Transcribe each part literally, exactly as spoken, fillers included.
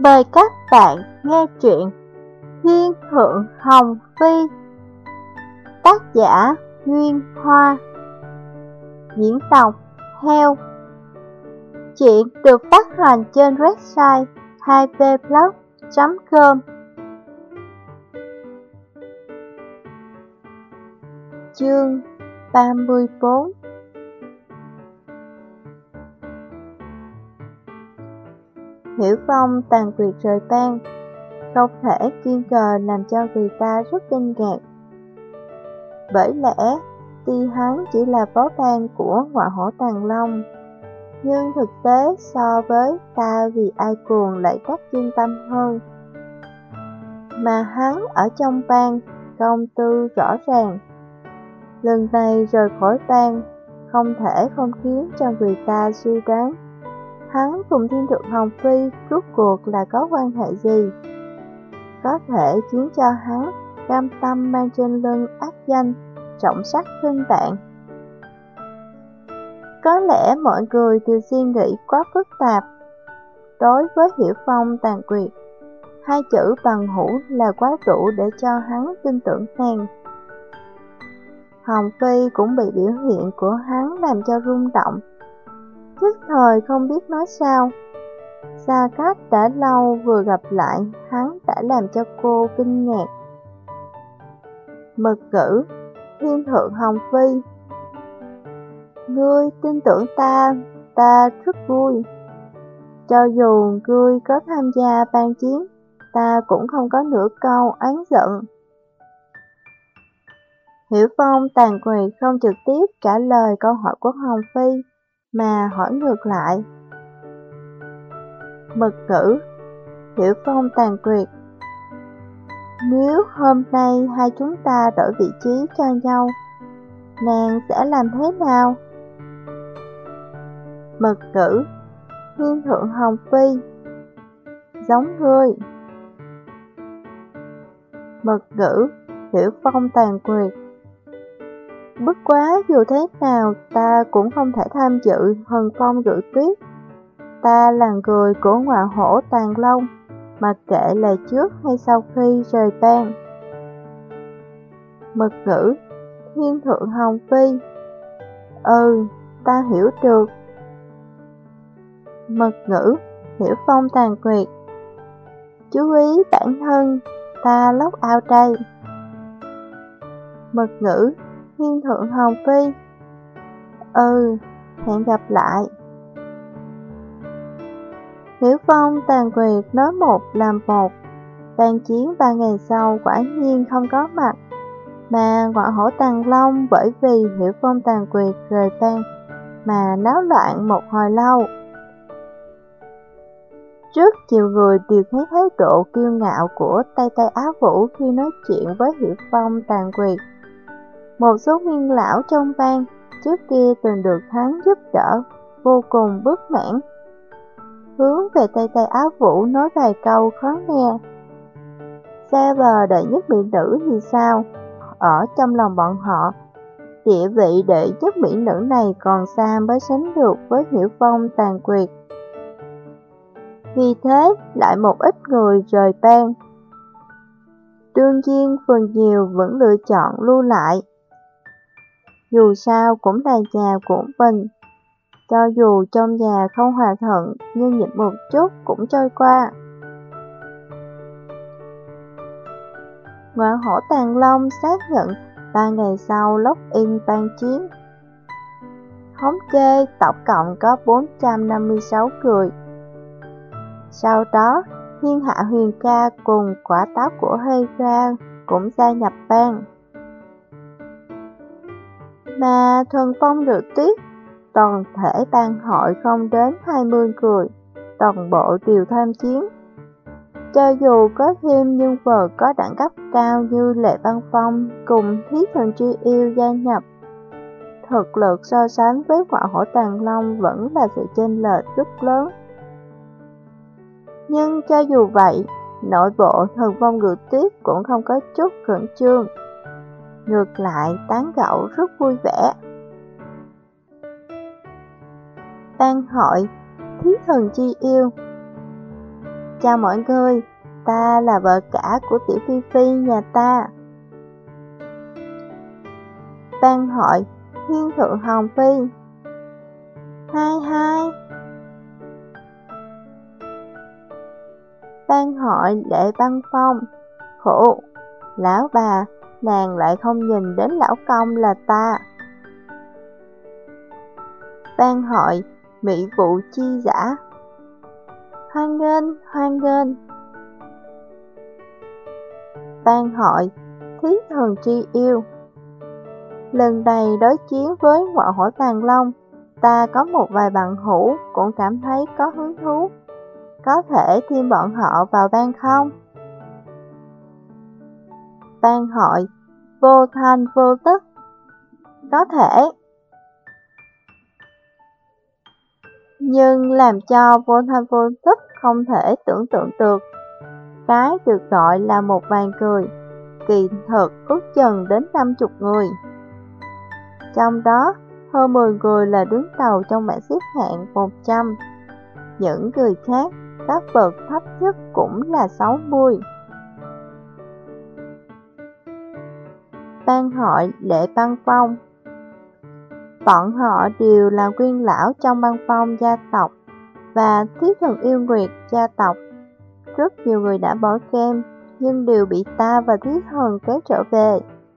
Mời các bạn nghe truyện Thiên Thượng Hồng Phi, tác giả Nguyên Hoa, diễn đọc Heo. Truyện được phát hành trên website hai p blog chấm com. Chương ba mươi bốn. Hiểu Phong tàn tuyệt rời bang, không thể kiên cờ làm cho người ta rất kinh ngạc. Bởi lẽ, tuy hắn chỉ là phó bang của Ngọa Hổ Tàng Long, nhưng thực tế so với ta vì ai cuồng lại rất chuyên tâm hơn. Mà hắn ở trong bang, công tư rõ ràng. Lần này rời khỏi bang, không thể không khiến cho người ta suy đoán hắn cùng Thiên Thượng Hồng Phi rốt cuộc là có quan hệ gì, có thể khiến cho hắn cam tâm mang trên lưng ác danh, trọng sắc khinh bạn. Có lẽ mọi người đều suy nghĩ quá phức tạp. Đối với Hiểu Phong tàn quyệt, hai chữ bằng hữu là quá đủ để cho hắn tin tưởng nàng. Hồng Phi cũng bị biểu hiện của hắn làm cho rung động, nhất thời không biết nói sao. Xa cách đã lâu vừa gặp lại, hắn đã làm cho cô kinh ngạc. Mật ngữ Thiên Thượng Hồng Phi, ngươi tin tưởng ta, ta rất vui. Cho dù ngươi có tham gia ban chiến, ta cũng không có nửa câu oán giận. Hiểu Phong tàn quỳ không trực tiếp trả lời câu hỏi của Hồng Phi, mà hỏi ngược lại. Mật ngữ Hiểu Phong tàn quyệt, nếu hôm nay hai chúng ta đổi vị trí cho nhau, nàng sẽ làm thế nào? Mật ngữ Thiên Thượng Hồng Phi, giống ngươi. Mật ngữ Hiểu Phong tàn quyệt, bất quá dù thế nào ta cũng không thể tham dự Hần Phong Rự Tuyết. Ta là người của Ngọa Hổ Tàng Long, mặc kệ là trước hay sau khi rời bang. Mật ngữ Thiên Thượng Hồng Phi, ừ, ta hiểu được. Mật ngữ Hiểu Phong tàn quyệt, chú ý bản thân, ta lóc ao đây. Mật ngữ Thiên Thượng Hồng Phi, ừ, hẹn gặp lại. Hiểu Phong tàn quyệt nói một làm một. Ban chiến ba ngày sau quả nhiên không có mặt, mà Ngọa Hổ Tàng Long bởi vì Hiểu Phong tàn quyệt rời bang mà náo loạn một hồi lâu. Rất nhiều người đều thấy thái độ kiêu ngạo của Tây Tây Á Vũ khi nói chuyện với Hiểu Phong tàn quyệt. Một số nguyên lão trong bang trước kia từng được hắn giúp đỡ, vô cùng bất mãn, hướng về Tây Tây Á Vũ nói vài câu khó nghe. Xa vờ đệ nhất mỹ nữ thì sao? Ở trong lòng bọn họ, địa vị đệ nhất mỹ nữ này còn xa mới sánh được với Hiểu Phong tàn quyệt. Vì thế, lại một ít người rời bang. Đương nhiên, phần nhiều vẫn lựa chọn lưu lại. Dù sao cũng là nhà của mình. Cho dù trong nhà không hòa thuận, nhưng nhịn một chút cũng trôi qua. Ngọa Hổ Tàng Long xác nhận ba ngày sau log in ban chiến. Thống kê tổng cộng có bốn trăm năm mươi sáu người. Sau đó, Thiên Hạ Huyền Ca cùng quả táo của Hera cũng gia nhập bang. Mà Thần Phong Rự Tuyết, toàn thể bang hội không đến hai mươi người, toàn bộ đều tham chiến. Cho dù có thêm nhân vật có đẳng cấp cao như Lệ Văn Phong cùng Thiết Thần Chi Yêu gia nhập, thực lực so sánh với Ngọa Hổ Tàng Long vẫn là sự chênh lệch rất lớn. Nhưng cho dù vậy, nội bộ Thần Phong Rự Tuyết cũng không có chút khẩn trương, ngược lại tán gẫu rất vui vẻ. Bang hội Thiết Thần Chi Yêu, chào mọi người, ta là vợ cả của tiểu Phi Phi nhà ta. Ban Hội, Thiên Thượng Hồng Phi. Hai hai. Ban Hội Lệ Băng Phong. Khổ, lão bà, nàng lại không nhìn đến lão công là ta. Ban Hội Mỹ Vụ Chi Giả. Hoan nghênh, hoan nghênh. Ban Hội Thí Thần Tri Yêu. Lần này đối chiến với ngọn hổ tàng long, ta có một vài bạn hữu cũng cảm thấy có hứng thú. Có thể thêm bọn họ vào ban không? Ban Hội Vô Thanh Vô Tức. Có thể. Nhưng làm cho vô thanh vô tức không thể tưởng tượng được. Cái được gọi là một vài người, kỳ thực ước chừng đến năm chục người. Trong đó, hơn mười người là đứng đầu trong bảng xếp hạng một trăm. Những người khác, cấp bậc thấp nhất cũng là sáu mươi. Ban Hội Lệ Băng Phong. Bọn họ đều là nguyên lão trong băng phong gia tộc và Thí Thần Yêu Nguyệt gia tộc. Rất nhiều người đã bỏ kem, nhưng đều bị ta và Thí Thần kéo trở về.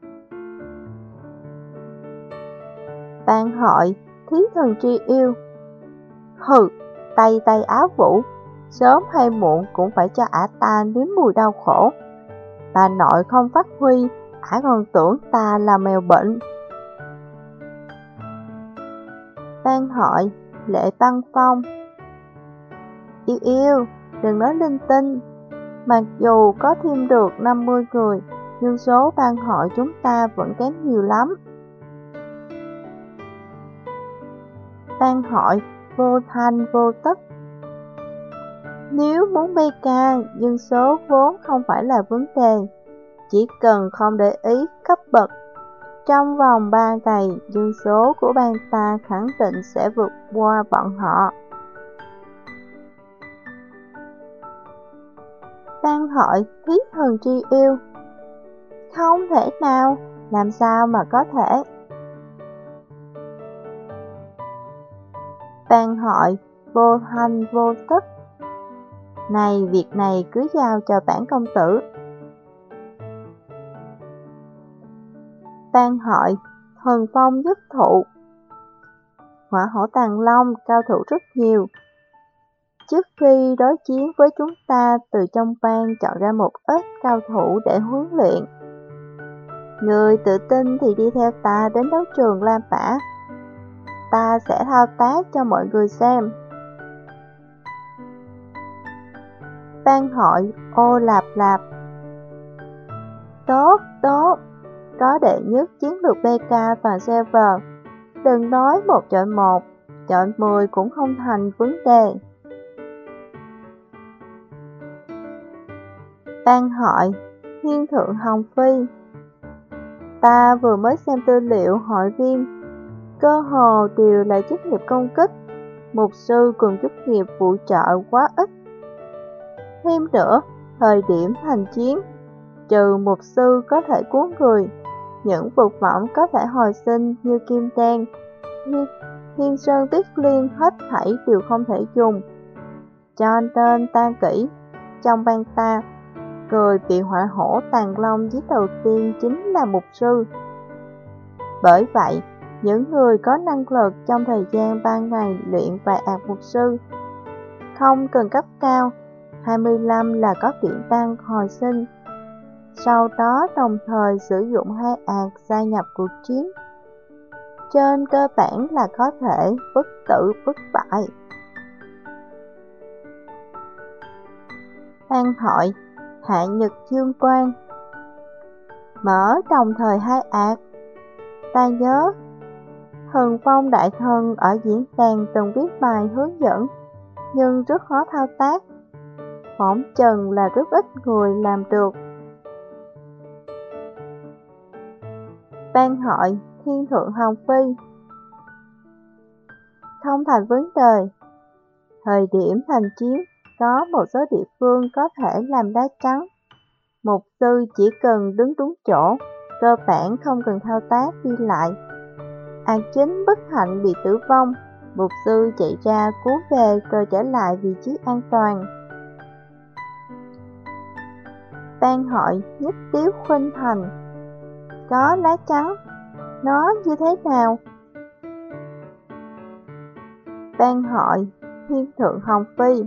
Ban Hội Thí Thần Tri Yêu. Hừ, tay tay áo vũ, sớm hay muộn cũng phải cho ả ta nếm mùi đau khổ. Bà nội không phát huy, ả còn tưởng ta là mèo bệnh. Ban Hội Lệ Băng Phong. Yêu yêu, đừng nói linh tinh. Mặc dù có thêm được năm mươi người, nhưng số ban hội chúng ta vẫn kém nhiều lắm. Ban Hội Vô Thanh Vô Tức. Nếu muốn bê ca, dân số vốn không phải là vấn đề. Chỉ cần không để ý cấp bậc, trong vòng ba ngày, dân số của bang ta khẳng định sẽ vượt qua bọn họ. Ban Hội Thí Thần Tri Yêu. Không thể nào, làm sao mà có thể. Ban Hội Vô Thanh Vô Tức. Này, việc này cứ giao cho bản công tử. Ban Hội Thần Phong Nhất Thụ. Hỏa hổ tàng long cao thủ rất nhiều. Trước khi đối chiến với chúng ta, từ trong bang chọn ra một ít cao thủ để huấn luyện. Người tự tin thì đi theo ta đến đấu trường La Mã. Ta sẽ thao tác cho mọi người xem. Ban Hội Ô Lạp Lạp. Tốt, tốt. Có đệ nhất chiến lược bê ca và server. Đừng nói một chọi một, chọi mười cũng không thành vấn đề. Ban Hội Thiên Thượng Hồng Phi. Ta vừa mới xem tư liệu hội viên, cơ hồ đều là chức nghiệp công kích, mục sư cùng chức nghiệp phụ trợ quá ít. Thêm nữa, thời điểm thành chiến, trừ mục sư có thể cứu người, những vật phẩm có thể hồi sinh như kim đan, như thiên sơn tuyết liên hết thảy đều không thể dùng. Cho nên ta kỹ, trong bang ta, người bị hỏa hổ tàng long giết đầu tiên chính là mục sư. Bởi vậy, những người có năng lực trong thời gian ba ngày luyện vài ạc mục sư, không cần cấp cao, hai mươi lăm là có kiện đan hồi sinh. Sau đó đồng thời sử dụng hai ạc gia nhập cuộc chiến. Trên cơ bản là có thể bất tử bất bại. Ban Hội Hạ Nhật Dương Quang. Mở đồng thời hai ạc. Ta nhớ Thần Phong Đại Thần ở diễn đàn từng viết bài hướng dẫn, nhưng rất khó thao tác. Phỏng chừng là rất ít người làm được. Ban Hội Thiên Thượng Hồng Phi. Không thành vấn đề. Thời điểm thành chiến, có một số địa phương có thể làm đá trắng. Mục sư chỉ cần đứng đúng chỗ, cơ bản không cần thao tác đi lại. Ác chính bất hạnh bị tử vong, mục sư chạy ra cứu về rồi trở lại vị trí an toàn. Ban hội nhất tiếu khuynh thành. Có lá trắng, nó như thế nào? Ban hội Thiên thượng Hồng Phi.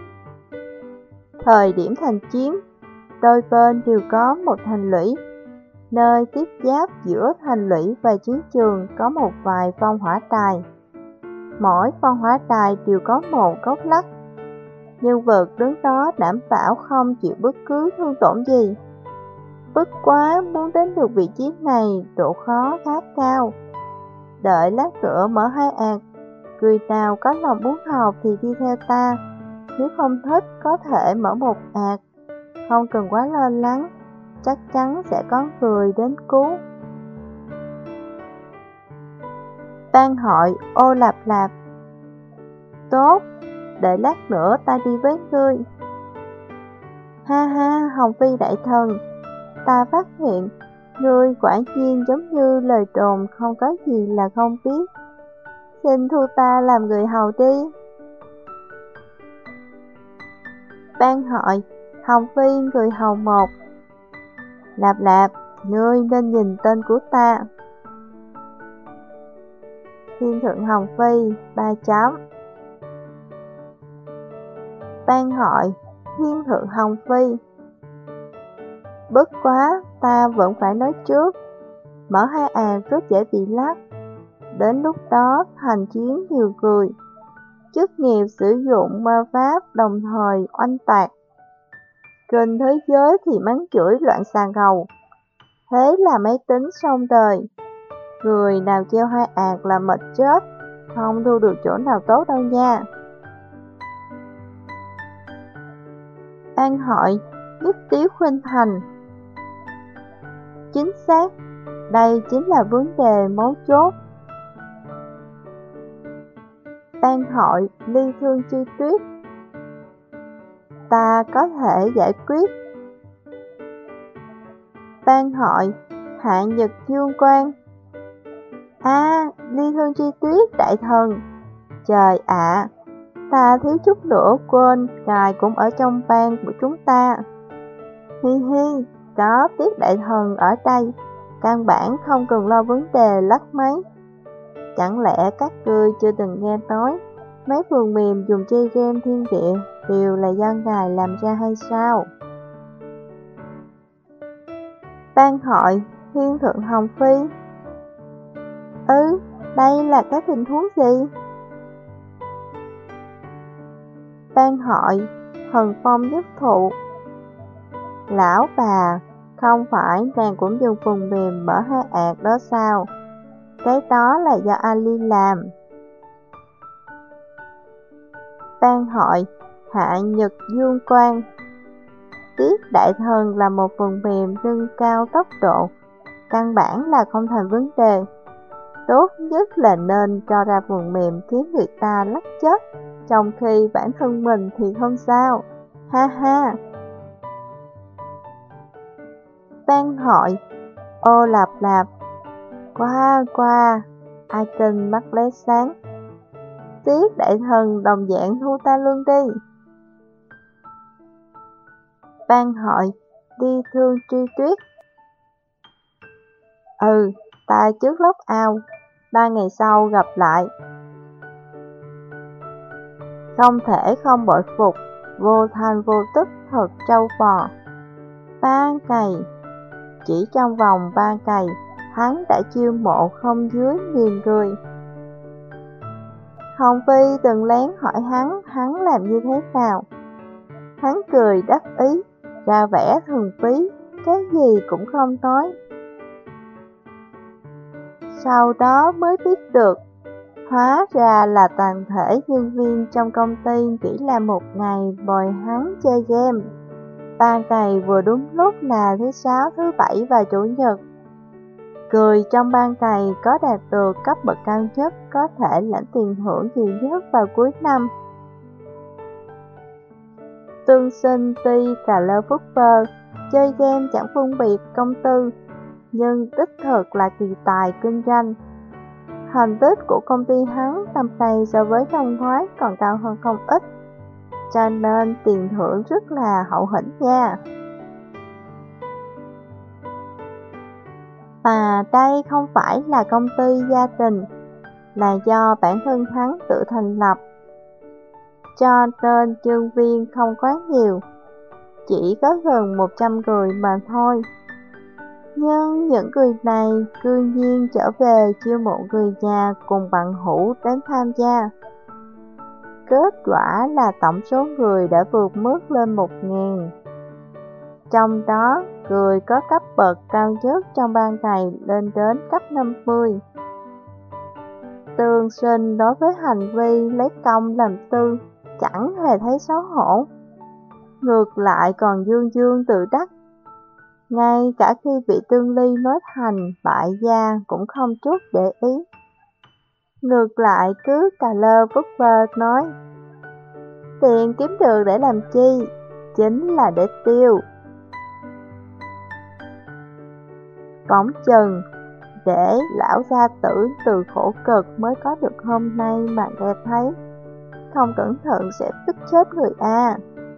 Thời điểm thành chiến, đôi bên đều có một thành lũy. Nơi tiếp giáp giữa thành lũy và chiến trường có một vài phong hỏa đài. Mỗi phong hỏa đài đều có một góc lắc. Nhân vật đứng đó đảm bảo không chịu bất cứ thương tổn gì. Bất quá muốn đến được vị trí này độ khó khá cao. Đợi lát nữa mở hai ạt, người nào có lòng muốn học thì đi theo ta. Nếu không thích có thể mở một ạt, không cần quá lo lắng, chắc chắn sẽ có người đến cứu. Ban hội Ô Lạp Lạp. Tốt, đợi lát nữa ta đi với ngươi. Ha ha, Hồng Phi đại thần, ta phát hiện ngươi quả nhiên giống như lời đồn không có gì là không biết. Xin thu ta làm người hầu đi. Ban hội Hồng Phi người hầu một. Lạp Lạp, ngươi nên nhìn tên của ta. Thiên thượng Hồng Phi ba chấm. Ban hội Thiên thượng Hồng Phi. Bất quá, ta vẫn phải nói trước, mở hai ạt rất dễ bị lắc. Đến lúc đó thành chiến nhiều người, chức nghiệp sử dụng ma pháp đồng thời oanh tạc. Kênh thế giới thì mắng chửi loạn xà ngầu. Thế là máy tính xong đời. Người nào treo hai ạt là mệt chết, không thu được chỗ nào tốt đâu nha. Ban hội Nhất tiếu khuynh thành. Chính xác, đây chính là vấn đề mấu chốt. Ban hội Ly Thương Chi Tuyết. Ta có thể giải quyết. Ban hội Hạ Nhật Dương Quang. À, Ly Thương Chi Tuyết đại thần. Trời ạ, à, ta thiếu chút nữa quên ngài cũng ở trong ban của chúng ta. Hi hi, có Tiết đại thần ở đây, căn bản không cần lo vấn đề lắc máy. Chẳng lẽ các ngươi chưa từng nghe nói mấy phần mềm dùng chơi game thiên địa đều là do ngài làm ra hay sao? Ban hội Thiên thượng Hồng Phi. Ừ, đây là cái tình huống gì? Ban hội Thần Phong Nhất Thụ. Lão bà, không phải nàng cũng dùng phần mềm mở hai ạt đó sao? Cái đó là do Ali làm. Ban hội Hạ Nhật Dương Quang. Tiết đại thần là một phần mềm nâng cao tốc độ, căn bản là không thành vấn đề. Tốt nhất là nên cho ra phần mềm khiến người ta lắc chết, trong khi bản thân mình thì không sao. Ha ha. Ban hội Ô Lạp Lạp. Qua qua, icon mắt lóe sáng. Tiết đại thần đồng dạng thu ta luôn đi. Ban hội Đi Thương Tri Tuyết. Ừ, ta trước log out, ba ngày sau gặp lại. Không thể không bội phục, vô thanh vô tức thật trâu bò. Ba ngày, chỉ trong vòng ba ngày, hắn đã chiêu mộ không dưới nghìn người. Hồng Phi từng lén hỏi hắn, hắn làm như thế nào. Hắn cười đắc ý, ra vẻ thường phí, cái gì cũng không nói. Sau đó mới biết được, hóa ra là toàn thể nhân viên trong công ty chỉ là một ngày bồi hắn chơi game. Ba ngày vừa đúng lúc là thứ sáu, thứ bảy và chủ nhật. Người trong ban ngày có đạt được cấp bậc cao nhất có thể lãnh tiền thưởng nhiều nhất vào cuối năm. Tương sinh tuy cà lơ phất phơ, chơi game chẳng phân biệt công tư, nhưng đích thực là kỳ tài kinh doanh. Thành tích của công ty hắn năm nay so với năm ngoái còn cao hơn không ít, cho nên tiền thưởng rất là hậu hĩnh nha. Mà đây không phải là công ty gia đình, là do bản thân hắn tự thành lập, cho nên nhân viên không quá nhiều, chỉ có gần một trăm người mà thôi. Nhưng những người này cư nhiên trở về chiêu mộ người nhà cùng bạn hữu đến tham gia. Kết quả là tổng số người đã vượt mức lên một nghìn. Trong đó, người có cấp bậc cao nhất trong ban này lên đến cấp năm mươi. Tương sinh đối với hành vi lấy công làm tư chẳng hề thấy xấu hổ, ngược lại còn dương dương tự đắc. Ngay cả khi bị Tương Ly nói thành bại gia cũng không chút để ý. Ngược lại cứ cà lơ vất vơ nói, tiền kiếm được để làm chi, chính là để tiêu. Phỏng chừng để lão gia tử từ khổ cực mới có được hôm nay mà nghe thấy, không cẩn thận sẽ tức chết người a.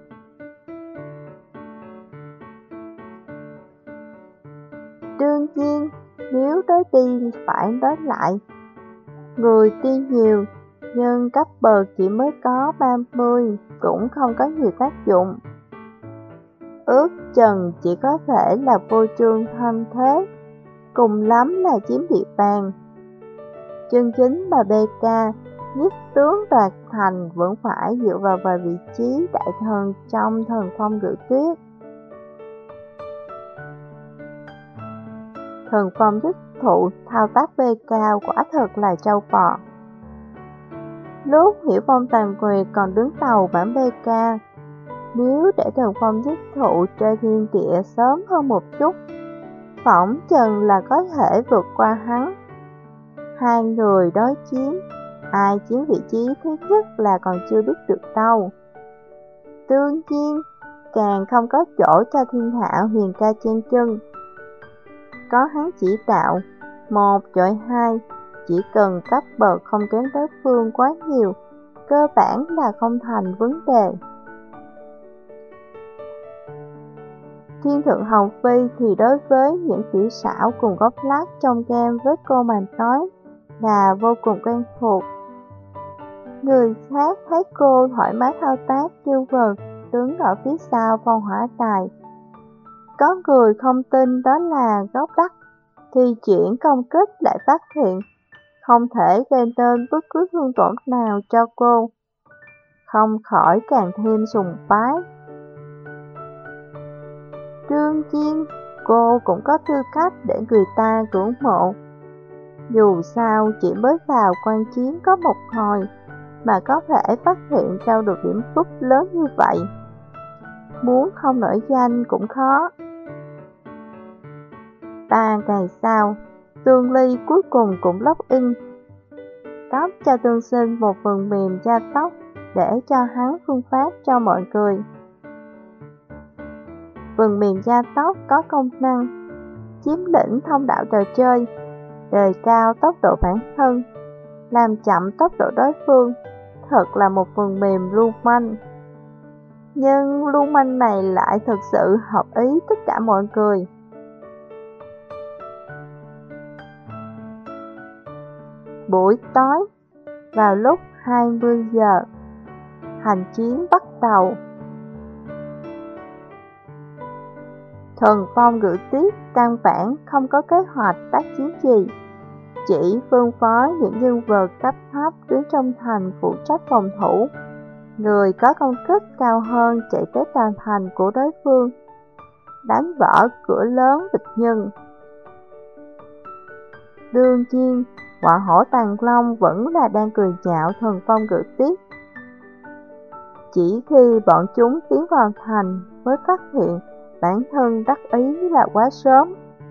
Đương nhiên, nếu đối đi phải nói lại, người tuy nhiều, nhưng cấp bậc chỉ mới có ba mươi, cũng không có nhiều tác dụng. Ước chừng chỉ có thể là vô trương thanh thế, cùng lắm là chiếm địa bàn. Chân chính mà bê ca, nhất tướng đoạt thành vẫn phải dựa vào vài vị trí đại thần trong thần phong ngự tuyết. Thần phong nhất thụ thao tác bê cao quả thật là trâu bò. Lúc Hiểu Phong Tàn Nguyệt còn đứng đầu bản bê ca, nếu để thần phong nhất thụ chơi thiên địa sớm hơn một chút, phỏng chừng là có thể vượt qua hắn. Hai người đối chiến, ai chiếm vị trí thứ nhất là còn chưa biết được đâu. Đương nhiên, càng không có chỗ cho thiên hạ huyền ca chen chân. Có hắn chỉ đạo, một chọi hai, chỉ cần cấp bậc không kém đối phương quá nhiều, cơ bản là không thành vấn đề. Thiên thượng hầu phi thì đối với những kỹ xảo cùng góc lát trong game với cô mà nói là vô cùng quen thuộc. Người khác thấy cô thoải mái thao tác kêu vật đứng ở phía sau phong hỏa đài. Có người không tin đó là góc lát, thì chuyển công kích lại phát hiện không thể gây nên bất cứ thương tổn nào cho cô, không khỏi càng thêm sùng bái. Đương nhiên, cô cũng có tư cách để người ta ngưỡng mộ. Dù sao chỉ mới vào quan chiến có một hồi mà có thể phát hiện ra được điểm phúc lớn như vậy, muốn không nổi danh cũng khó. Ba ngày sau, Tương Ly cuối cùng cũng login, cấp cho Tương Sinh một phần mềm gia tốc để cho hắn phương pháp cho mọi người. Phần mềm gia tốc có công năng chiếm lĩnh thông đạo trò chơi, đề cao tốc độ bản thân, làm chậm tốc độ đối phương, thật là một phần mềm lưu manh. Nhưng lưu manh này lại thực sự hợp ý tất cả mọi người. Buổi tối, vào lúc hai mươi giờ, hành chiến bắt đầu. Thần phong ngự tuyết căn bản không có kế hoạch tác chiến gì, chỉ phân phó những nhân vật cấp thấp đứng trong thành phụ trách phòng thủ. Người có công kích cao hơn chạy tới tòa thành của đối phương, đánh vỡ cửa lớn địch nhân. Đương nhiên, Họa Hổ Tàng Long vẫn là đang cười nhạo thần phong ngự tuyết. Chỉ khi bọn chúng tiến vào thành mới phát hiện bản thân đắc ý là quá sớm.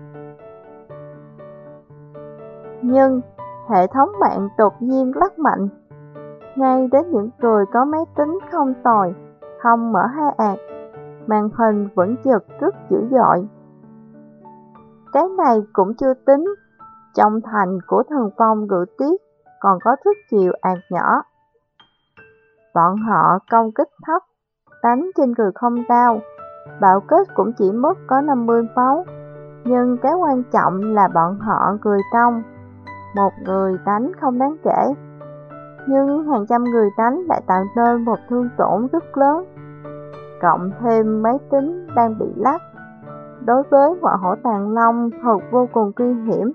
Nhưng hệ thống mạng đột nhiên lắc mạnh, ngay đến những người có máy tính không tồi không mở hai ạt, màn hình vẫn giật rất dữ dội. Cái này cũng chưa tính, trong thành của Thần Phong Ngự Tuyết còn có rất nhiều ạt nhỏ. Bọn họ công kích thấp, đánh trên người không đau, bạo kết cũng chỉ mất có năm mươi máu. Nhưng cái quan trọng là bọn họ người đông, một người đánh không đáng kể, nhưng hàng trăm người đánh lại tạo nên một thương tổn rất lớn. Cộng thêm máy tính đang bị lắc, đối với ngọa hổ tàng long thật vô cùng nguy hiểm.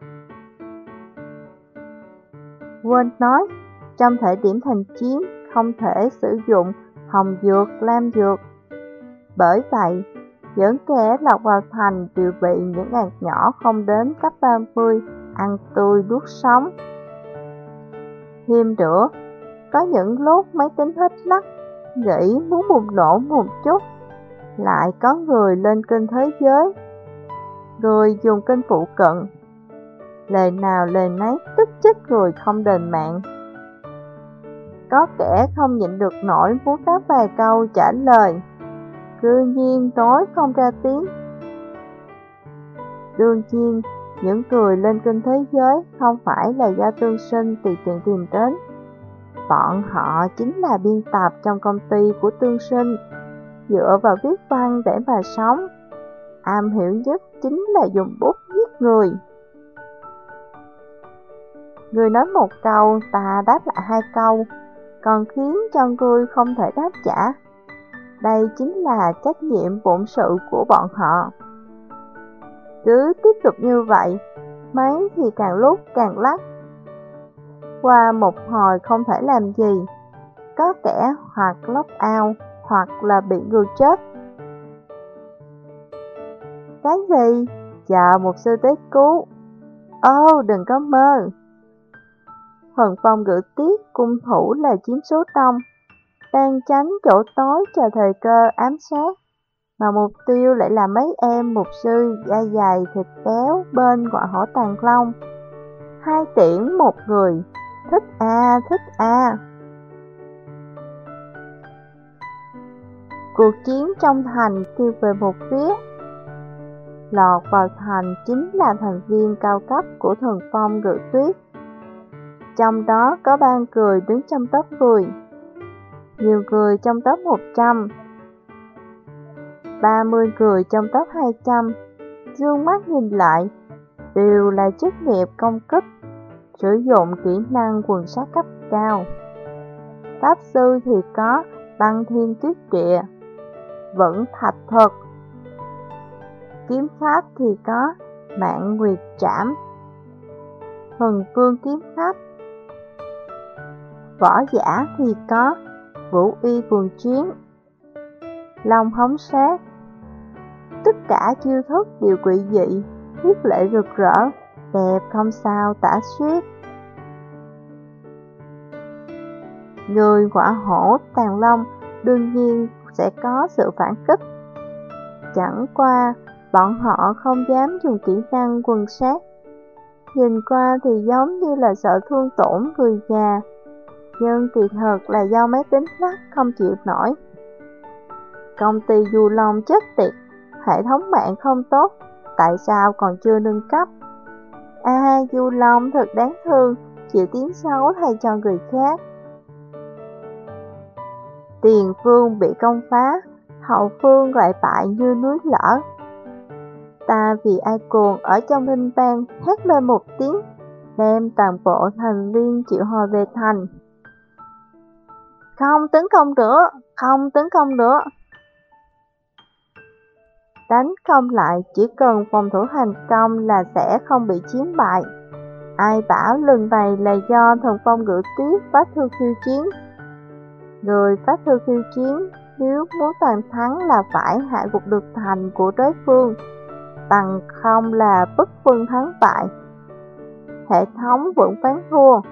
Quên nói, trong thời điểm thành chiến không thể sử dụng hồng dược, lam dược. Bởi vậy, những kẻ lọt vào thành đều bị những ạt nhỏ không đến cấp ba mươi ăn tươi nuốt sống. Thêm nữa, có những lúc máy tính hết lắc, nghĩ muốn bùng nổ một chút, lại có người lên kênh thế giới, người dùng kênh phụ cận, lời nào lời nấy tức chết người không đền mạng. Có kẻ không nhịn được nổi muốn đáp vài câu trả lời, cư nhiên nói không ra tiếng. Đương nhiên, những người lên kênh thế giới không phải là do Tương Sinh tùy tiện tìm đến. Bọn họ chính là biên tập trong công ty của Tương Sinh, dựa vào viết văn để mà sống. Am hiểu nhất chính là dùng bút giết người. Người nói một câu, ta đáp lại hai câu, còn khiến cho người không thể đáp trả. Đây chính là trách nhiệm bổn sự của bọn họ. Cứ tiếp tục như vậy, máy thì càng lúc càng lắc. Qua một hồi không thể làm gì, có kẻ hoặc log out hoặc là bị người chết. Cái gì? Chờ một sư tới cứu. Ô, oh, đừng có mơ. Thần Phong Ngự Tuyết cung thủ là chiếm số đông, đang tránh chỗ tối chờ thời cơ ám sát, mà mục tiêu lại là mấy em mục sư da dày thịt béo bên ngọa hổ tàng long. Hai tiễn một người, thích à, thích à. Cuộc chiến trong thành kêu về một phía. Lọt vào thành chính là thành viên cao cấp của Thần Phong Ngự Tuyết. Trong đó có ba người đứng trong top mười, nhiều người trong top một trăm, ba mươi người trong top hai trăm. Dương mắt nhìn lại, đều là chức nghiệp công kích, sử dụng kỹ năng quần sát cấp cao. Pháp sư thì có băng thiên tuyết địa, vẫn thạch thuật. Kiếm khách thì có mạng nguyệt trảm, thần vương kiếm khách. Võ giả thì có vũ y quần chiến, long hống sát. Tất cả chiêu thức đều quỷ dị, huyết lệ rực rỡ, đẹp không sao tả xiết. Người ngọa hổ tàng long đương nhiên sẽ có sự phản kích. Chẳng qua, bọn họ không dám dùng kỹ năng quần sát. Nhìn qua thì giống như là sợ thương tổn người già, nhưng kỳ thật là do máy tính lắc không chịu nổi. Công ty Du Long chết tiệt, hệ thống mạng không tốt, tại sao còn chưa nâng cấp? À, Du Long thật đáng thương, chịu tiếng xấu thay cho người khác. Tiền phương bị công phá, hậu phương lại bại như núi lở. Ta vì ai cuồng ở trong linh bang hét lên một tiếng, đem toàn bộ thành viên triệu hồi về thành. Không tấn công nữa, không tấn công nữa. Đánh không lại chỉ cần phòng thủ thành công là sẽ không bị chiến bại. Ai bảo lần này là do Thần Phong Ngự Tuyết phát thư khiêu chiến. Người phát thư khiêu chiến nếu muốn toàn thắng là phải hạ gục được thành của đối phương, bằng không là bất phân thắng bại. Hệ thống vẫn phán thua.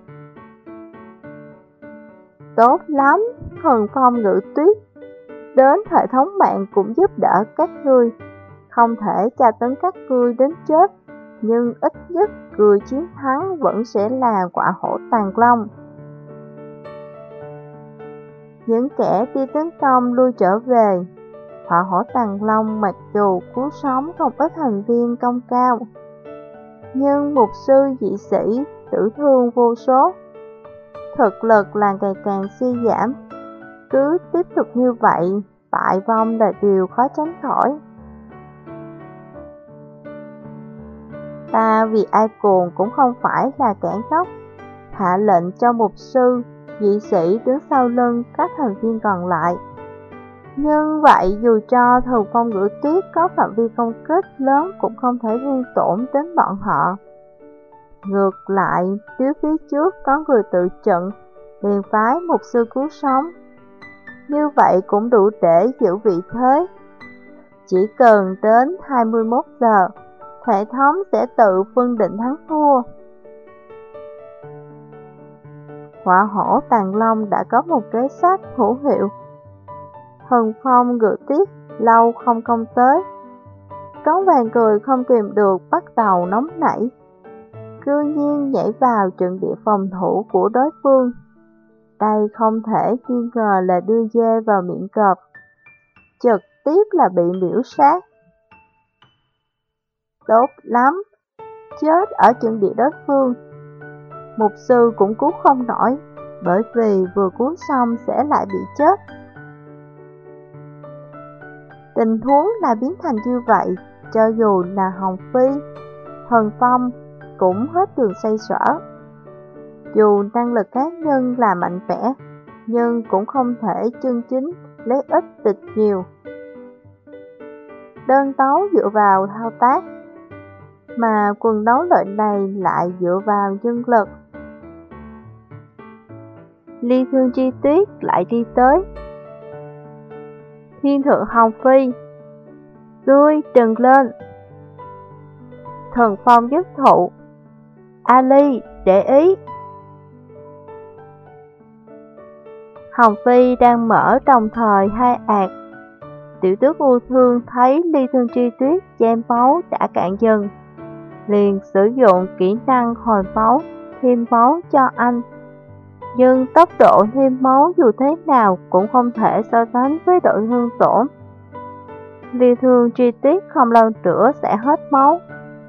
Tốt lắm, Thần Phong Ngự Tuyết. Đến hệ thống mạng cũng giúp đỡ các ngươi. Không thể tra tấn các ngươi đến chết, nhưng ít nhất người chiến thắng vẫn sẽ là ngọa hổ tàng long. Những kẻ đi tấn công lui trở về. Hỏa hổ Tàng Long mặc dù cứu sống không ít thành viên công cao, nhưng mục sư dị sĩ tử thương vô số. Thực lực là ngày càng suy giảm. Cứ tiếp tục như vậy, bại vong là điều khó tránh khỏi. Ta vì ai cuồng cũng không phải là kẻ ngốc, hạ lệnh cho mục sư, dị sĩ đứng sau lưng các thành viên còn lại. Nhưng vậy dù cho Thần Phong Ngữ Tuyết có phạm vi công kích lớn cũng không thể gây tổn đến bọn họ. Ngược lại, nếu phía trước có người tự trận, liền phái mục sư cứu sống. Như vậy cũng đủ để giữ vị thế. Chỉ cần đến hai mươi mốt giờ, hệ thống sẽ tự phân định thắng thua. Hỏa hổ Tàng Long đã có một kế sách hữu hiệu. Thần Phong Ngữ Tuyết lâu không công tới. Có vài người không kìm được bắt đầu nóng nảy, cư nhiên nhảy vào trận địa phòng thủ của đối phương. Đây không thể nghi ngờ là đưa dê vào miệng cọp, trực tiếp là bị miễu sát. Tốt lắm, chết ở trận địa đối phương. Mục sư cũng cứu không nổi, bởi vì vừa cứu xong sẽ lại bị chết. Tình huống là biến thành như vậy, cho dù là Hồng Phi, Thần Phong cũng hết đường xoay sở. Dù năng lực cá nhân là mạnh mẽ, nhưng cũng không thể chân chính lấy ít địch nhiều. Đơn đấu dựa vào thao tác, mà quần đấu lợi này lại dựa vào nhân lực. Ly Thương Chi Tuyết lại đi tới. Thiên thượng Hồng Phi, ngươi đừng lên. Thần Phong nhất thụ, Ali để ý. Hồng Phi đang mở đồng thời hai ạt. Tiểu tước U Thương thấy Ly Thương Chi Tuyết chém máu đã cạn dần, liền sử dụng kỹ năng hồi máu thêm máu cho anh. Nhưng tốc độ thêm máu dù thế nào cũng không thể so sánh với độ thương tổn. Ly Thương Chi Tuyết không lâu nữa sẽ hết máu.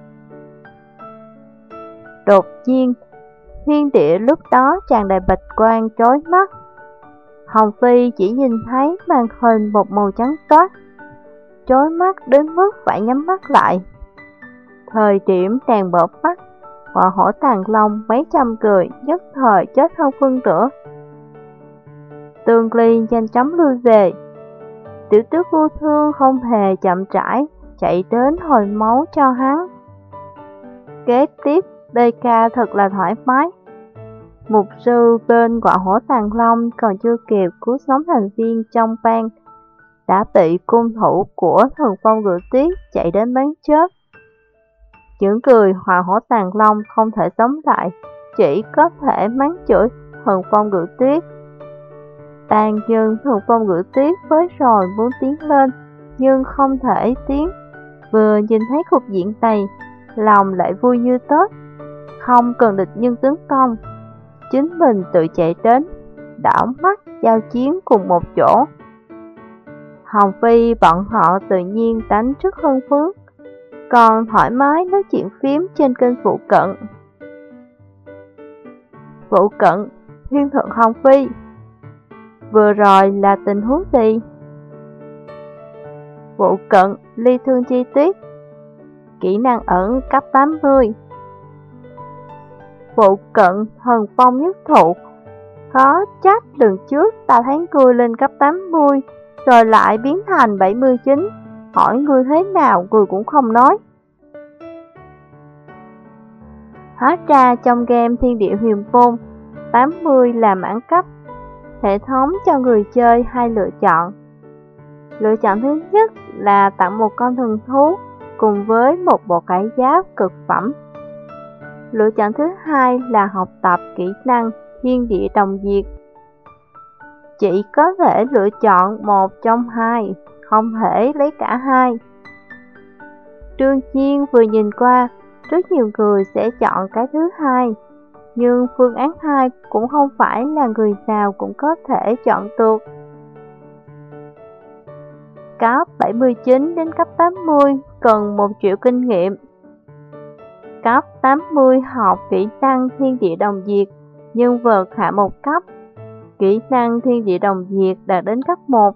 Đột nhiên, thiên địa lúc đó tràn đầy bạch quang chói mắt. Hồng Phi chỉ nhìn thấy màn hình một màu trắng toát, chói mắt đến mức phải nhắm mắt lại. Thời điểm nàng mở mắt, Hỏa hổ Tàng Long mấy trăm người nhất thời chết hơn phân nửa. Tương Ly nhanh chóng lui về. Tiểu tước Vô Thương không hề chậm rãi chạy đến hồi máu cho hắn. Kế tiếp, đê ca thật là thoải mái. Mục sư bên Hỏa hổ Tàng Long còn chưa kịp cứu sống thành viên trong bang, đã bị cung thủ của Thần Phong Ngữ Tuyết chạy đến bắn chết. Những người Hỏa hổ Tàng Long không thể sống lại, chỉ có thể mắng chửi Thần Phong Ngữ Tuyết. Tàn dân Thần Phong Ngữ Tuyết với rồi muốn tiến lên, nhưng không thể tiến. Vừa nhìn thấy cục diện này, lòng lại vui như Tết. Không cần địch nhân tấn công, chính mình tự chạy đến, đảo mắt giao chiến cùng một chỗ. Hồng Phi bọn họ tự nhiên đánh rất hưng phấn, còn thoải mái nói chuyện phím trên kênh phụ cận. Phụ cận, Thiên thượng Hồng Phi, vừa rồi là tình huống gì? Phụ cận, Ly Thương Chi Tuyết, kỹ năng ẩn cấp tám mươi. Phụ cận, Thần Phong Nhất Thụ, khó trách lần trước ta thấy ngươi lên cấp tám mươi, rồi lại biến thành bảy mươi chín, hỏi ngươi thế nào ngươi cũng không nói. Hóa ra trong game Thiên Địa Huyền Môn, tám mươi là mãn cấp. Hệ thống cho người chơi hai lựa chọn. Lựa chọn thứ nhất là tặng một con thần thú cùng với một bộ cải giáp cực phẩm. Lựa chọn thứ hai là học tập kỹ năng Thiên Địa Đồng Diệt. Chỉ có thể lựa chọn một trong hai, không thể lấy cả hai. Đương nhiên vừa nhìn qua, rất nhiều người sẽ chọn cái thứ hai. Nhưng phương án hai cũng không phải là người nào cũng có thể chọn được. Cấp bảy mươi chín đến cấp tám mươi cần một triệu kinh nghiệm. Cấp tám mươi học kỹ năng thiên địa đồng diệt, nhân vật hạ một cấp. Kỹ năng thiên địa đồng diệt đạt đến cấp một.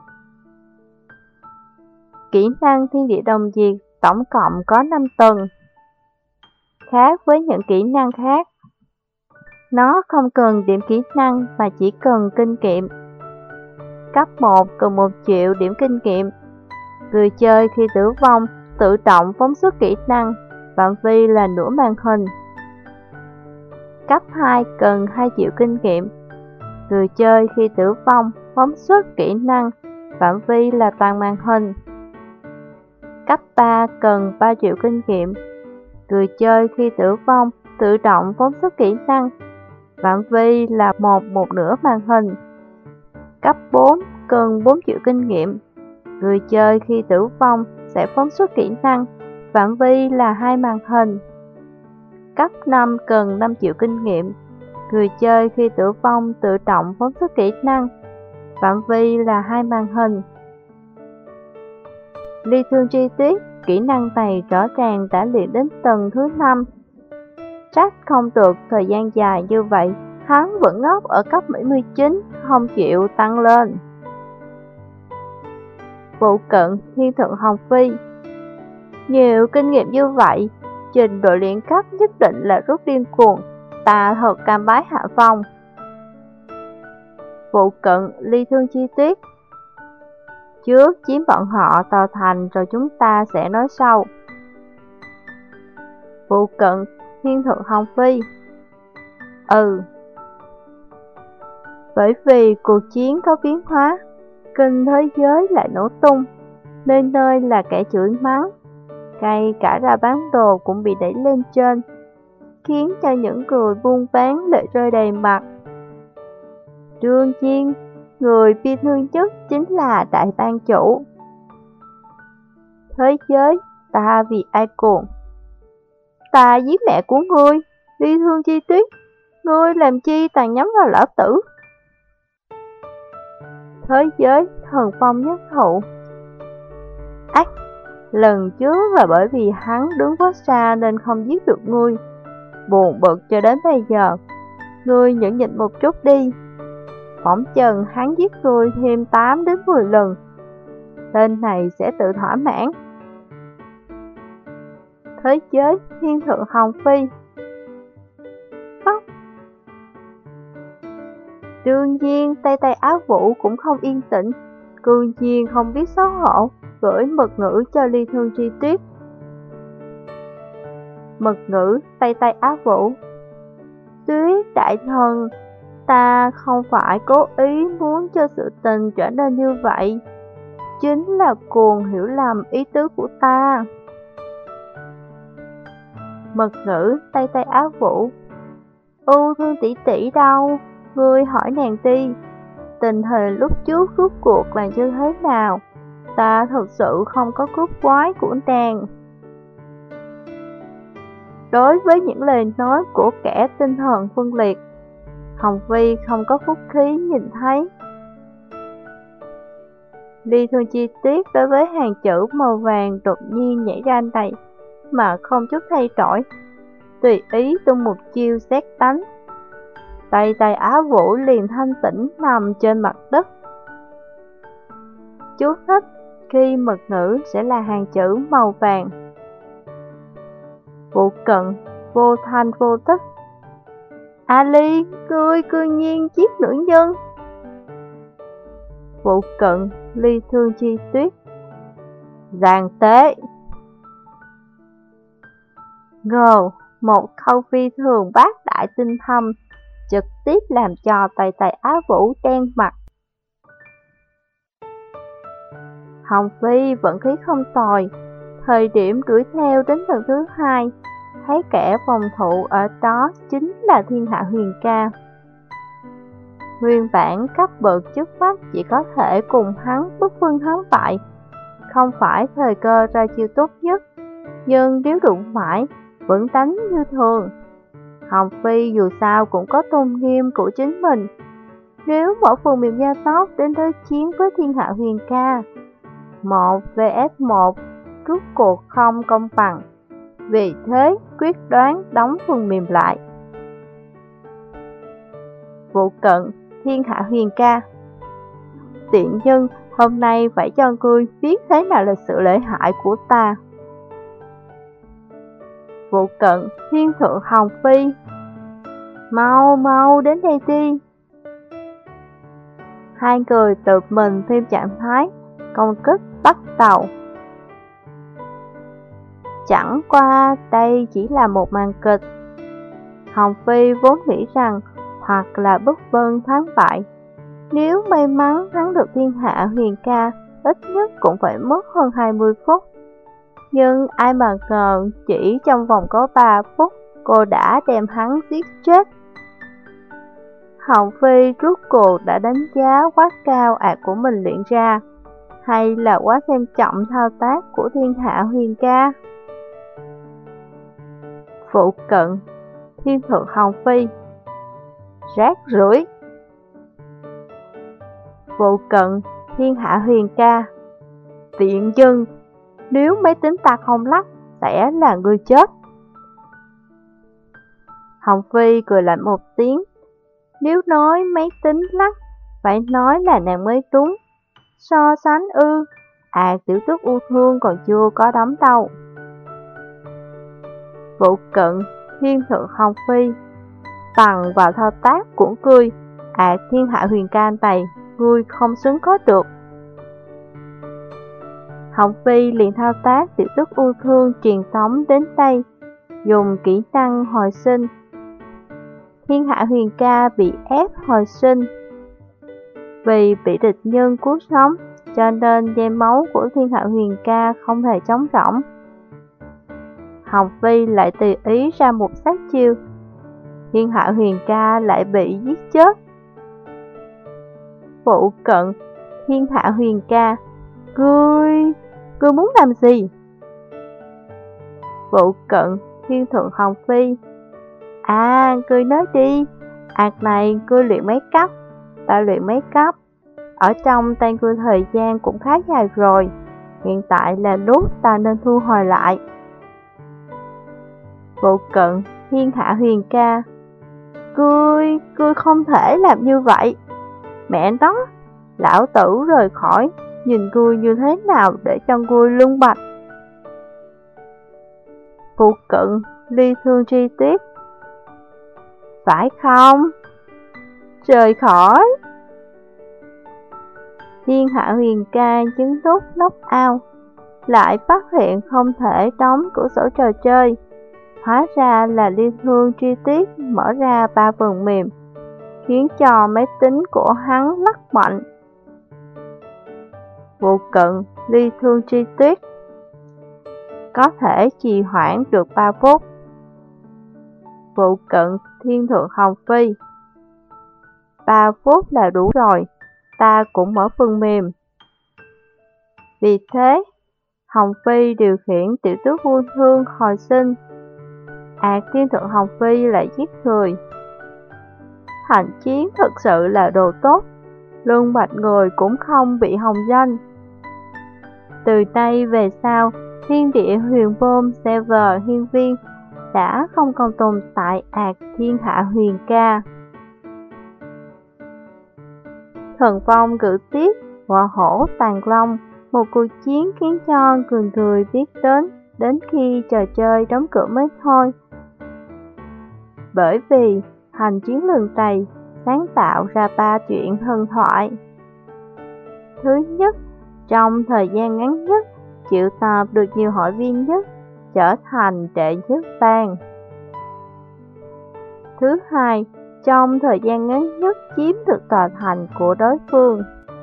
Kỹ năng thiên địa đồng diệt tổng cộng có năm tầng. Khác với những kỹ năng khác, nó không cần điểm kỹ năng mà chỉ cần kinh nghiệm. Cấp một cần một triệu điểm kinh nghiệm. Người chơi khi tử vong tự động phóng xuất kỹ năng, phạm vi là nửa màn hình. Cấp hai cần hai triệu kinh nghiệm. Người chơi khi tử vong phóng xuất kỹ năng, phạm vi là toàn màn hình. Cấp ba cần ba triệu kinh nghiệm. Người chơi khi tử vong tự động phóng xuất kỹ năng, phạm vi là một một nửa màn hình. Cấp bốn cần bốn triệu kinh nghiệm. Người chơi khi tử vong sẽ phóng xuất kỹ năng, phạm vi là hai màn hình. Cấp năm cần năm triệu kinh nghiệm. Người chơi khi tử vong tự động phóng xuất kỹ năng, phạm vi là hai màn hình. Ly thương chi tiết, kỹ năng này rõ ràng đã luyện đến tầng thứ năm. Trách không được thời gian dài như vậy, hắn vẫn ngốc ở cấp bảy mươi chín, không chịu tăng lên. Vụ cận thiên thượng Hồng Phi. Nhiều kinh nghiệm như vậy, trình độ luyện cấp nhất định là rất điên cuồng, ta thật cam bái hạ phong. Vụ cận ly thương chi tiết. Trước chiếm bọn họ tòa thành rồi chúng ta sẽ nói sau. Vụ cận thiên thượng Hồng Phi. Ừ. Bởi vì cuộc chiến có biến hóa, kinh thế giới lại nổ tung, nơi nơi là kẻ chửi mắng, ngay cả ra bán đồ cũng bị đẩy lên trên, khiến cho những người buôn bán lệ rơi đầy mặt. Đương nhiên, người bi thương nhất chính là đại ban chủ. Thế giới, ta vì ai cuồng? Ta giết mẹ của ngươi, bi thương chi tiết, ngươi làm chi tàn nhắm vào lão tử? Thế giới, thần phong nhất thụ. Ách, lần trước là bởi vì hắn đứng quá xa nên không giết được ngươi. Buồn bực cho đến bây giờ, ngươi nhẫn nhịn một chút đi. Phỏng chừng hắn giết ngươi thêm tám đến mười lần, tên này sẽ tự thỏa mãn. Thế giới, thiên thượng Hồng Phi. Khóc. Đương nhiên, Tây Tây Á Vũ cũng không yên tĩnh, cương nhiên không biết xấu hổ, gửi mật ngữ cho ly thương chi tiết. Mật ngữ Tây Tây Á Vũ. Tuyết đại thần, ta không phải cố ý muốn cho sự tình trở nên như vậy, chính là cuồng hiểu lầm ý tứ của ta. Mật ngữ Tây Tây Á Vũ. Ưu thương tỷ tỷ đâu? Ngươi hỏi nàng đi. Tình hình lúc trước rốt cuộc là như thế nào? Ta thật sự không có cướp quái của nàng. Đối với những lời nói của kẻ tinh thần phân liệt, Hồng Vi không có phúc khí nhìn thấy. Ly thương chi tiết đối với hàng chữ màu vàng đột nhiên nhảy ra này mà không chút thay đổi, tùy ý tung một chiêu xét đánh. Tay tay Á Vũ liền thanh tĩnh nằm trên mặt đất. Chú thích: khi mật ngữ sẽ là hàng chữ màu vàng. Vụ cận vô thanh vô tức. Ali, ngươi cư nhiên giết nữ nhân. Vụ cận ly thương chi tuyết. Giàn tế. Ngờ, một câu phi thường bác đại tinh thâm trực tiếp làm cho tay tay Á Vũ đen mặt. Hồng Phi vận khí không tồi, thời điểm đuổi theo đến lần thứ hai, thấy kẻ phòng thủ ở đó chính là Thiên Hạ Huyền Ca. Nguyên bản cấp bậc trước mắt chỉ có thể cùng hắn bất phân thắng bại, không phải thời cơ ra chiêu tốt nhất, nhưng nếu đụng phải vẫn đánh như thường. Hồng Phi dù sao cũng có tôn nghiêm của chính mình. Nếu mỗi phần mềm gia tốc đến đối chiến với thiên hạ huyền ca, một vs một rút cuộc không công bằng. Vì thế quyết đoán đóng phần mềm lại. Vụ cận thiên hạ huyền ca. Tiện nhân, hôm nay phải cho ngươi biết thế nào là sự lợi hại của ta. Vụ cận thiên thượng Hồng Phi. Mau mau đến đây đi. Hai người tự mình thêm trạng thái công kích bắt đầu. Chẳng qua đây chỉ là một màn kịch. Hồng Phi vốn nghĩ rằng hoặc là bất vân thắng bại. Nếu may mắn thắng được thiên hạ huyền ca, ít nhất cũng phải mất hơn hai mươi phút. Nhưng ai mà ngờ chỉ trong vòng có ba phút, cô đã đem hắn giết chết. Hồng Phi rút cuộc đã đánh giá quá cao ạc của mình luyện ra, hay là quá xem trọng thao tác của thiên hạ huyền ca? Phụ cận thiên thượng Hồng Phi. Rác rưởi. Phụ cận thiên hạ huyền ca. Tiện dân, nếu máy tính ta không lắc, sẽ là người chết. Hồng Phi cười lạnh một tiếng. Nếu nói máy tính lắc, phải nói là nàng mới đúng. So sánh ư, à tiểu tước u thương còn chưa có đấm đâu. Vụ cận thiên thượng Hồng Phi. Bằng vào thao tác của ngươi, à thiên hạ huyền ca này, ngươi không xứng có được. Hồng Phi liền thao tác tiểu tước u thương truyền thống đến đây, dùng kỹ năng hồi sinh. Thiên hạ huyền ca bị ép hồi sinh. Vì bị địch nhân cứu sống, cho nên dây máu của thiên hạ huyền ca không hề trống rỗng. Hồng Phi lại tùy ý ra một sát chiêu. Thiên hạ huyền ca lại bị giết chết. Phụ cận thiên hạ huyền ca. Ngươi, ngươi muốn làm gì? Phụ cận thiên thượng Hồng Phi. À, ngươi nói đi, ạc này ngươi luyện mấy cấp? Ta luyện mấy cấp? Ở trong tay ngươi thời gian cũng khá dài rồi, hiện tại là lúc ta nên thu hồi lại. Phụ cận thiên hạ huyền ca. Ngươi, ngươi không thể làm như vậy. Mẹ nó, lão tử rời khỏi, nhìn ngươi như thế nào để cho ngươi lưng bạch. Phụ cận ly thương tri tiết. Phải không? Rời khỏi. Thiên hạ huyền ca chứng túc knock out, lại phát hiện không thể đóng cửa sổ trò chơi. Hóa ra là liên thương chi tiết mở ra ba phần mềm, khiến cho máy tính của hắn lắc mạnh. Vụ cận ly thương chi tiết có thể trì hoãn được ba phút. Vụ cận thiên thượng Hồng Phi. ba phút là đủ rồi, ta cũng mở phần mềm. Vì thế, Hồng Phi điều khiển tiểu tước vô thương hồi sinh. Ác thiên thượng Hồng Phi lại giết người. Hành chiến thực sự là đồ tốt, lương bạch người cũng không bị hồng danh. Từ nay về sau, thiên địa huyền bom server hiên viên đã không còn tồn tại ạc thiên hạ huyền ca. Thần phong cử tiết, ngọa hổ tàn long, một cuộc chiến khiến cho người người biết đến, đến khi trò chơi đóng cửa mới thôi. Bởi vì hành chiến lần này sáng tạo ra ba chuyện thần thoại. Thứ nhất, trong thời gian ngắn nhất, triệu tập được nhiều hội viên nhất, trở thành đệ nhất bang. Thứ hai, trong thời gian ngắn nhất chiếm được tòa thành của đối phương.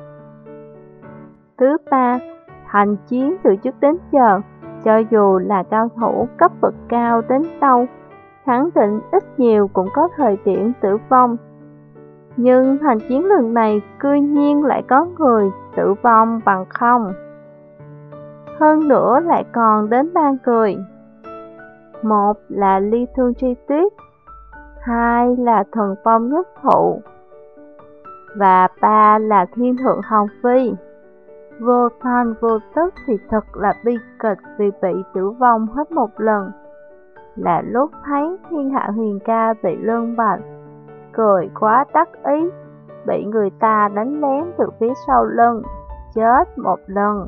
Thứ ba, hành chiến từ trước đến giờ, cho dù là cao thủ cấp bậc cao đến đâu, khẳng định ít nhiều cũng có thời điểm tử vong. Nhưng hành chiến lần này cư nhiên lại có người tử vong bằng không. Hơn nữa lại còn đến ba người. Một là ly thương tri tuyết, hai là Thần Phong Nhất Thụ, và ba là Thiên Thượng Hồng Phi. Vô thanh vô tức thì thật là bi kịch vì bị tử vong hết một lần. Là lúc thấy Thiên Hạ Huyền Ca bị Lương Bạch cười quá đắc ý, bị người ta đánh lén từ phía sau lưng, chết một lần.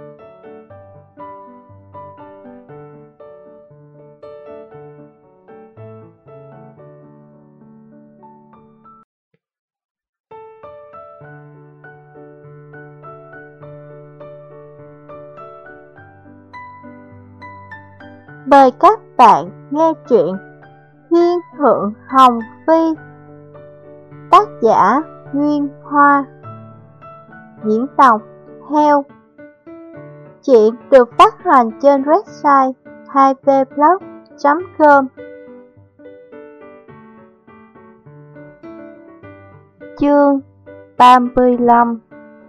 Mời các bạn nghe truyện Thiên Thượng Hồng Phi, tác giả Nguyên Hoa, diễn đọc Heo. Truyện được phát hành trên website hai p blog chấm com. Chương ba mươi lăm.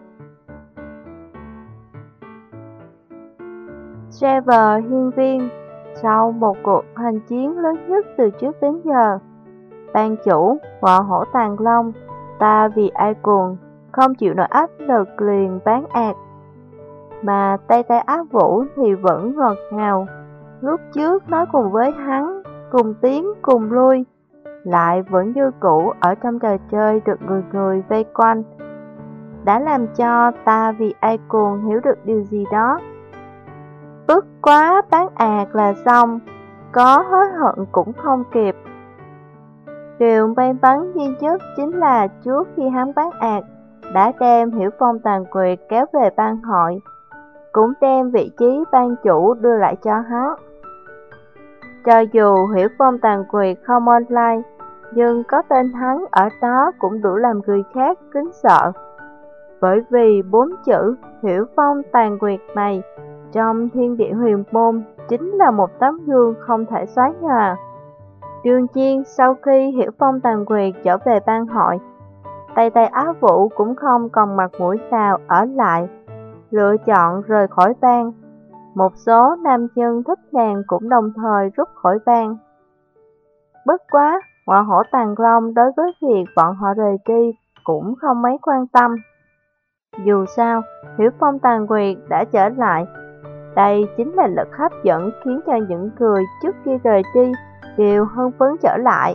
Trevor Hiên Viên. Sau một cuộc hành chiến lớn nhất từ trước đến giờ, ban chủ Ngọ Hổ Tàng Long ta vì ai cuồng không chịu nổi áp lực liền bán ạt, mà Tây Tây Ác Vũ thì vẫn ngọt ngào. Lúc trước nói cùng với hắn, cùng tiến cùng lui, lại vẫn như cũ ở trong trò chơi được người người vây quanh, đã làm cho ta vì ai cuồng hiểu được điều gì đó. Bất quá bán ạt là xong, có hối hận cũng không kịp. Điều may mắn duy nhất chính là trước khi hắn bán ạt, đã đem Hiểu Phong Tàn Quyệt kéo về ban hội, cũng đem vị trí ban chủ đưa lại cho hắn. Cho dù Hiểu Phong Tàn Quyệt không online, nhưng có tên hắn ở đó cũng đủ làm người khác kính sợ. Bởi vì bốn chữ Hiểu Phong Tàn Quyệt này trong thiên địa huyền môn chính là một tấm gương không thể xóa nhòa. Đương nhiên, sau khi Hiểu Phong Tàn Quyệt trở về ban hội, Tây Tây Á Vũ cũng không còn mặt mũi nào ở lại, lựa chọn rời khỏi bang. Một số nam nhân thích nàng cũng đồng thời rút khỏi bang. Bất quá, Ngọ Hổ Tàng Long đối với việc bọn họ rời đi cũng không mấy quan tâm. Dù sao, Hiểu Phong Tàn Quyệt đã trở lại. Đây chính là lực hấp dẫn khiến cho những người trước khi rời đi đều hưng phấn trở lại.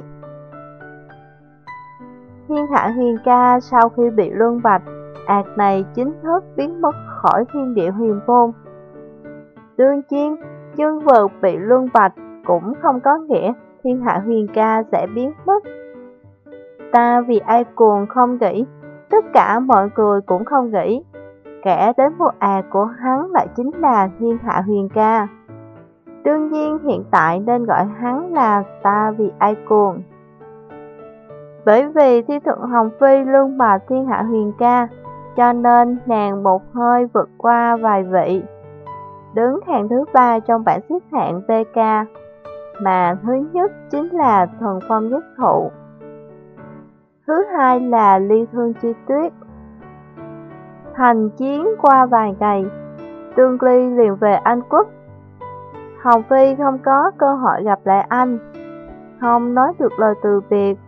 Thiên Hạ Huyền Ca sau khi bị luân bạch, ạt này chính thức biến mất khỏi thiên địa huyền môn. Đương nhiên, nhân vật bị luân bạch cũng không có nghĩa Thiên Hạ Huyền Ca sẽ biến mất. Ta vì ai cuồng không nghĩ, tất cả mọi người cũng không nghĩ. Kẻ đến vô ạt của hắn lại chính là Thiên Hạ Huyền Ca. Đương nhiên hiện tại nên gọi hắn là ta vì ai cuồng. Bởi vì Thiên Thượng Hồng Phi luôn mà Thiên Hạ Huyền Ca, cho nên nàng một hơi vượt qua vài vị, đứng hàng thứ ba trong bảng xếp hạng vê ca, mà thứ nhất chính là Thần Phong Nhất Thụ, thứ hai là Liên Thương Chi Tuyết. Hành chiến qua vài ngày, Tương Ly liền về Anh Quốc. Hồng Phi không có cơ hội gặp lại anh, không nói được lời từ biệt.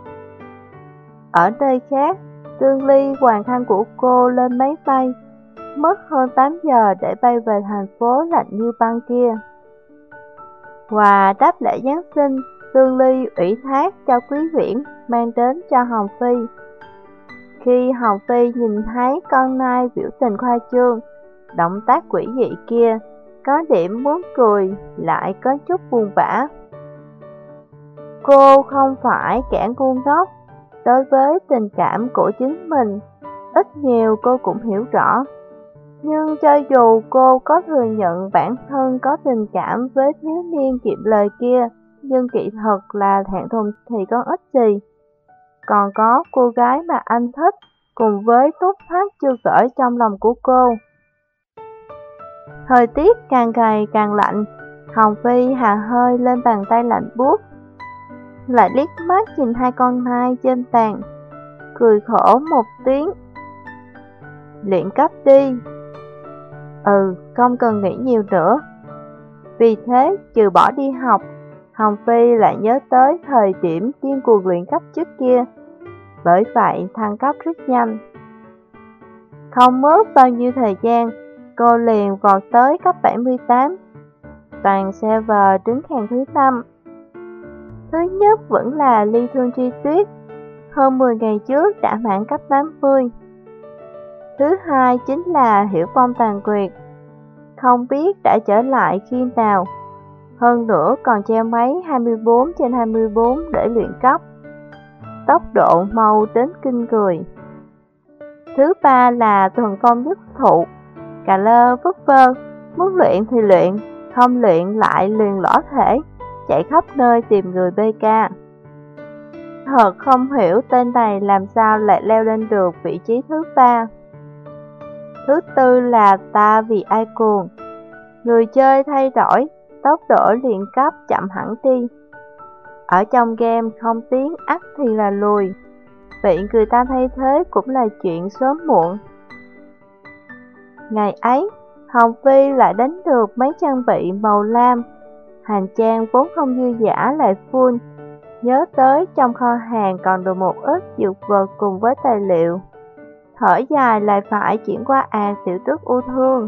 Ở nơi khác, Tương Ly hoàn thành của cô lên máy bay, mất hơn tám giờ để bay về thành phố lạnh như băng kia. Và đáp lễ Giáng sinh, Tương Ly ủy thác cho Quý Viễn mang đến cho Hồng Phi. Khi Hồng Phi nhìn thấy con nai biểu tình khoa trương, động tác quỷ dị kia, có điểm muốn cười, lại có chút buồn bã. Cô không phải kẻ ngu ngốc, đối với tình cảm của chính mình, ít nhiều cô cũng hiểu rõ. Nhưng cho dù cô có thừa nhận bản thân có tình cảm với thiếu niên kiệm lời kia, nhưng kỳ thật là thẹn thùng thì có ích gì. Còn có cô gái mà anh thích, cùng với túc thắt chưa gửi trong lòng của cô. Thời tiết càng ngày càng lạnh, Hồng Phi hà hơi lên bàn tay lạnh buốt, lại liếc mắt nhìn hai con nai trên bàn, cười khổ một tiếng. Luyện cấp đi. Ừ, không cần nghĩ nhiều nữa. Vì thế, trừ bỏ đi học, Hồng Phi lại nhớ tới thời điểm điên cuồng luyện cấp trước kia, bởi vậy thăng cấp rất nhanh. Không mất bao nhiêu thời gian, cô liền vọt tới cấp bảy mươi tám. Toàn server đứng hàng thứ năm. Thứ nhất vẫn là Ly Thương Tri Tuyết, hơn mười ngày trước đã mãn cấp tám mươi. Thứ hai chính là Hiểu Phong Tàn Quyệt, không biết đã trở lại khi nào. Hơn nữa còn treo máy hai mươi bốn trên hai mươi bốn để luyện cấp, tốc độ mau đến kinh người. Thứ ba là Thuần Phong Nhất Thụ, cà lơ vất vơ, muốn luyện thì luyện, không luyện lại liền lõa thể, chạy khắp nơi tìm người bê ca. Thật không hiểu tên này làm sao lại leo lên được vị trí thứ ba. Thứ tư là Ta Vì Ai Cuồng, người chơi thay đổi, tốc độ luyện cấp chậm hẳn đi. Ở trong game không tiến ắt thì là lùi, bị người ta thay thế cũng là chuyện sớm muộn. Ngày ấy, Hồng Phi lại đánh được mấy trang bị màu lam, hành trang vốn không dư dả lại full. Nhớ tới trong kho hàng còn được một ít dược vật cùng với tài liệu, thở dài lại phải chuyển qua ạc Tiểu Tước U Thương.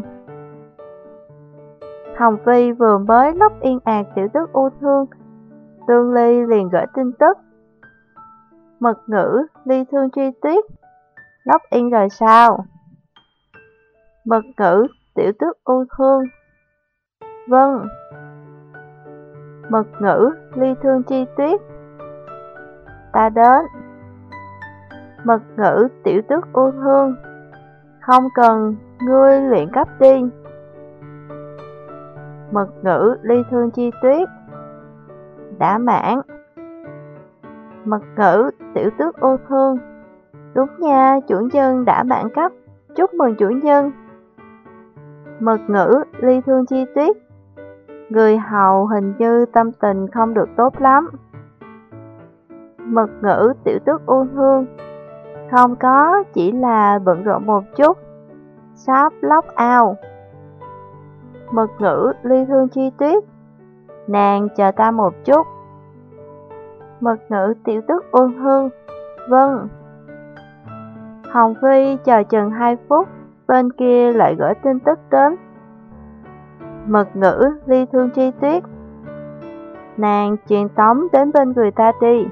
Hồng Phi vừa mới log in ạc Tiểu Tước U Thương, Tương Ly liền gửi tin tức: mật ngữ Ly Thương Tri Tuyết, log in rồi sao? Mật ngữ Tiểu Tước U Thương. Vâng. Mật ngữ Ly Thương Tri Tuyết. Ta đến. Mật ngữ Tiểu Tước U Thương. Không cần, ngươi luyện cấp đi. Mật ngữ Ly Thương Tri Tuyết. Đã mãn. Mật ngữ Tiểu Tước U Thương. Đúng nha, chủ nhân đã mãn cấp, chúc mừng chủ nhân. Mật ngữ Ly Thương Chi Tuyết. Người hầu hình như tâm tình không được tốt lắm. Mật ngữ Tiểu Tước U Thương. Không có, chỉ là bận rộn một chút, sắp log out. Mật ngữ Ly Thương Chi Tuyết. Nàng chờ ta một chút. Mật ngữ Tiểu Tước U Thương. Vâng. Hồng Phi chờ chừng hai phút, bên kia lại gửi tin tức đến. Mật ngữ Ly Thương Chi Tuyết. Nàng truyền tống đến bên người ta đi.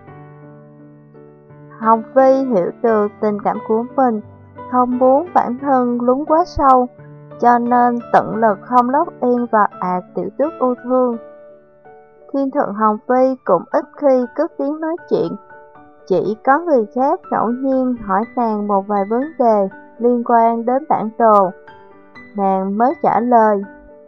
Hồng Phi hiểu được tình cảm của mình, không muốn bản thân lún quá sâu, cho nên tận lực không log in vào ạc Tiểu Tước U Thương. Thiên thượng Hồng Phi cũng ít khi cất tiếng nói chuyện, chỉ có người khác ngẫu nhiên hỏi nàng một vài vấn đề liên quan đến bản đồ, nàng mới trả lời.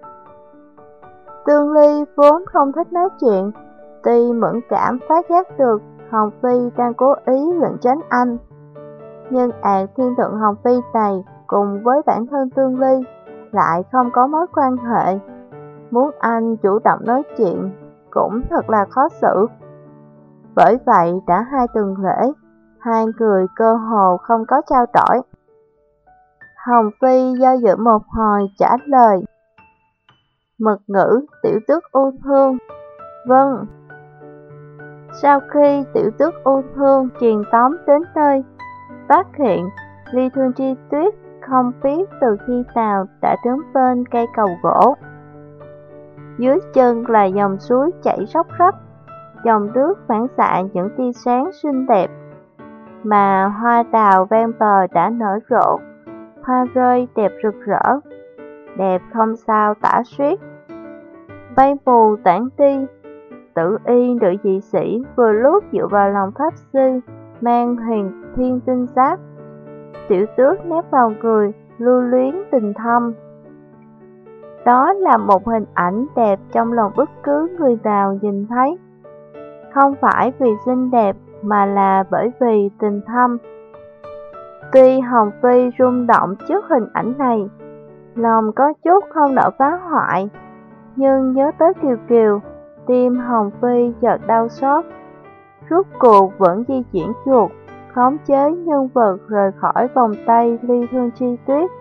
Tương Ly vốn không thích nói chuyện, tuy mẫn cảm phát giác được Hồng Phi đang cố ý lẩn tránh anh, nhưng ạc Thiên thượng Hồng Phi này cùng với bản thân Tương Ly lại không có mối quan hệ, muốn anh chủ động nói chuyện cũng thật là khó xử. Bởi vậy đã hai tuần lễ, hai người cơ hồ không có trao đổi. Hồng Phi do dự một hồi trả lời. Mật ngữ Tiểu Tước U Thương. Vâng. Sau khi Tiểu Tước U Thương truyền tống đến nơi, phát hiện Ly Thương Chi Tuyết không biết từ khi nào đã đứng bên cây cầu gỗ. Dưới chân là dòng suối chảy róc rách, dòng nước phản xạ những tia sáng xinh đẹp, mà hoa đào ven bờ đã nở rộ, hoa rơi đẹp rực rỡ, đẹp không sao tả xiết. Bay mù tản đi, Tử Y nữ dị sĩ vừa lúc dựa vào lòng pháp sư mang huyền thiên tinh giáp, Tiểu Tước nép vào người, lưu luyến tình thâm. Đó là một hình ảnh đẹp trong lòng bất cứ người nào nhìn thấy, không phải vì xinh đẹp mà là bởi vì tình thâm. Tuy Hồng Phi rung động trước hình ảnh này, lòng có chút không nỡ phá hoại, nhưng nhớ tới Kiều Kiều, tim Hồng Phi chợt đau xót. Rốt cuộc vẫn di chuyển chuột, khống chế nhân vật rời khỏi vòng tay Ly Thương Chi Tuyết.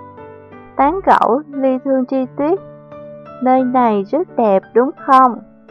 Tán gẫu Ly Thương Chi Tuyết. Nơi này rất đẹp đúng không?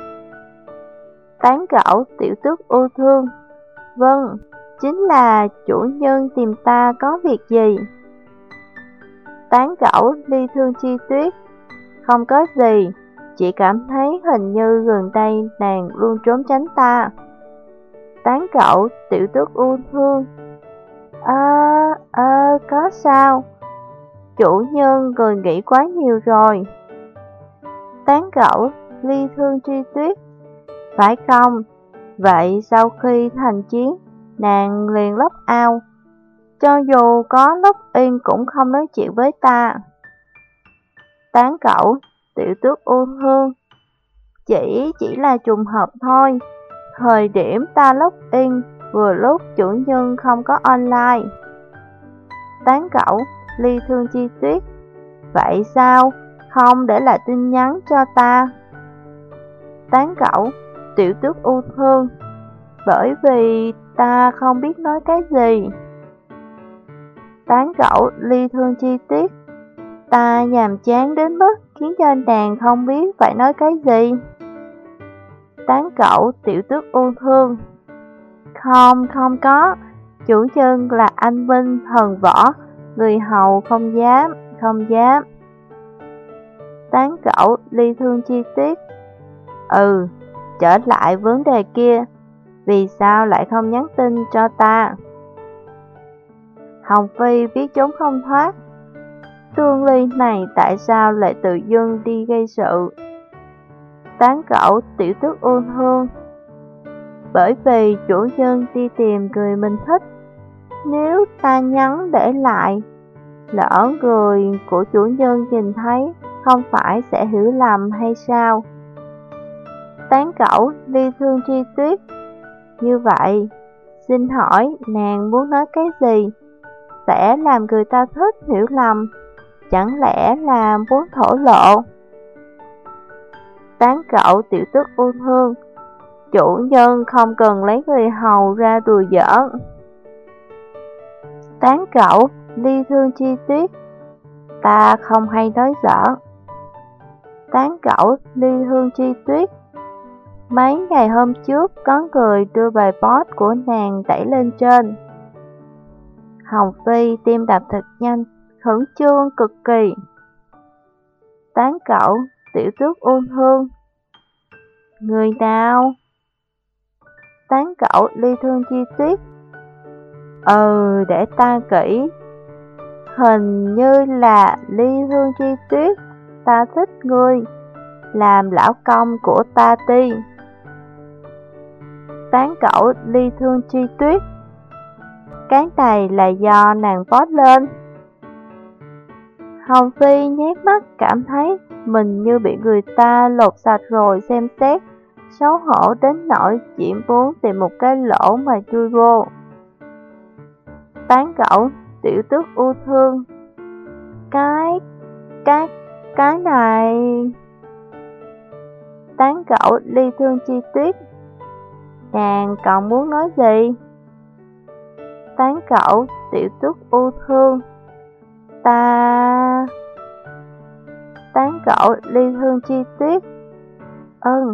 Tán gẫu tiểu tước ưu thương. Vâng, chính là chủ nhân tìm ta có việc gì? Tán gẫu ly thương chi tuyết. Không có gì, chỉ cảm thấy hình như gần đây nàng luôn trốn tránh ta. Tán gẫu tiểu tước ưu thương. Ơ, ơ, có sao? Chủ nhân người nghĩ quá nhiều rồi. Tán gẫu ly thương chi tuyết. Phải không? Vậy sau khi thành chiến, nàng liền log out. Cho dù có log in cũng không nói chuyện với ta. Tán gẫu tiểu tước ưu thương. Chỉ chỉ là trùng hợp thôi. Thời điểm ta log in vừa lúc chủ nhân không có online. Tán gẫu ly thương chi tuyết. Vậy sao không để lại tin nhắn cho ta? Tán gẫu tiểu tước ưu thương. Bởi vì ta không biết nói cái gì. Tán gẫu ly thương chi tuyết. Ta nhàm chán đến mức khiến cho nàng không biết phải nói cái gì. Tán gẫu tiểu tước ưu thương. Không, không có. Chủ nhân là anh binh thần võ, người hầu không dám, không dám. Tán gẫu ly thương chi tuyết. Ừ, trở lại vấn đề kia. Vì sao lại không nhắn tin cho ta? Hồng Phi biết trốn không thoát. Tương Ly này tại sao lại tự dưng đi gây sự? Tán gẫu tiểu tước ưu thương. Bởi vì chủ nhân đi tìm người mình thích. Nếu ta nhắn để lại, lỡ người của chủ nhân nhìn thấy, không phải sẽ hiểu lầm hay sao? Tán gẫu ly thương chi tuyết. Như vậy, xin hỏi nàng muốn nói cái gì? Sẽ làm người ta thích hiểu lầm, chẳng lẽ là muốn thổ lộ? Tán gẫu tiểu tước ưu thương. Chủ nhân không cần lấy người hầu ra đùa giỡn. Tán gẫu ly thương chi tuyết. Ta không hay nói giỡn. Tán gẫu ly thương chi tuyết. Mấy ngày hôm trước có người đưa bài post của nàng đẩy lên trên. Hồng Phi tim đập thật nhanh, khẩn trương cực kỳ. Tán gẫu tiểu tước ưu thương. Người nào? Tán gẫu ly thương chi tuyết. Ừ, để ta kỹ. Hình như là ly thương chi tuyết. Ta thích ngươi, làm lão công của ta đi. Tán gẫu ly thương chi tuyết. Cái này là do nàng post lên. Hồng Phi nhét mắt cảm thấy mình như bị người ta lột sạch rồi xem xét, xấu hổ đến nỗi chỉ muốn tìm một cái lỗ mà chui vô. Tán gẫu tiểu tước ưu thương. Cái, cái, cái này... Tán gẫu ly thương chi tuyết. Nàng còn muốn nói gì? Tán gẫu tiểu tước ưu thương. Ta... Tán gẫu ly thương chi tuyết. Ừ.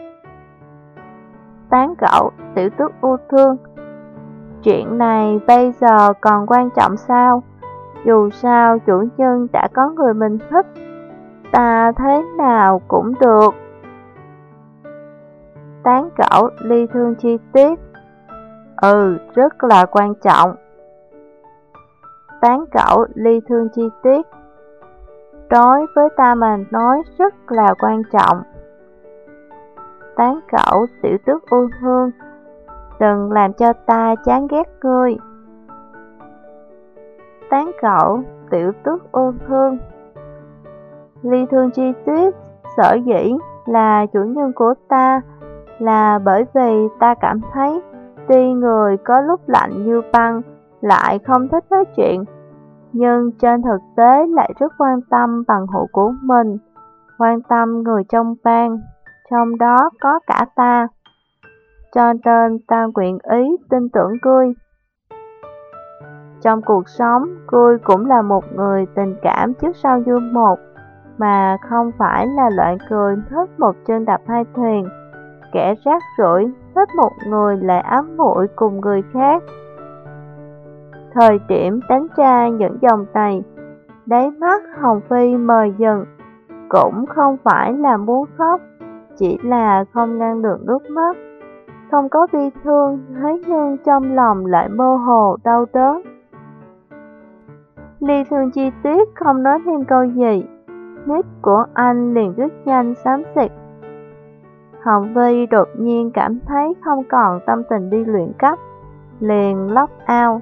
Tán gẫu tiểu tước ưu thương. Chuyện này bây giờ còn quan trọng sao? Dù sao chủ nhân đã có người mình thích, ta thế nào cũng được. Tán gẫu ly thương chi tuyết. Ừ, rất là quan trọng. Tán gẫu ly thương chi tuyết. Đối với ta mà nói rất là quan trọng. Tán gẫu tiểu tước ưu thương. Đừng làm cho ta chán ghét ngươi. Tán gẫu tiểu tước ưu thương. Ly thương chi tuyết. Sở dĩ là chủ nhân của ta là bởi vì ta cảm thấy tuy người có lúc lạnh như băng, lại không thích nói chuyện, nhưng trên thực tế lại rất quan tâm bằng hữu của mình, quan tâm người trong bang, trong đó có cả ta. Cho nên ta nguyện ý tin tưởng ngươi. Trong cuộc sống, ngươi cũng là một người tình cảm trước sau như một, mà không phải là loại người thích một chân đạp hai thuyền. kẻ rác rưởi, thích một người lại ám muội cùng người khác. Thời điểm đánh ra những dòng này, đáy mắt Hồng Phi mờ dần, cũng không phải là muốn khóc, chỉ là không ngăn được nước mắt. Không có bi thương, thế nhưng trong lòng lại mơ hồ đau đớn. Ly Thương Chi Tuyết không nói thêm câu gì, nét của anh liền rất nhanh xám xịt. Hồng Vi đột nhiên cảm thấy không còn tâm tình đi luyện cấp, liền log out.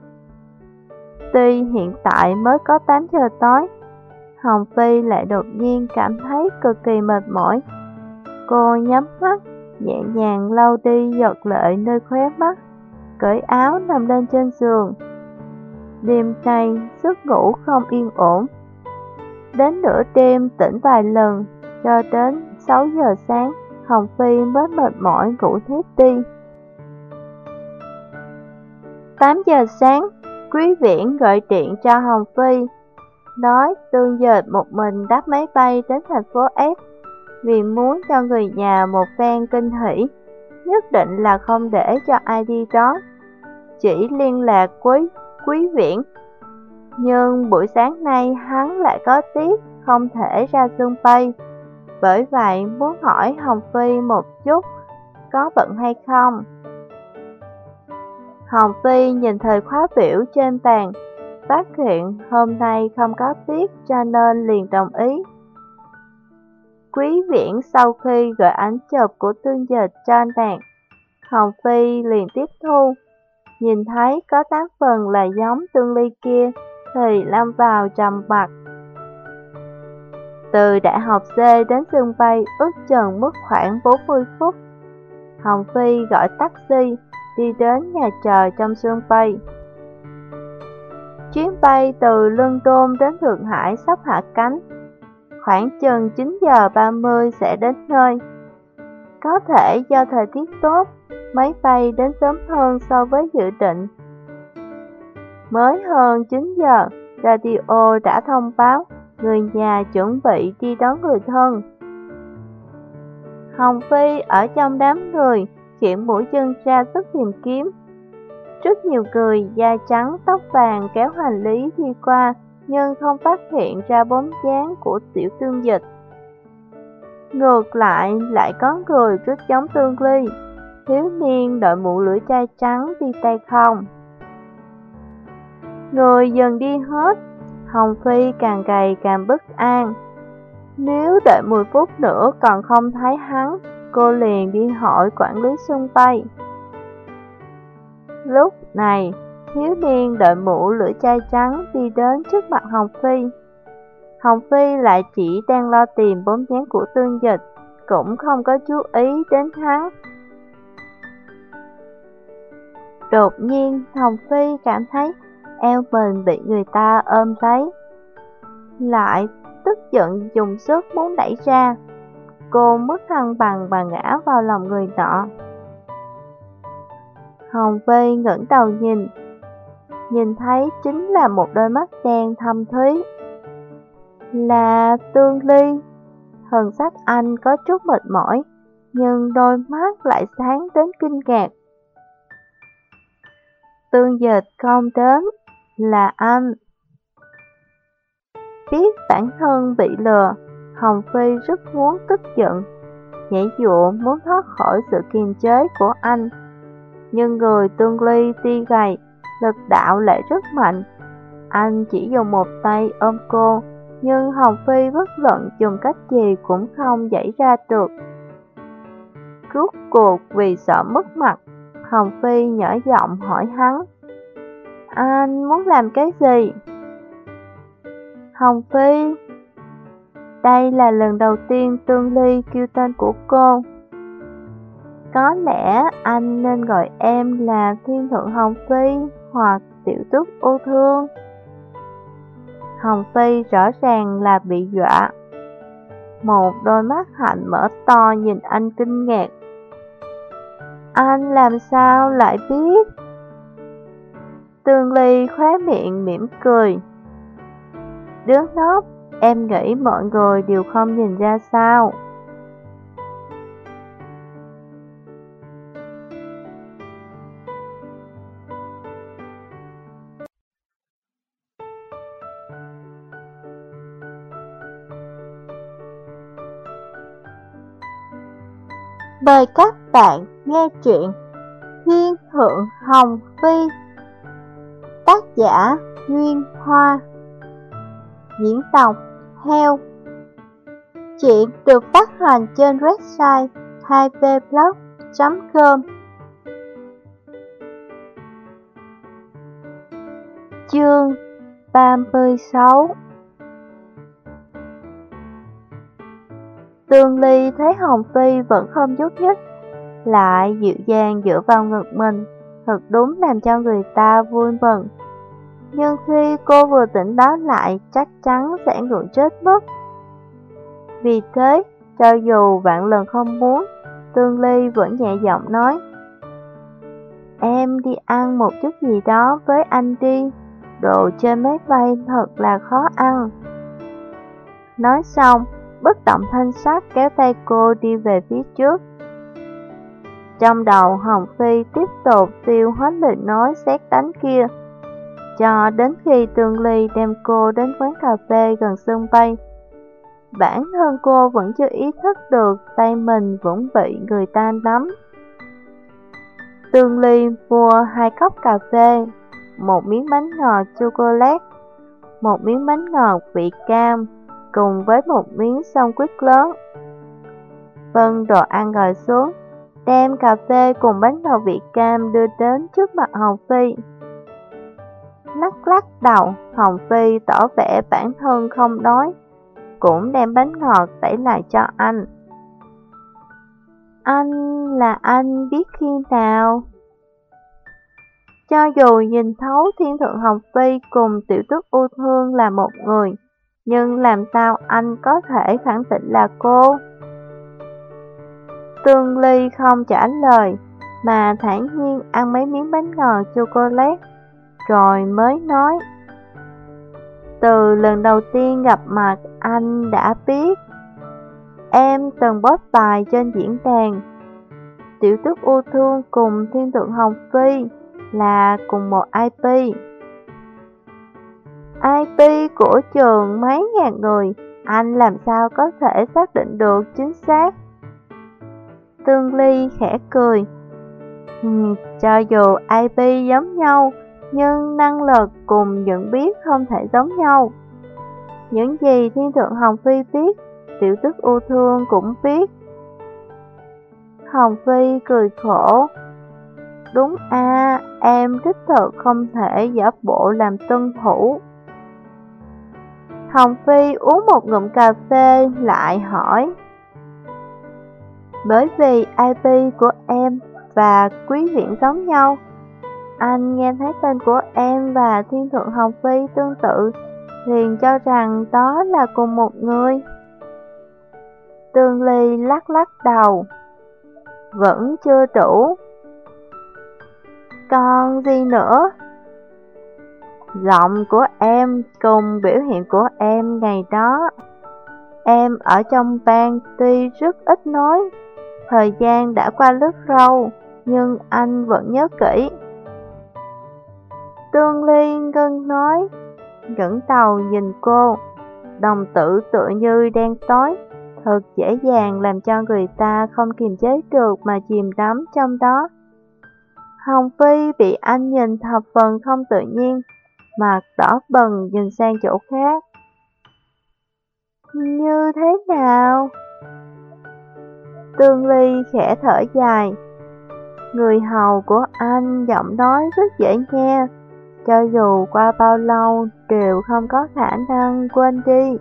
Tuy hiện tại mới có tám giờ tối, Hồng Phi lại đột nhiên cảm thấy cực kỳ mệt mỏi. Cô nhắm mắt, nhẹ nhàng lau đi giọt lệ nơi khóe mắt, cởi áo nằm lên trên giường. Đêm nay giấc ngủ không yên ổn. Đến nửa đêm tỉnh vài lần, cho đến sáu giờ sáng, Hồng Phi mới mệt mỏi ngủ thiếp đi. tám giờ sáng, Quý Viễn gọi điện cho Hồng Phi, nói Tương Dệt một mình đáp máy bay đến thành phố S, vì muốn cho người nhà một phen kinh hỉ, nhất định là không để cho ai đi đó, chỉ liên lạc với Quý Viễn. Nhưng buổi sáng nay hắn lại có tiết, không thể ra sân bay, bởi vậy muốn hỏi Hồng Phi một chút, có bận hay không. Hồng Phi nhìn thời khóa biểu trên bàn, phát hiện hôm nay không có tiết cho nên liền đồng ý. Quý Viễn sau khi gửi ảnh chụp của Tương Dệt cho nàng, Hồng Phi liền tiếp thu, nhìn thấy có tám phần là giống Tương Ly kia, thì lâm vào trầm mặc. Từ đại học C đến sân bay ước chừng mất khoảng bốn mươi phút. Hồng Phi gọi taxi, đi đến nhà chờ trong sân bay. Chuyến bay từ London đến Thượng Hải sắp hạ cánh, khoảng chừng chín giờ ba mươi sẽ đến nơi. Có thể do thời tiết tốt, máy bay đến sớm hơn so với dự định. Mới hơn chín giờ, radio đã thông báo người nhà chuẩn bị đi đón người thân. Hồng Phi ở trong đám người, khiển mũi chân ra sức tìm kiếm. Rất nhiều người da trắng tóc vàng kéo hành lý đi qua, nhưng không phát hiện ra bóng dáng của Tiểu Tương Dịch. Ngược lại, lại có người rất giống Tương Ly, thiếu niên đội mũ lưỡi chai trắng đi tay không. Người dần đi hết, Hồng Phi càng ngày càng bất an. Nếu đợi mười phút nữa còn không thấy hắn, cô liền đi hỏi quản lý sân bay. Lúc này, thiếu niên đội mũ lưỡi chai trắng đi đến trước mặt Hồng Phi. Hồng Phi lại chỉ đang lo tìm bóng dáng của Tương Dịch, cũng không có chú ý đến hắn. Đột nhiên, Hồng Phi cảm thấy eo mình bị người ta ôm lấy, lại tức giận dùng sức muốn đẩy ra. Cô mất thăng bằng và ngã vào lòng người nọ. Hồng Phi ngẩng đầu nhìn, nhìn thấy chính là một đôi mắt đen thâm thúy. Là Tương Ly. Thần sắc anh có chút mệt mỏi, nhưng đôi mắt lại sáng đến kinh ngạc. Tương Dịch không đến, là anh. Biết bản thân bị lừa, Hồng Phi rất muốn tức giận, nhảy dụa muốn thoát khỏi sự kiềm chế của anh. Nhưng người Tương Ly tuy gầy, lực đạo lại rất mạnh. Anh chỉ dùng một tay ôm cô, nhưng Hồng Phi bất luận dùng cách gì cũng không giãy ra được. Rốt cuộc vì sợ mất mặt, Hồng Phi nhỏ giọng hỏi hắn, anh muốn làm cái gì? Hồng Phi, đây là lần đầu tiên Tương Ly kêu tên của cô. Có lẽ anh nên gọi em là Thiên Thượng Hồng Phi hoặc Tiểu Túc Ô Thương. Hồng Phi rõ ràng là bị dọa. Một đôi mắt hạnh mở to nhìn anh kinh ngạc. Anh làm sao lại biết? Tương Ly khóe miệng mỉm cười. Đứa ngốc, em nghĩ mọi người đều không nhìn ra sao? Mời các bạn nghe truyện Thiên Thượng Hồng Phi, tác giả Nguyên Hoa, diễn đọc Heo. Truyện được phát hành trên website hai v blog chấm com. Chương ba mươi sáu. Tương Ly thấy Hồng Phi vẫn không nhúc nhích, lại dịu dàng dựa vào ngực mình, thật đúng làm cho người ta vui mừng. Nhưng khi cô vừa tỉnh táo lại, chắc chắn sẽ ngượng chết mất. Vì thế, cho dù vạn lần không muốn, Tương Ly vẫn nhẹ giọng nói: "Em đi ăn một chút gì đó với anh đi, đồ trên máy bay thật là khó ăn." Nói xong, bất động thanh sắc kéo tay cô đi về phía trước. Trong đầu Hồng Phi tiếp tục tiêu hết lời nói sét đánh kia, cho đến khi Tương Ly đem cô đến quán cà phê gần sân bay. Bản thân cô vẫn chưa ý thức được tay mình vẫn bị người ta nắm. Tương Ly mua hai cốc cà phê, một miếng bánh ngọt chocolate, một miếng bánh ngọt vị cam, cùng với một miếng song quýt lớn. Vân đồ ăn ngồi xuống, đem cà phê cùng bánh ngọt vị cam đưa đến trước mặt Hồng Phi. Lắc lắc đầu, Hồng Phi tỏ vẻ bản thân không đói, cũng đem bánh ngọt đẩy lại cho anh. "Anh là anh biết khi nào?" Cho dù nhìn thấu Thiên Thượng Hồng Phi cùng Tiểu Tước U Thương là một người, nhưng làm sao anh có thể khẳng định là cô? Tương Ly không trả lời, mà thản nhiên ăn mấy miếng bánh ngọt chocolate, rồi mới nói: "Từ lần đầu tiên gặp mặt anh đã biết. Em từng post bài trên diễn đàn, Tiểu Tước U Thương cùng Thiên Thượng Hồng Phi là cùng một i pê. i pê của trường mấy ngàn người, anh làm sao có thể xác định được chính xác?" Tương Ly khẽ cười. Ừ, cho dù i pê giống nhau, nhưng năng lực cùng nhận biết không thể giống nhau. Những gì Thiên Thượng Hồng Phi biết, Tiểu Tước U Thương cũng biết. Hồng Phi cười khổ. Đúng a, à, em đích thực không thể giả bộ làm tuân thủ. Hồng Phi uống một ngụm cà phê lại hỏi: "Bởi vì i pê của em và Quý Viễn giống nhau, anh nghe thấy tên của em và Thiên Thượng Hồng Phi tương tự, liền cho rằng đó là cùng một người." Tương Ly lắc lắc đầu. Vẫn chưa đủ. Còn gì nữa? Giọng của em cùng biểu hiện của em ngày đó. Em ở trong bang tuy rất ít nói, thời gian đã qua rất lâu, nhưng anh vẫn nhớ kỹ. Tương Ly ngưng nói, ngẩng đầu nhìn cô, đồng tử tựa như đen tối, thật dễ dàng làm cho người ta không kiềm chế được mà chìm đắm trong đó. Hồng Phi bị anh nhìn thập phần không tự nhiên, mặt đỏ bừng nhìn sang chỗ khác. Như thế nào? Tương Ly khẽ thở dài. Người hầu của anh giọng nói rất dễ nghe, cho dù qua bao lâu đều không có khả năng quên đi.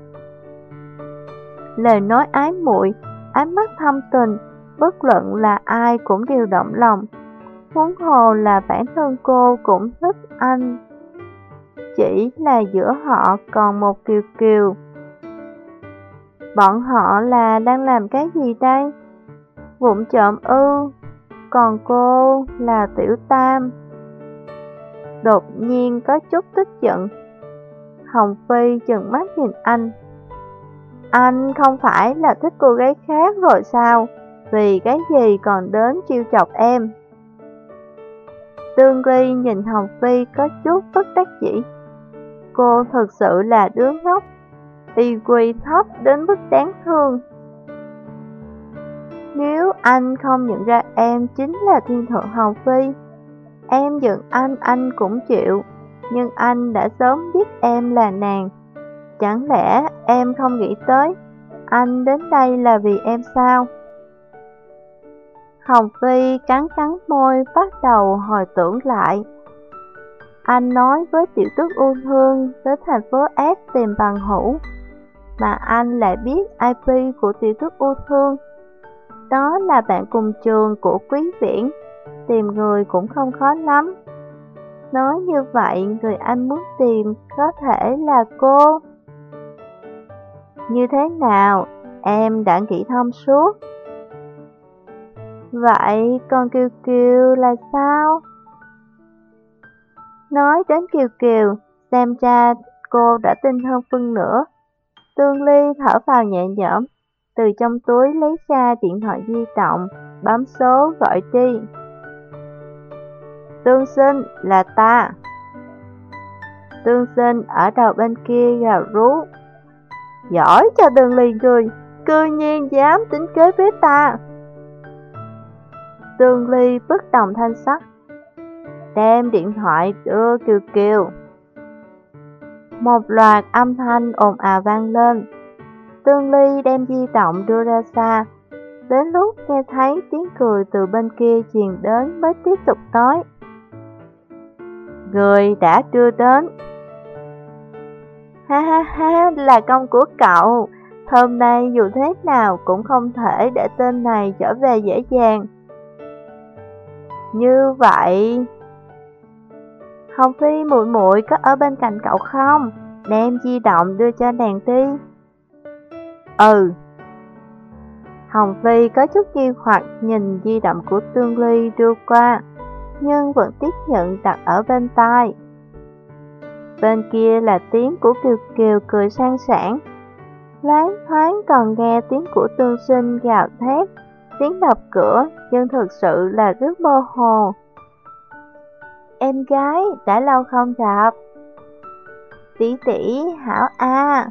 Lời nói ái muội, ánh mắt thâm tình, bất luận là ai cũng đều động lòng. Huống hồ là bản thân cô cũng thích anh. Chỉ là giữa họ còn một kiều kiều. Bọn họ là đang làm cái gì đây? Vụng trộm ư? Còn cô là Tiểu Tam. Đột nhiên có chút tức giận. Hồng Phi trừng mắt nhìn anh. Anh không phải là thích cô gái khác rồi sao? Vì cái gì còn đến trêu chọc em? Tương Ly nhìn Hồng Phi có chút bất đắc dĩ. Cô thực sự là đứa ngốc, i kiu thấp đến mức đáng thương. Nếu anh không nhận ra em chính là thiên thượng Hồng Phi, em giận anh anh cũng chịu, nhưng anh đã sớm biết em là nàng. Chẳng lẽ em không nghĩ tới anh đến đây là vì em sao? Hồng Phi cắn cắn môi, bắt đầu hồi tưởng lại. Anh nói với tiểu tước U Thương tới thành phố S tìm bằng hữu, mà anh lại biết i pê của tiểu tước U Thương. Đó là bạn cùng trường của Quý Viễn, tìm người cũng không khó lắm. Nói như vậy, người anh muốn tìm có thể là cô. Như thế nào, em đã nghĩ thông suốt. Vậy còn Kiều Kiều là sao? Nói đến Kiều Kiều, xem ra cô đã tin hơn phân nửa. Tương Ly thở vào nhẹ nhõm, từ trong túi lấy ra điện thoại di động, bấm số gọi đi. Tương Sinh, là ta. Tương Sinh ở đầu bên kia gào rú. Giỏi cho Tương Ly cười, cư nhiên dám tính kế với ta. Tương Ly bất động thanh sắc, đem điện thoại đưa Kiều Kiều. Một loạt âm thanh ồn ào vang lên. Tương Ly đem di động đưa ra xa. Đến lúc nghe thấy tiếng cười từ bên kia truyền đến mới tiếp tục nói. Người đã đưa đến. Ha ha ha, là công của cậu. Hôm nay dù thế nào cũng không thể để tên này trở về dễ dàng. Như vậy, Hồng Phi muội muội có ở bên cạnh cậu không? Đem di động đưa cho nàng đi. Ừ. Hồng Phi có chút nghi hoặc nhìn di động của Tương Ly đưa qua, nhưng vẫn tiếp nhận đặt ở bên tai. Bên kia là tiếng của Kiều Kiều cười sang sảng. Loáng thoáng còn nghe tiếng của Tương Sinh gào thét, tiếng đập cửa, nhưng thực sự là rất mơ hồ. Em gái, đã lâu không gặp. Tỷ tỷ, hảo a.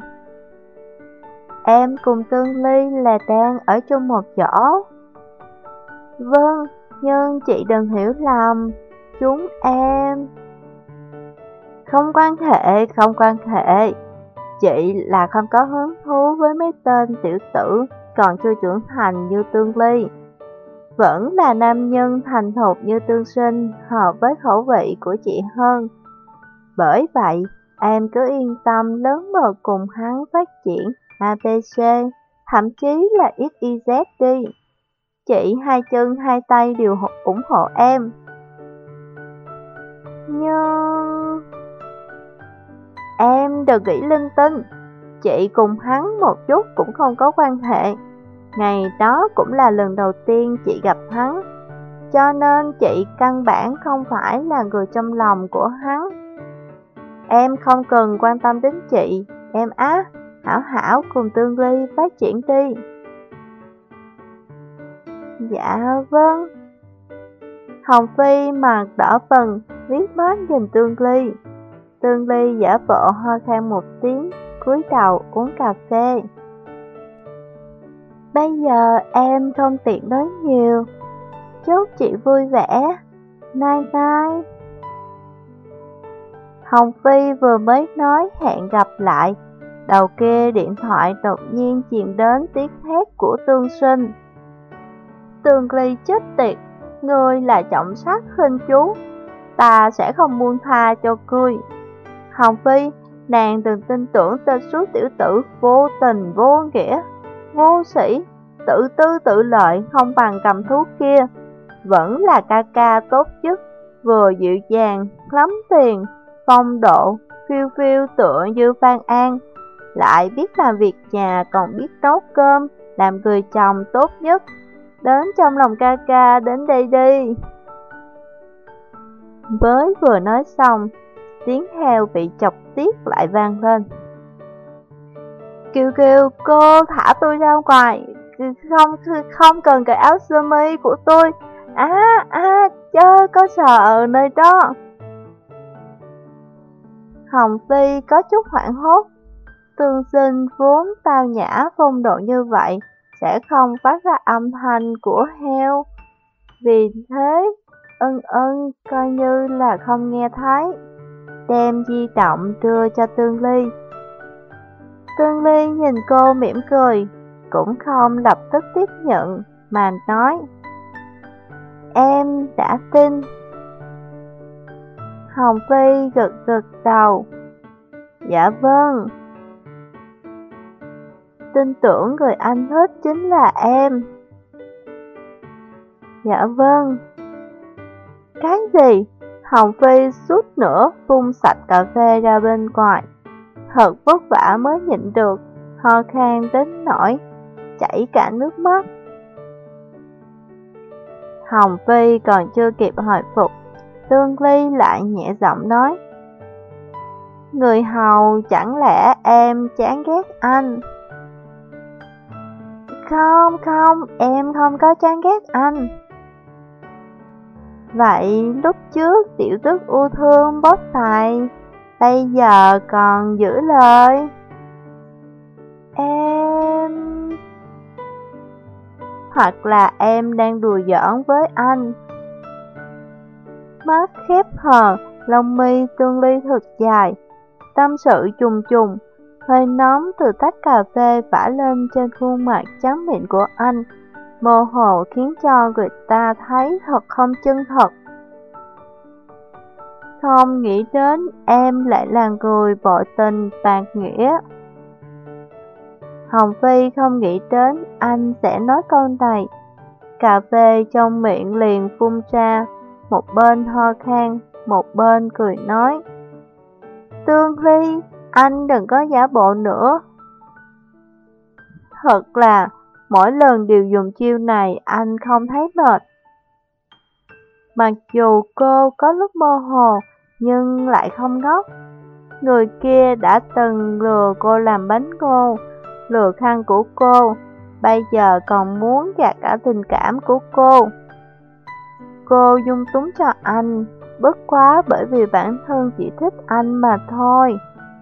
Em cùng Tương Ly là đang ở chung một chỗ. Vâng, nhưng chị đừng hiểu lầm, chúng em... Không quan hệ, không quan hệ. Chị là không có hứng thú với mấy tên tiểu tử còn chưa trưởng thành như Tương Ly. Vẫn là nam nhân thành thục như Tương Sinh hợp với khẩu vị của chị hơn. Bởi vậy, em cứ yên tâm lớn mật cùng hắn phát triển a bê xê, thậm chí là ích y dét đi. Chị hai chân hai tay đều ủng hộ em. Nhưng... Em đừng nghĩ linh tinh. Chị cùng hắn một chút cũng không có quan hệ. Ngày đó cũng là lần đầu tiên chị gặp hắn, cho nên chị căn bản không phải là người trong lòng của hắn. Em không cần quan tâm đến chị, em á, hảo hảo cùng Tương Ly phát triển đi. Dạ vâng. Hồng Phi mặt đỏ bừng, liếc mắt nhìn Tương Ly. Tương Ly giả bộ ho khan một tiếng, cúi đầu uống cà phê. Bây giờ em không tiện nói nhiều. Chúc chị vui vẻ. Nay nay. Hồng Phi vừa mới nói hẹn gặp lại, đầu kia điện thoại đột nhiên truyền đến tiếng hét của Tương Sinh. Tương Ly chết tiệt, ngươi là trọng sát khinh chú, ta sẽ không buông tha cho ngươi. Hồng Phi, nàng đừng tin tưởng tên số tiểu tử vô tình vô nghĩa, vô sĩ, tự tư tự lợi không bằng cầm thú kia. Vẫn là ca ca tốt nhất, vừa dịu dàng, lắm tiền, phong độ, phiêu phiêu tựa như Phan An. Lại biết làm việc nhà còn biết nấu cơm, làm người chồng tốt nhất. Đến trong lòng ca ca, đến đây đi. Mới vừa nói xong, tiếng heo bị chọc tiết lại vang lên. Kiều Kiều, cô thả tôi ra ngoài, không không cần cái áo sơ mi của tôi. Á, á, chớ có sợ ở nơi đó. Hồng Phi có chút hoảng hốt. Tương Sinh vốn tao nhã phong độ như vậy, sẽ không phát ra âm thanh của heo. Vì thế, Ân Ân coi như là không nghe thấy, đem di động đưa cho Tương Ly. Tương Ly nhìn cô mỉm cười, cũng không lập tức tiếp nhận, mà nói: Em đã tin. Hồng Phi gật gật đầu. Dạ vâng. Tin tưởng người anh thích chính là em. Dạ vâng. Cái gì? Hồng Phi suốt nữa phun sạch cà phê ra bên ngoài. Thật vất vả mới nhịn được, ho khan đến nỗi chảy cả nước mắt. Hồng Phi còn chưa kịp hồi phục, Tương Ly lại nhẹ giọng nói: Người hầu, chẳng lẽ em chán ghét anh? Không, không, em không có chán ghét anh. Vậy lúc trước tiểu tước ưu thương bóp thầy, bây giờ còn giữ lời. Em... Hoặc là em đang đùa giỡn với anh. Mắt khép hờ, lông mi Tương Ly thật dài, tâm sự trùng trùng, hơi nóng từ tách cà phê vã lên trên khuôn mặt trắng mịn của anh, mơ hồ khiến cho người ta thấy thật không chân thật. Không nghĩ đến em lại là người bội tình bạc nghĩa. Hồng Phi không nghĩ đến anh sẽ nói câu này. Cà phê trong miệng liền phun ra, một bên ho khan, một bên cười nói: Tương Ly, anh đừng có giả bộ nữa. Thật là mỗi lần đều dùng chiêu này anh không thấy mệt. Mặc dù cô có lúc mơ hồ nhưng lại không ngốc. Người kia đã từng lừa cô làm bánh ngô, lừa khăn của cô, bây giờ còn muốn gạt cả tình cảm của cô. Cô dung túng cho anh, bất quá bởi vì bản thân chỉ thích anh mà thôi.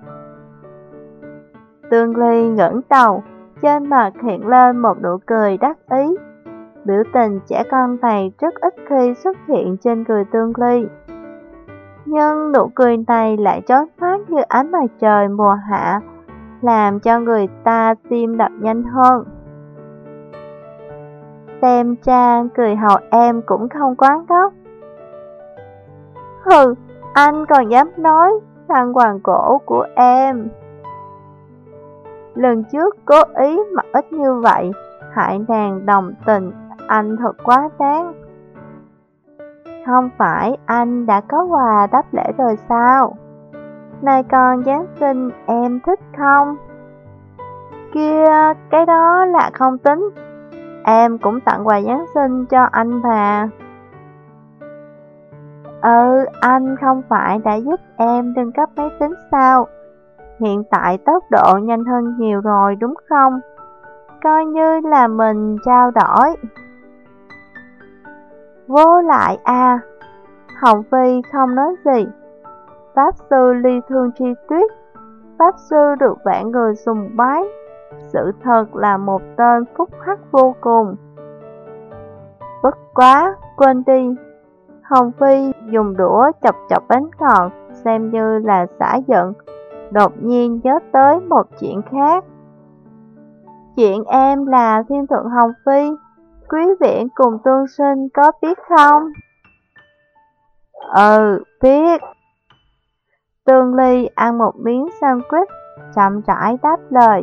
Tương Ly ngẩng đầu, trên mặt hiện lên một nụ cười đắc ý. Biểu tình trẻ con này rất ít khi xuất hiện trên người Tương Ly. Nhưng nụ cười này lại chói mắt như ánh mặt trời mùa hạ, làm cho người ta tim đập nhanh hơn. Xem ra cười hầu em cũng không quá ngốc. Hừ, anh còn dám nói khăn quàng cổ của em. Lần trước cố ý mặc ít như vậy, hại nàng đồng tình, anh thật quá đáng. Không phải anh đã có quà đáp lễ rồi sao? Này còn Giáng sinh em thích không? Kia, cái đó là không tính. Em cũng tặng quà Giáng sinh cho anh mà. Ừ, anh không phải đã giúp em nâng cấp máy tính sao? Hiện tại tốc độ nhanh hơn nhiều rồi đúng không? Coi như là mình trao đổi. Vô lại à. Hồng Phi không nói gì. Pháp sư ly thương chi tuyết, Pháp sư được vạn người sùng bái, sự thật là một tên phúc hắc vô cùng. Bất quá, quên đi. Hồng Phi dùng đũa chọc chọc bánh ngọt, xem như là xả giận. Đột nhiên nhớ tới một chuyện khác. Chuyện em là Thiên Thượng Hồng Phi, quý viện cùng Tương Sinh có biết không? Ừ, biết. Tương Ly ăn một miếng sandwich, chậm rãi đáp lời.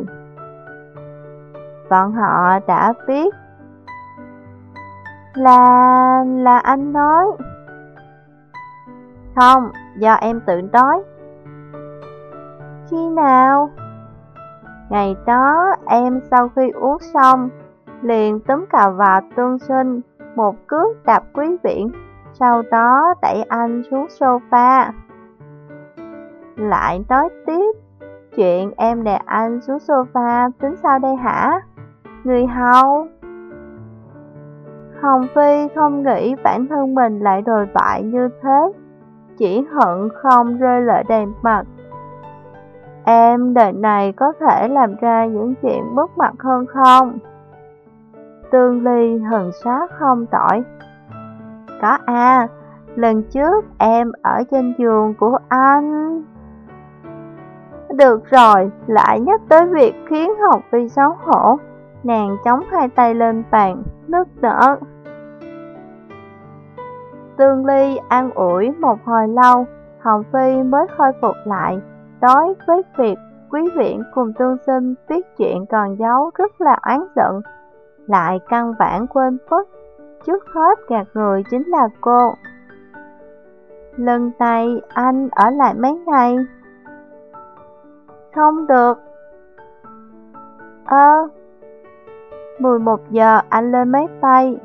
Bọn họ đã biết. Là... là anh nói. Không, do em tự nói. Khi nào? Ngày đó em sau khi uống xong, liền túm cà vạt Tương Sinh, một cước đạp quý viện, sau đó đẩy anh xuống sofa. Lại nói tiếp, chuyện em đè anh xuống sofa tính sao đây hả? Người hầu. Hồng Phi không nghĩ bản thân mình lại đồi bại như thế, chỉ hận không rơi lệ đầy mặt. Em đời này có thể làm ra những chuyện mất mặt hơn không? Tương Ly hừng sát không tỏi. Có à, lần trước em ở trên giường của anh. Được rồi, lại nhắc tới việc khiến Hồng Phi xấu hổ. Nàng chống hai tay lên bàn, nức nở. Tương Ly an ủi một hồi lâu, Hồng Phi mới khôi phục lại. Đối với việc quý viện cùng Tương Sinh biết chuyện còn giấu rất là oán giận, lại căn bản quên mất, trước hết gạt người chính là cô. Lần này anh ở lại mấy ngày? Không được. Ơ, mười một giờ anh lên máy bay.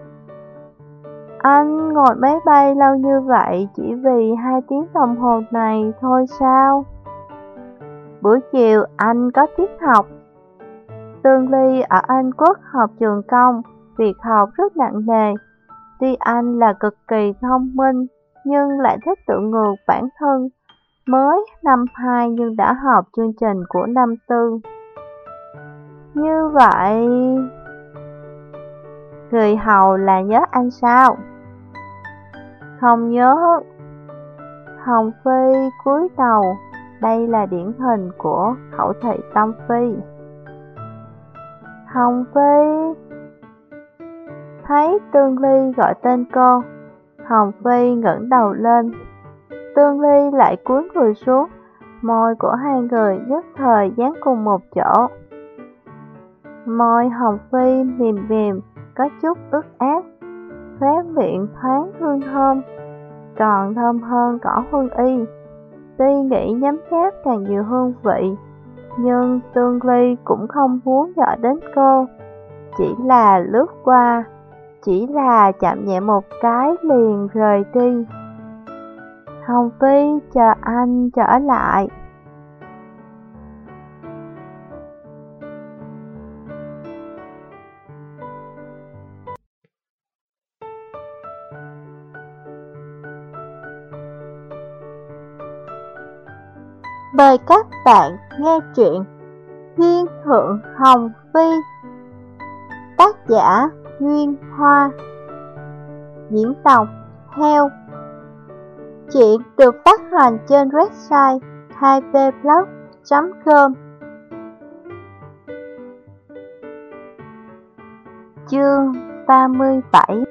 Anh ngồi máy bay lâu như vậy chỉ vì hai tiếng đồng hồ này thôi sao? Buổi chiều anh có tiết học. Tương Ly ở Anh Quốc học trường công, việc học rất nặng nề. Tuy anh là cực kỳ thông minh, nhưng lại thích tự ngược bản thân. Mới năm hai nhưng đã học chương trình của năm tư. Như vậy, người hầu là nhớ anh sao? Không nhớ. Hồng Phi cúi đầu, đây là điển hình của khẩu thị tâm phi. Hồng Phi. Thấy Tương Ly gọi tên cô, Hồng Phi ngẩng đầu lên. Tương Ly lại cúi người xuống, môi của hai người nhất thời dán cùng một chỗ. Môi Hồng Phi mềm mềm, có chút ướt át, khóe miệng thoáng hương thơm, còn thơm hơn cỏ hương y. Tuy nghĩ nhấm nháp càng nhiều hương vị, nhưng Tương Ly cũng không muốn dọa đến cô, chỉ là lướt qua, chỉ là chạm nhẹ một cái liền rời đi. Hồng Phi chờ anh trở lại. Mời các bạn nghe truyện Thiên Thượng Hồng Phi, tác giả Nguyên Hoa, diễn đọc Heo. Chuyện được phát hành trên website hai b blog chấm com. Chương ba mươi bảy.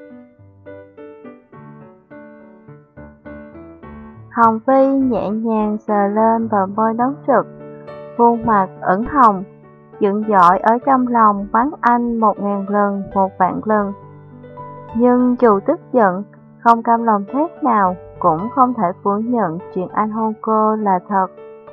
Hồng Phi nhẹ nhàng sờ lên bờ môi nóng rực, khuôn mặt ửng hồng, giận dỗi ở trong lòng mắng anh một ngàn lần, một vạn lần. Nhưng dù tức giận, không cam lòng thế nào, cũng không thể phủ nhận chuyện anh hôn cô là thật.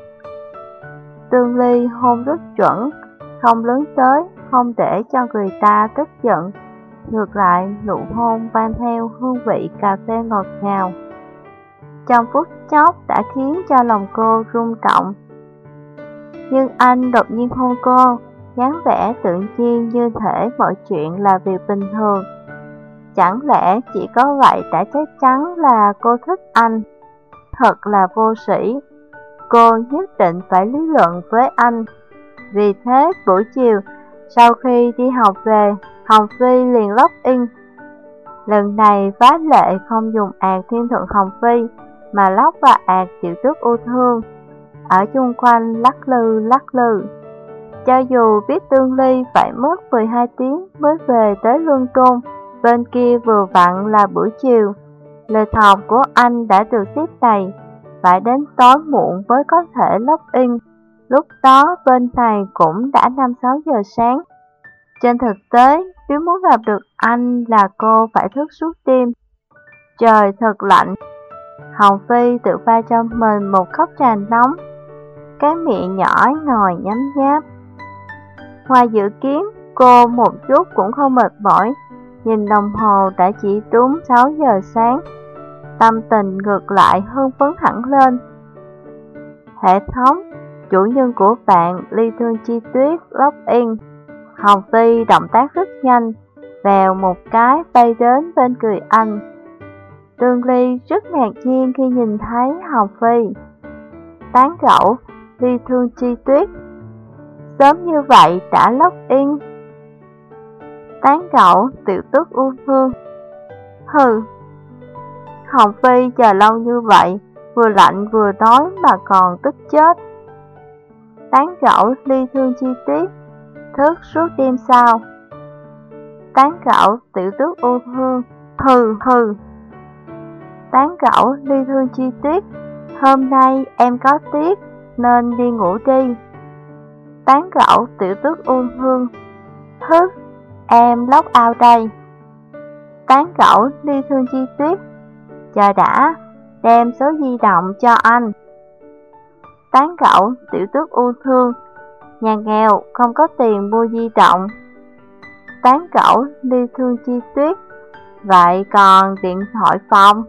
Tương Ly hôn rất chuẩn, không lớn tới, không để cho người ta tức giận. Ngược lại, nụ hôn mang theo hương vị cà phê ngọt ngào, trong phút chốc đã khiến cho lòng cô rung động. Nhưng anh đột nhiên hôn cô, dáng vẻ tự nhiên như thể mọi chuyện là việc bình thường. Chẳng lẽ chỉ có vậy đã chắc chắn là cô thích anh? Thật là vô sĩ. Cô nhất định phải lý luận với anh. Vì thế buổi chiều, sau khi đi học về, Hồng Phi liền log in. Lần này phá lệ không dùng ạt Thiên Thượng Hồng Phi, mà lóc và ạt Tiểu Tước Yêu Thương, ở chung quanh lắc lư lắc lư. Cho dù biết Tương Ly phải mất mười hai tiếng mới về tới Luân Trung, bên kia vừa vặn là buổi chiều, lịch học của anh đã được xếp đầy, phải đến tối muộn mới có thể log in. Lúc đó bên này cũng đã năm sáu giờ sáng. Trên thực tế, nếu muốn gặp được anh là cô phải thức suốt đêm. Trời thật lạnh. Hồng Phi tự pha cho mình một cốc trà nóng, cái miệng nhỏ ngồi nhấm nháp. Ngoài dự kiến, cô một chút cũng không mệt mỏi, nhìn đồng hồ đã chỉ đúng sáu giờ sáng. Tâm tình ngược lại hưng phấn hẳn lên. Hệ thống, chủ nhân của bạn Ly Thương Chi Tuyết login. Hồng Phi động tác rất nhanh, vèo một cái bay đến bên người anh. Tương Ly rất ngạc nhiên khi nhìn thấy Hồng Phi. Tán gẫu, Ly Thương Chi Tuyết, sớm như vậy đã login. Tán gẫu Tiểu Tước ưu thương. Hừ, Hồng Phi chờ lâu như vậy, vừa lạnh vừa đói mà còn tức chết. Tán gẫu Ly Thương Chi Tuyết, thức suốt đêm sao? Tán gẫu Tiểu Tước ưu thương. Hừ hừ. Tán gẫu Ly Thương Chi Tuyết, hôm nay em có tiết nên đi ngủ đi. Tán gẫu Tiểu Tước ưu thương. Hứ, em lóc ao đây. Tán gẫu Ly Thương Chi Tuyết, chờ đã, đem số di động cho anh. Tán gẫu Tiểu Tước ưu thương, nhà nghèo không có tiền mua di động. Tán gẫu Ly Thương Chi Tuyết, vậy còn điện thoại phòng.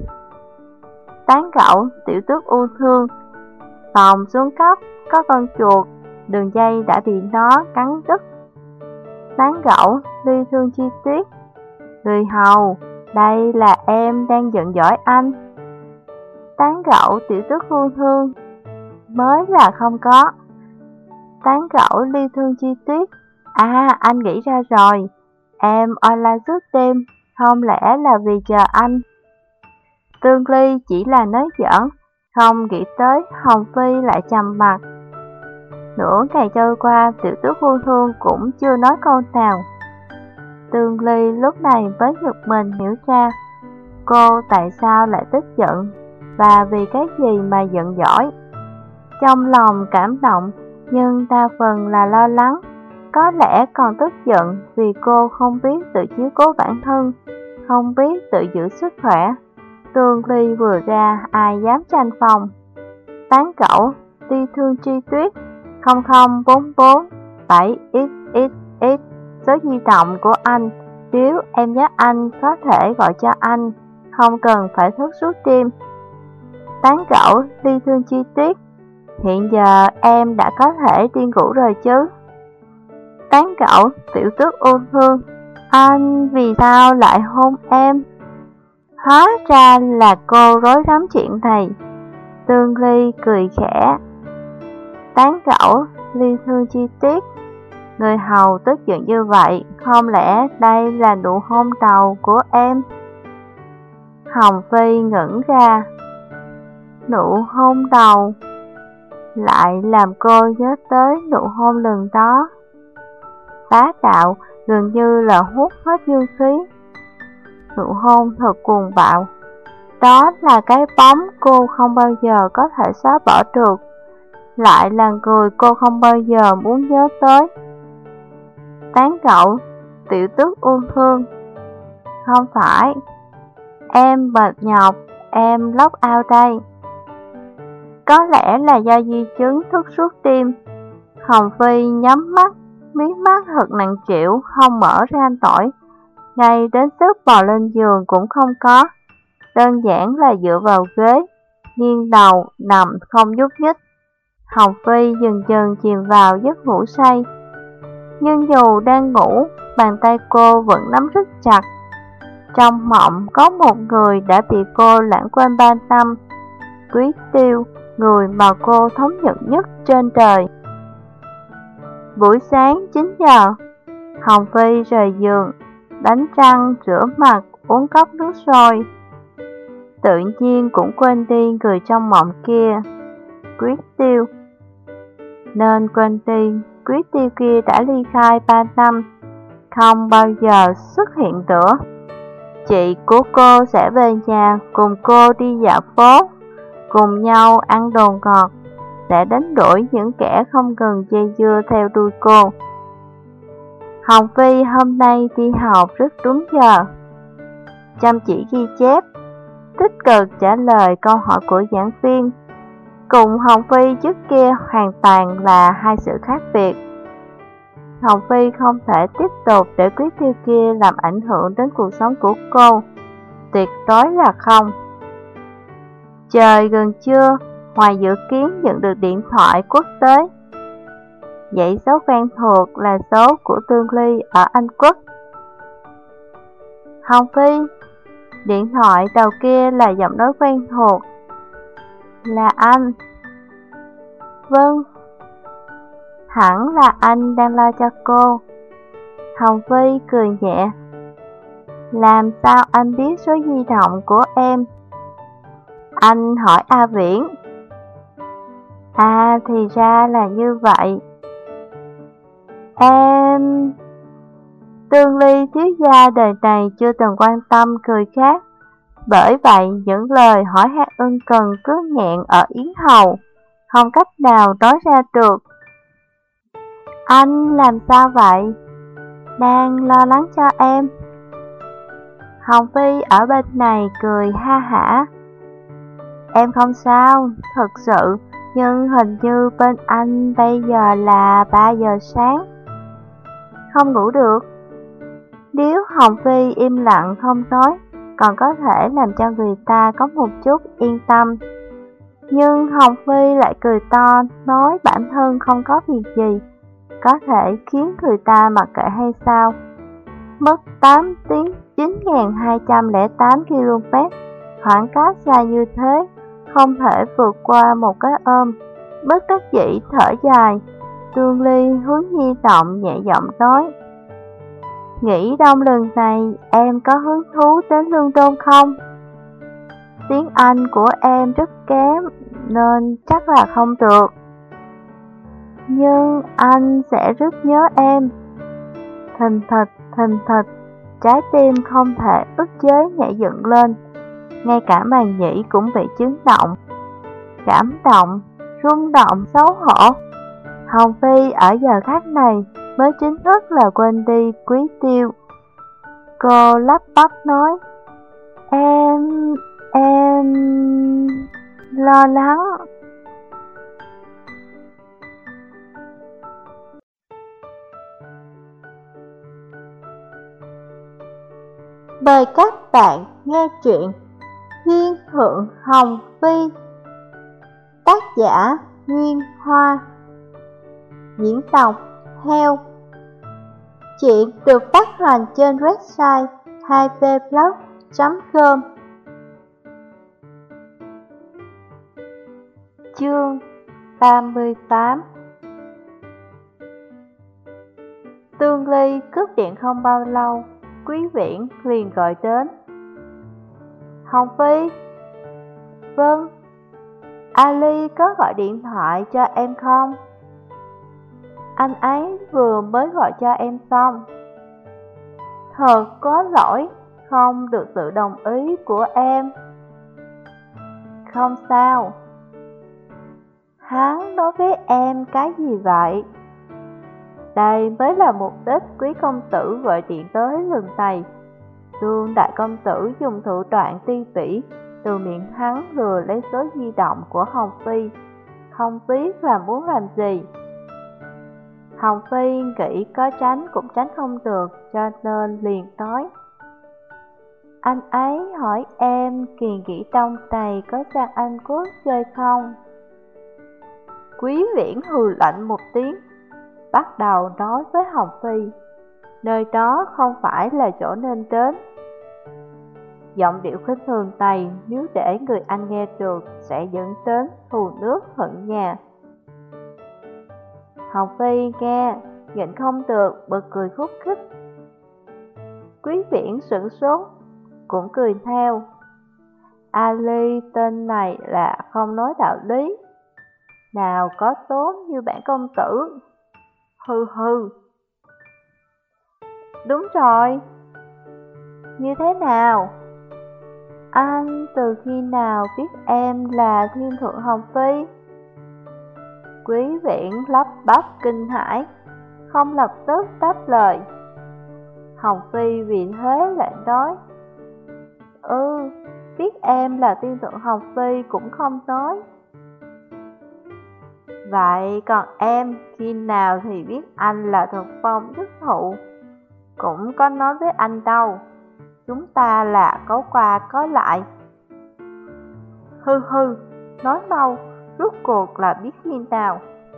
Tán gẫu Tiểu Tước ưu thương, phòng xuống cấp có con chuột, đường dây đã bị nó cắn đứt. Tán gẫu Ly Thương Chi Tuyết, người hầu, đây là em đang giận dỗi anh. Tán gẫu Tiểu Tước ưu thương, mới là không có. Tán gẫu Ly Thương Chi Tuyết, à anh nghĩ ra rồi, em online suốt đêm, không lẽ là vì chờ anh. Tương Ly chỉ là nói giỡn, không nghĩ tới Hồng Phi lại trầm mặt. Nửa ngày trôi qua, Tiểu Tước ưu thương cũng chưa nói câu nào. Tương Ly lúc này mới giật mình hiểu ra, cô tại sao lại tức giận, và vì cái gì mà giận dỗi. Trong lòng cảm động, nhưng đa phần là lo lắng, có lẽ còn tức giận vì cô không biết tự chiếu cố bản thân, không biết tự giữ sức khỏe. Tương Ly vừa ra, ai dám tranh phòng. Tán gẫu Ly Thương Chi Tuyết, không không bốn bốn bảy x x x, số di động của anh, nếu em nhớ anh có thể gọi cho anh, không cần phải thức suốt đêm. Tán gẫu Ly Thương Chi Tuyết, hiện giờ em đã có thể đi ngủ rồi chứ. Tán gẫu Tiểu Tước ưu thương, anh vì sao lại hôn em? Hóa ra là cô rối rắm chuyện này. Tương Ly cười khẽ. Tán gẫu Ly Thương Chi Tuyết, người hầu tức giận như vậy, không lẽ đây là nụ hôn đầu của em? Hồng Phi ngẩn ra. Nụ hôn đầu lại làm cô nhớ tới nụ hôn lần đó. Bá đạo, gần như là hút hết dương khí. Nụ hôn thật cuồng bạo. Đó là cái bóng cô không bao giờ có thể xóa bỏ được, lại là người cô không bao giờ muốn nhớ tới. Tán gẫu Tiểu Tước ưu thương, không phải, em mệt nhọc, em lóc ao đây. Có lẽ là do di chứng thức suốt đêm. Hồng Phi nhắm mắt, mí mắt thật nặng trĩu, không mở ra nổi, ngay đến sức bò lên giường cũng không có, đơn giản là dựa vào ghế, nghiêng đầu, nằm không nhúc nhích. Hồng Phi dần dần chìm vào giấc ngủ say. Nhưng dù đang ngủ, bàn tay cô vẫn nắm rất chặt. Trong mộng có một người đã bị cô lãng quên ba năm, Quý Tiêu, người mà cô thống nhận nhất trên đời. Buổi sáng chín giờ, Hồng Phi rời giường, đánh răng, rửa mặt, uống cốc nước sôi. Tự nhiên cũng quên đi người trong mộng kia, Quý Tiêu. Nên quên đi, Quý Tiêu kia đã ly khai ba năm, không bao giờ xuất hiện nữa. Chị của cô sẽ về nhà cùng cô đi dạo phố, cùng nhau ăn đồ ngọt, sẽ đánh đuổi những kẻ không cần dây dưa theo đuôi cô. Hồng Phi hôm nay đi học rất đúng giờ, chăm chỉ ghi chép, tích cực trả lời câu hỏi của giảng viên. Cùng Hồng Phi trước kia hoàn toàn là hai sự khác biệt. Hồng Phi không thể tiếp tục để Quý Tiêu kia làm ảnh hưởng đến cuộc sống của cô, tuyệt đối là không. Trời gần trưa, ngoài dự kiến nhận được điện thoại quốc tế. Dãy số quen thuộc là số của Tương Ly ở Anh Quốc. Hồng Phi, điện thoại đầu kia là giọng nói quen thuộc. Là anh. Vâng. Hẳn là anh đang lo cho cô. Hồng Phi cười nhẹ. Làm sao anh biết số di động của em? Anh hỏi A Viễn. À thì ra là như vậy. Em... Tương Ly thiếu gia đời này chưa từng quan tâm cười khác. Bởi vậy những lời hỏi han ân cần cứ nghẹn ở yến hầu, không cách nào nói ra được. Anh làm sao vậy? Đang lo lắng cho em. Hồng Phi ở bên này cười ha hả. Em không sao, thật sự, nhưng hình như bên anh bây giờ là ba giờ sáng. Không ngủ được. Nếu Hồng Phi im lặng không nói, còn có thể làm cho người ta có một chút yên tâm. Nhưng Hồng Phi lại cười to, nói bản thân không có việc gì, có thể khiến người ta mặc kệ hay sao. Mất tám tiếng chín nghìn hai trăm lẻ tám ki lô mét, khoảng cách xa như thế, không thể vượt qua một cái ôm. Bất đắc dĩ thở dài, Tương Ly hướng di động nhẹ giọng nói. Nghĩ đông lần này em có hứng thú đến London không? Tiếng Anh của em rất kém nên chắc là không được. Nhưng anh sẽ rất nhớ em. Thình thịch, thình thịch, trái tim không thể ức chế nhảy dựng lên. Ngay cả màng nhĩ cũng bị chấn động. Cảm động, rung động, xấu hổ. Hồng Phi ở giờ khắc này mới chính thức là quên đi Quý Tiêu. Cô lắp bắp nói, Em... em... lo lắng. Mời các bạn nghe truyện Thiên Thượng Hồng Phi. Tác giả Nguyên Hoa. Diễn đọc Heo. Chuyện được phát hành trên website hai v blog chấm com. Chương ba mươi tám. Tương Ly cướp điện không bao lâu, Quý Viễn liền gọi đến. Hồng Phi. Vâng. Ali có gọi điện thoại cho em không? Anh ấy vừa mới gọi cho em xong. Thật có lỗi, không được sự đồng ý của em. Không sao. Hắn nói với em cái gì vậy? Đây mới là mục đích Quý công tử gọi điện tới lần này. Tương đại công tử dùng thủ đoạn ti tỉ từ miệng hắn lừa lấy số di động của Hồng Phi, không biết là muốn làm gì. Hồng Phi nghĩ có tránh cũng tránh không được, cho nên liền nói. Anh ấy hỏi em kỳ nghỉ đông này có sang Anh Quốc chơi không? Quý Viễn hừ lạnh một tiếng, bắt đầu nói với Hồng Phi, nơi đó không phải là chỗ nên đến. Giọng điệu khinh thường này nếu để người anh nghe được sẽ dẫn đến thù nước hận nhà. Hồng Phi nghe, nhịn không được, bật cười khúc khích. Quý Viễn sửng sốt, cũng cười theo. Ali tên này là không nói đạo lý, nào có tốt như bản công tử. Hừ hừ. Đúng rồi. Như thế nào? Anh từ khi nào biết em là Thiên Thượng Hồng Phi? Quý Viễn lắp bắp kinh hãi, không lập tức đáp lời. Hồng Phi vì thế lại nói, Ừ, biết em là Thiên Thượng Hồng Phi cũng không nói. Vậy còn em khi nào thì biết anh là Thuận Phong Đức Thụ? Cũng có nói với anh đâu, chúng ta là có qua có lại. Hư hư, nói mau, rốt cuộc là biết khi nào?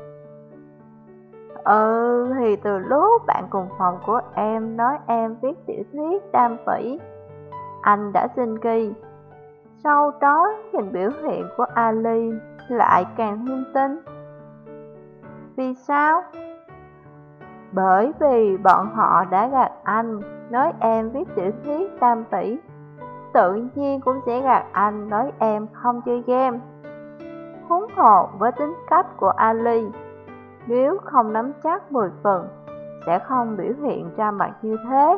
Ừ, thì từ lúc bạn cùng phòng của em nói em viết tiểu thuyết đam phỉ, anh đã sinh kỳ. Sau đó nhìn biểu hiện của Ali lại càng thêm tin. Vì sao? Bởi vì bọn họ đã gạt anh, nói em viết tiểu thuyết tam tỷ, tự nhiên cũng sẽ gạt anh, nói em không chơi game. Huống hồ với tính cách của Ali, nếu không nắm chắc mười phần, sẽ không biểu hiện ra mặt như thế.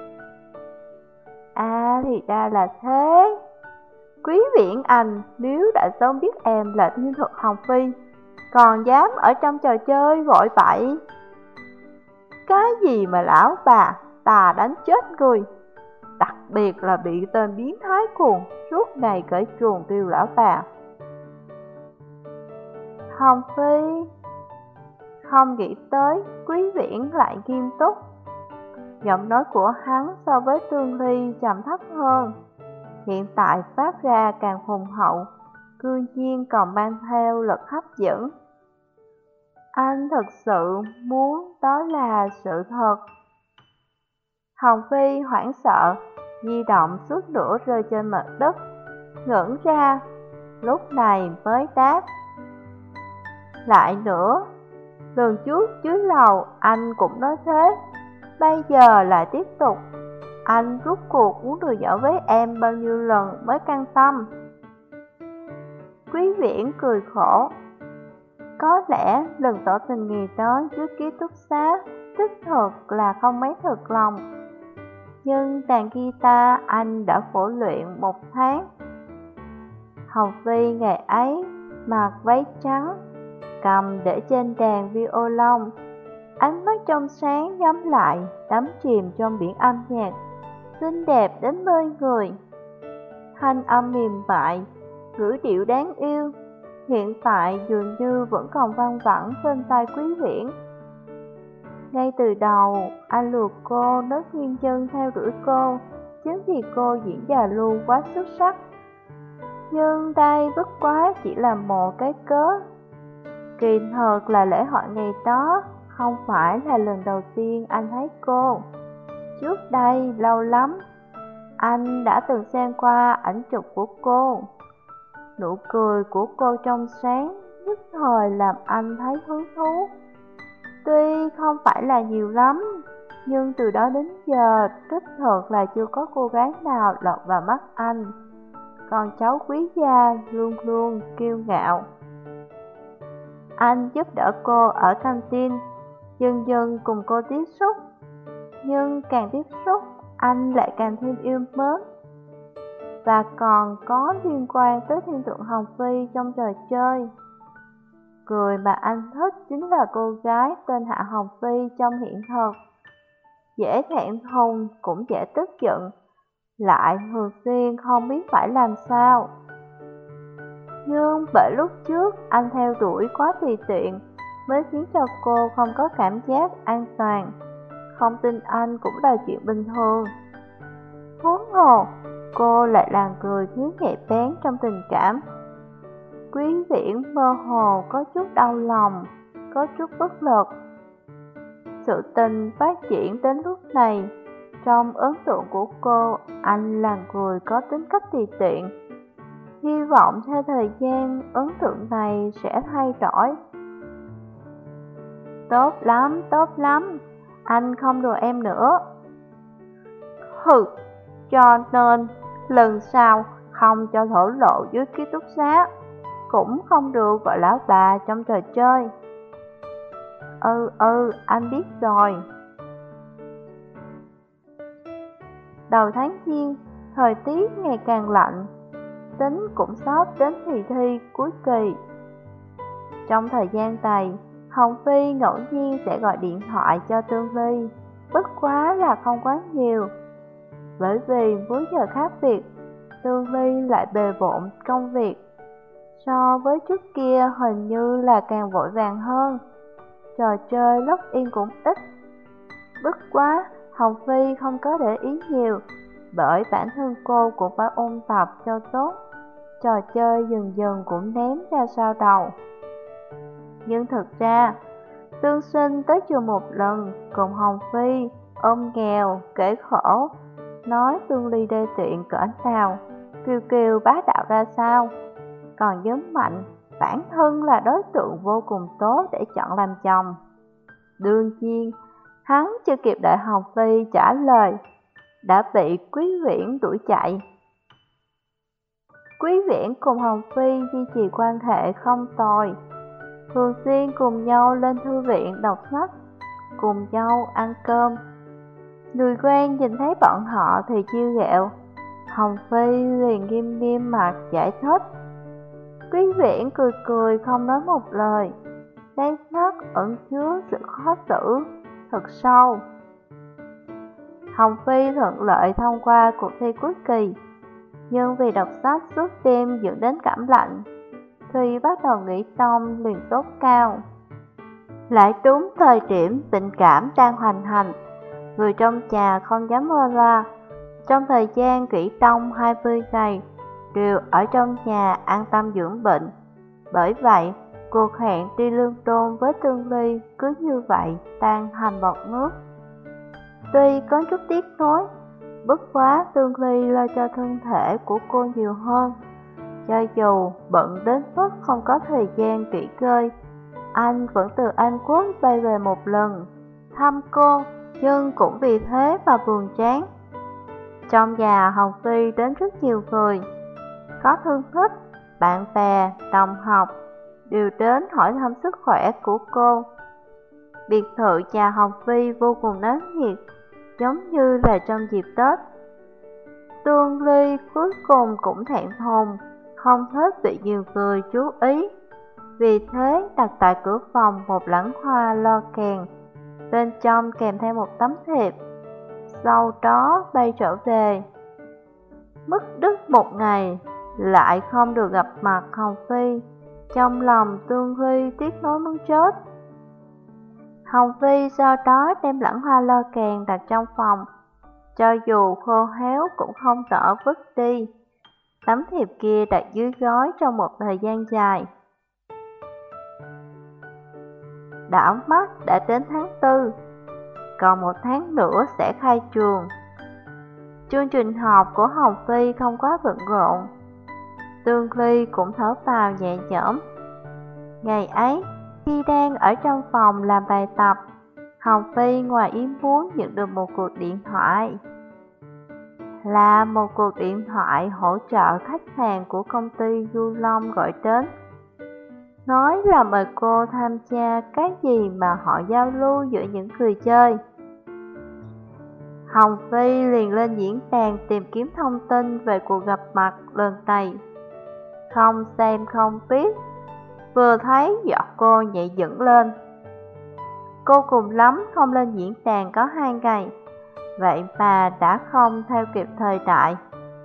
À thì ra là thế. Quý Viễn Anh nếu đã sớm biết em là thiên thuật Hồng Phi, còn dám ở trong trò chơi vội vậy. Cái gì mà lão bà tà đánh chết người, đặc biệt là bị tên biến thái cuồng suốt ngày cởi chuồng kêu lão bà. Hồng Phi không nghĩ tới Quý Viễn lại nghiêm túc. Giọng nói của hắn so với Tương Ly trầm thấp hơn, hiện tại phát ra càng hùng hậu, cư nhiên còn mang theo lực hấp dẫn. Anh thật sự muốn đó là sự thật. Hồng Phi hoảng sợ, di động suốt nửa rơi trên mặt đất, ngẩng ra, lúc này mới đáp. Lại nữa, lần trước dưới lầu anh cũng nói thế, bây giờ lại tiếp tục. Anh rút cuộc muốn đùa giỡn với em bao nhiêu lần mới căng tâm. Quý Viễn cười khổ. Có lẽ lần tỏ tình ngày đó trước ký túc xá đích thật là không mấy thật lòng. Nhưng đàn guitar anh đã phổ luyện một tháng. Hồng Phi ngày ấy mặc váy trắng, cầm để trên đàn violon, ánh mắt trong sáng nhắm lại, đắm chìm trong biển âm nhạc, xinh đẹp đến mê người. Thanh âm mềm mại, ngữ điệu đáng yêu, hiện tại dường như vẫn còn văng vẳng bên tai Quý Viễn. Ngay từ đầu, anh lừa cô nói nguyên nhân theo đuổi cô chính vì cô diễn già lưu quá xuất sắc. Nhưng đây bất quá chỉ là một cái cớ. Kỳ thật là lễ hội ngày đó không phải là lần đầu tiên anh thấy cô. Trước đây lâu lắm, anh đã từng xem qua ảnh chụp của cô. Nụ cười của cô trong sáng nhất thời làm anh thấy hứng thú. Tuy không phải là nhiều lắm, nhưng từ đó đến giờ đích thật là chưa có cô gái nào lọt vào mắt anh. Con cháu quý gia luôn luôn kiêu ngạo. Anh giúp đỡ cô ở canteen, dần dần cùng cô tiếp xúc. Nhưng càng tiếp xúc, anh lại càng thêm yêu mến. Và còn có liên quan tới thiên tượng Hồng Phi trong trò chơi. Người mà anh thích chính là cô gái tên Hạ Hồng Phi trong hiện thực. Dễ thẹn thùng cũng dễ tức giận, lại thường xuyên không biết phải làm sao. Nhưng bởi lúc trước anh theo đuổi quá tùy tiện, mới khiến cho cô không có cảm giác an toàn. Không tin anh cũng là chuyện bình thường. Huống hồ, cô lại là người thiếu nhạy bén trong tình cảm. Quý Viễn mơ hồ có chút đau lòng, có chút bất lực. Sự tình phát triển đến lúc này, trong ấn tượng của cô, anh là người có tính cách tùy tiện. Hy vọng theo thời gian, ấn tượng này sẽ thay đổi. Tốt lắm, tốt lắm, anh không đùa em nữa. Hừ, cho nên lần sau không cho thổ lộ dưới ký túc xá, cũng không được gọi lão bà trong trò chơi. Ừ, ừ, anh biết rồi. Đầu tháng Giêng, thời tiết ngày càng lạnh, tính cũng sắp đến kỳ thi cuối kỳ. Trong thời gian này, Hồng Phi ngẫu nhiên sẽ gọi điện thoại cho Tương Ly, bất quá là không quá nhiều. Bởi vì với giờ khác biệt, Tương Ly lại bề bộn công việc. So với trước kia hình như là càng vội vàng hơn. Trò chơi login cũng ít. Bất quá, Hồng Phi không có để ý nhiều, bởi bản thân cô cũng phải ôn tập cho tốt. Trò chơi dần dần cũng ném ra sau đầu. Nhưng thực ra, Tương Sinh tới trường một lần cùng Hồng Phi ôm nghèo, kể khổ, nói Tương Ly đê tiện cỡ nào, Kiều Kiều bá đạo ra sao, còn nhấn mạnh bản thân là đối tượng vô cùng tốt để chọn làm chồng. Đương nhiên, Hắn chưa kịp đợi Hồng Phi trả lời, đã bị Quý Viễn đuổi chạy. Quý Viễn cùng Hồng Phi duy trì quan hệ không tồi, thường xuyên cùng nhau lên thư viện đọc sách, cùng nhau ăn cơm. Người quen nhìn thấy bọn họ thì chiêu ghẹo, Hồng Phi liền nghiêm nghiêm mặt giải thích. Quý Viễn cười cười không nói một lời, đáy mắt ẩn chứa sự khó xử thật sâu. Hồng Phi thuận lợi thông qua cuộc thi cuối kỳ, nhưng vì đọc sách suốt đêm dẫn đến cảm lạnh, thì bắt đầu nghỉ đông liền sốt cao. Lại đúng thời điểm tình cảm đang hoành hành, người trong nhà không dám lơ là. Trong thời gian nghỉ đông hai mươi ngày, đều ở trong nhà an tâm dưỡng bệnh. Bởi vậy, cuộc hẹn đi London với Tương Ly cứ như vậy tan thành bọt nước. Tuy có chút tiếc nuối, bất quá Tương Ly lo cho thân thể của cô nhiều hơn. Cho dù bận đến mức không có thời gian nghỉ ngơi, anh vẫn từ Anh Quốc bay về một lần thăm cô, nhưng cũng vì thế mà buồn chán. Trong nhà Hồng Phi đến rất nhiều người, có thân thích, bạn bè, đồng học đều đến hỏi thăm sức khỏe của cô. Biệt thự nhà Hồng Phi vô cùng náo nhiệt, giống như là trong dịp Tết. Tương Ly cuối cùng cũng thẹn thùng, không thích bị nhiều người chú ý. Vì thế đặt tại cửa phòng một lẵng hoa lo kèn, bên trong kèm theo một tấm thiệp. Sau đó bay trở về. Mất đứt một ngày, lại không được gặp mặt Hồng Phi, trong lòng Tương Ly tiếc nuối muốn chết. Hồng Phi sau đó đem lẵng hoa lo kèn đặt trong phòng, cho dù khô héo cũng không nỡ vứt đi. Tấm thiệp kia đặt dưới gối trong một thời gian dài. Đảo mắt đã đến tháng tư, còn một tháng nữa sẽ khai trường. Chương trình học của Hồng Phi không quá bận rộn, Tương Ly cũng thở phào nhẹ nhõm. Ngày ấy, khi đang ở trong phòng làm bài tập, Hồng Phi ngoài ý muốn nhận được một cuộc điện thoại. Là một cuộc điện thoại hỗ trợ khách hàng của công ty Du Long gọi đến, nói là mời cô tham gia cái gì mà họ giao lưu giữa những người chơi. Hồng Phi liền lên diễn đàn tìm kiếm thông tin về cuộc gặp mặt lần này. Không xem không biết, vừa thấy giọt cô nhảy dựng lên. Cô cùng lắm không lên diễn đàn có hai ngày, vậy mà đã không theo kịp thời đại.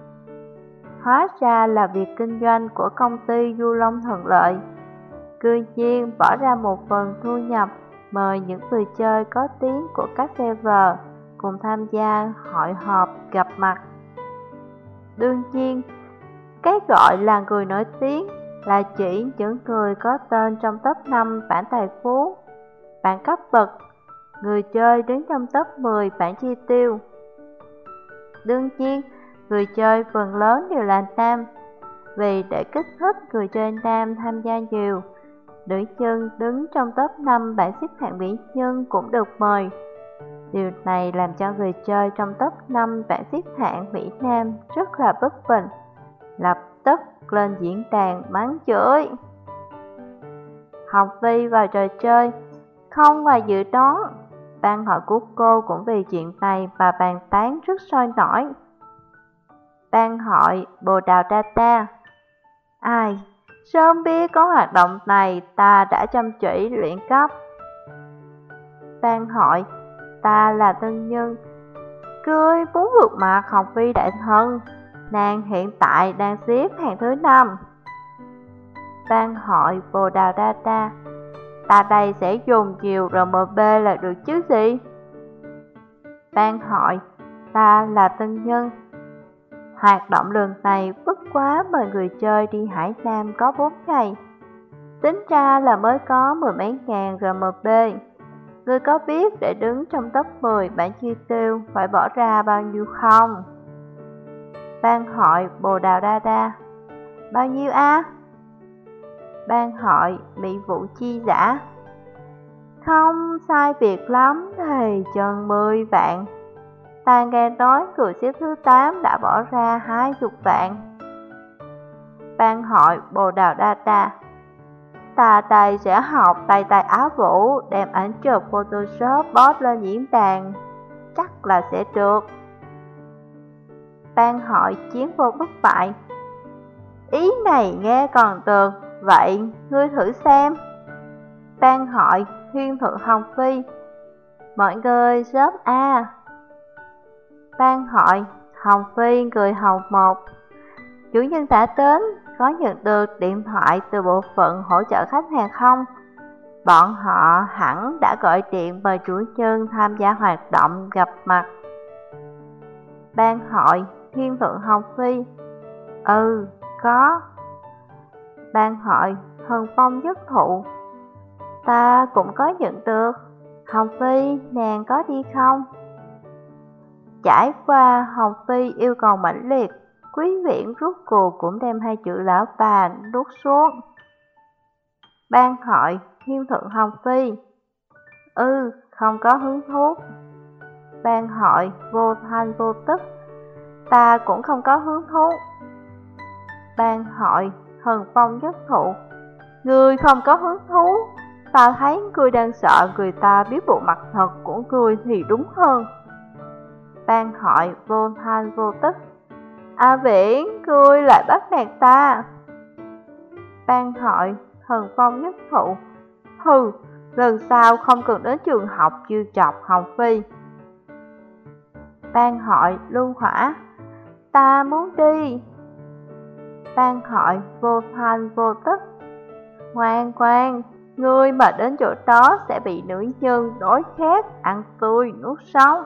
Hóa ra là việc kinh doanh của công ty Du Long thuận lợi, cư nhiên bỏ ra một phần thu nhập mời những người chơi có tiếng của các server cùng tham gia hội họp gặp mặt. Đương nhiên, cái gọi là người nổi tiếng là chỉ những người có tên trong top năm bảng tài phú, bảng cấp bậc, người chơi đứng trong top mười bảng chi tiêu. Đương nhiên, người chơi phần lớn đều là nam, vì để kích thích người chơi nam tham gia nhiều, nữ nhân đứng trong top năm bảng xếp hạng mỹ nhân cũng được mời. Điều này làm cho người chơi trong top năm bảng xếp hạng Mỹ Nam rất là bất bình, lập tức lên diễn đàn mắng chửi. Hồng Phi vào trò chơi, không ngoài dự đoán, ban hội của cô cũng vì chuyện này mà bàn tán rất sôi nổi. Ban hội Bồ Đào Data. Ai, sớm biết có hoạt động này ta đã chăm chỉ luyện cấp. Ban hội Ta là tân nhân, cười muốn vượt mặt Hồng Phi đại thân, nàng hiện tại đang xếp hạng thứ năm. Ban hội Bồ Đào Data. Ta đây sẽ dùng chiều R M B là được chứ gì? Ban hội Ta là tân nhân. Hoạt động lần này bất quá mời người chơi đi Hải Nam có bốn ngày, tính ra là mới có mười mấy ngàn R M B. Ngươi có biết để đứng trong top mười bảng chi tiêu phải bỏ ra bao nhiêu không? Ban hội Bồ Đào Data. Bao nhiêu a? À? Ban hội Mỹ Vụ Chi Giả. không sai biệt lắm thì chừng mười vạn. Ta nghe nói người xếp thứ tám đã bỏ ra hai chục vạn. Ban hội Bồ Đào Đa Đa: Ta đây sẽ học tay tay Á Vũ, đem ảnh chụp Photoshop post lên diễn đàn, chắc là sẽ được. Ban hội Chiến Vô Bất Bại: Ý này nghe còn được, vậy ngươi thử xem. Ban hội Thiên Thượng Hồng Phi: Mọi người sớm a. Ban hội Hồng Phi người hầu một: Chủ nhân đã đến, có nhận được điện thoại từ bộ phận hỗ trợ khách hàng không? Bọn họ hẳn đã gọi điện mời chủ nhân tham gia hoạt động gặp mặt. Ban hội Thiên Thượng Hồng Phi: Ừ, có. Ban hội Thần Phong Nhất Thụ: Ta cũng có nhận được. Hồng Phi, nàng có đi không? Trải qua Hồng Phi yêu cầu mãnh liệt, quý viện rút cuộc cũng đem hai chữ lão bà nuốt xuống. Ban hội Thiên Thượng Hồng Phi: Ừ, không có hứng thú. Ban hội Vô Thanh Vô Tức: Ta cũng không có hứng thú. Ban hội Thần Phong Nhất Thụ: Ngươi không có hứng thú? Ta thấy ngươi đang sợ người ta biết bộ mặt thật của ngươi thì đúng hơn. Ban hội Vô Thanh Vô Tức: A Viễn, ngươi lại bắt nạt ta. Ban hội Thần Phong Nhất Thụ: Hừ, lần sau không cần đến trường học chiêu chọc Hồng Phi. Ban hội Lưu Hỏa: Ta muốn đi. Ban hội Vô Thanh Vô Tức: Ngoan ngoan, ngươi mà đến chỗ đó sẽ bị nữ nhân đối khát ăn tươi nuốt sống.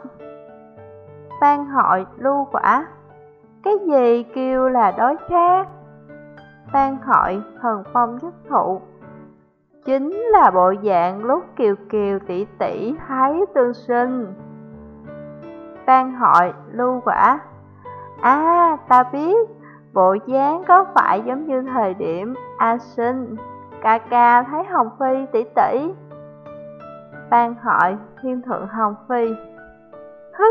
Ban hội Lưu Quả: Cái gì kêu là đối khát? Ban hội Thần Phong Nhất Thụ: Chính là bộ dạng lúc Kiều Kiều tỷ tỷ thấy tương sinh. Ban hội Lưu Quả: À, ta biết, bộ dáng có phải giống như thời điểm A Sinh ca ca thấy Hồng Phi tỷ tỷ. Ban hội Thiên Thượng Hồng Phi: Hứ.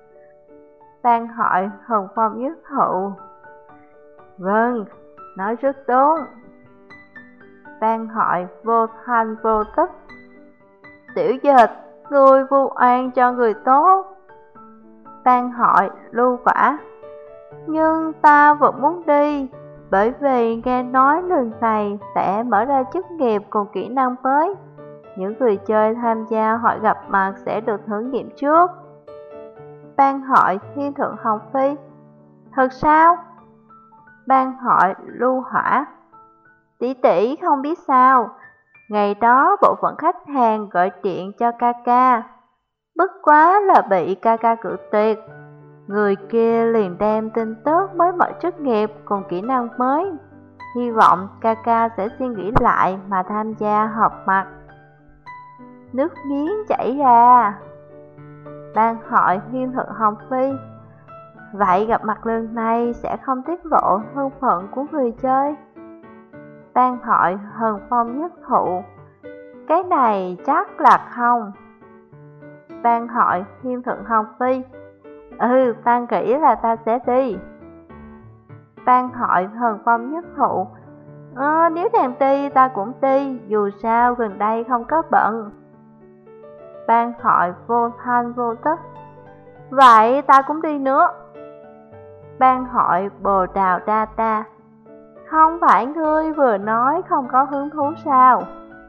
Ban hội Thần Phong Nhất Thụ: Vâng, nói rất đúng. Ban hội Vô Thanh Vô Tức: Tiểu dịch, ngươi vu oan cho người tốt. Ban hội Lưu Quả: Nhưng ta vẫn muốn đi, bởi vì nghe nói lần này sẽ mở ra chức nghiệp cùng kỹ năng mới. Những người chơi tham gia hội gặp mặt sẽ được thử nghiệm trước. Ban hội Thiên Thượng Hồng Phi: Thật sao? Ban hội Lưu Hỏa: Tỷ tỷ không biết sao, ngày đó bộ phận khách hàng gọi điện cho ca ca, bất quá là bị ca ca cự tuyệt. Người kia liền đem tin tức mới mở chức nghiệp cùng kỹ năng mới, hy vọng ca ca sẽ suy nghĩ lại mà tham gia họp mặt. Nước miếng chảy ra. Ban hội Thiên Thượng Hồng Phi: Vậy gặp mặt lần này sẽ không tiết lộ thân phận của người chơi. Ban hội Thần Phong Nhất Thụ: Cái này chắc là không. Ban hội Thiên Thượng Hồng Phi: Ừ, ta nghĩ là ta sẽ đi. Ban hội Thần Phong Nhất Thụ: à, Nếu nàng đi ta cũng đi, dù sao gần đây không có bận. Ban hội Vô Thanh Vô Tức: Vậy ta cũng đi nữa. Ban hội Bồ Đào Đa Đa: Không phải ngươi vừa nói không có hứng thú sao?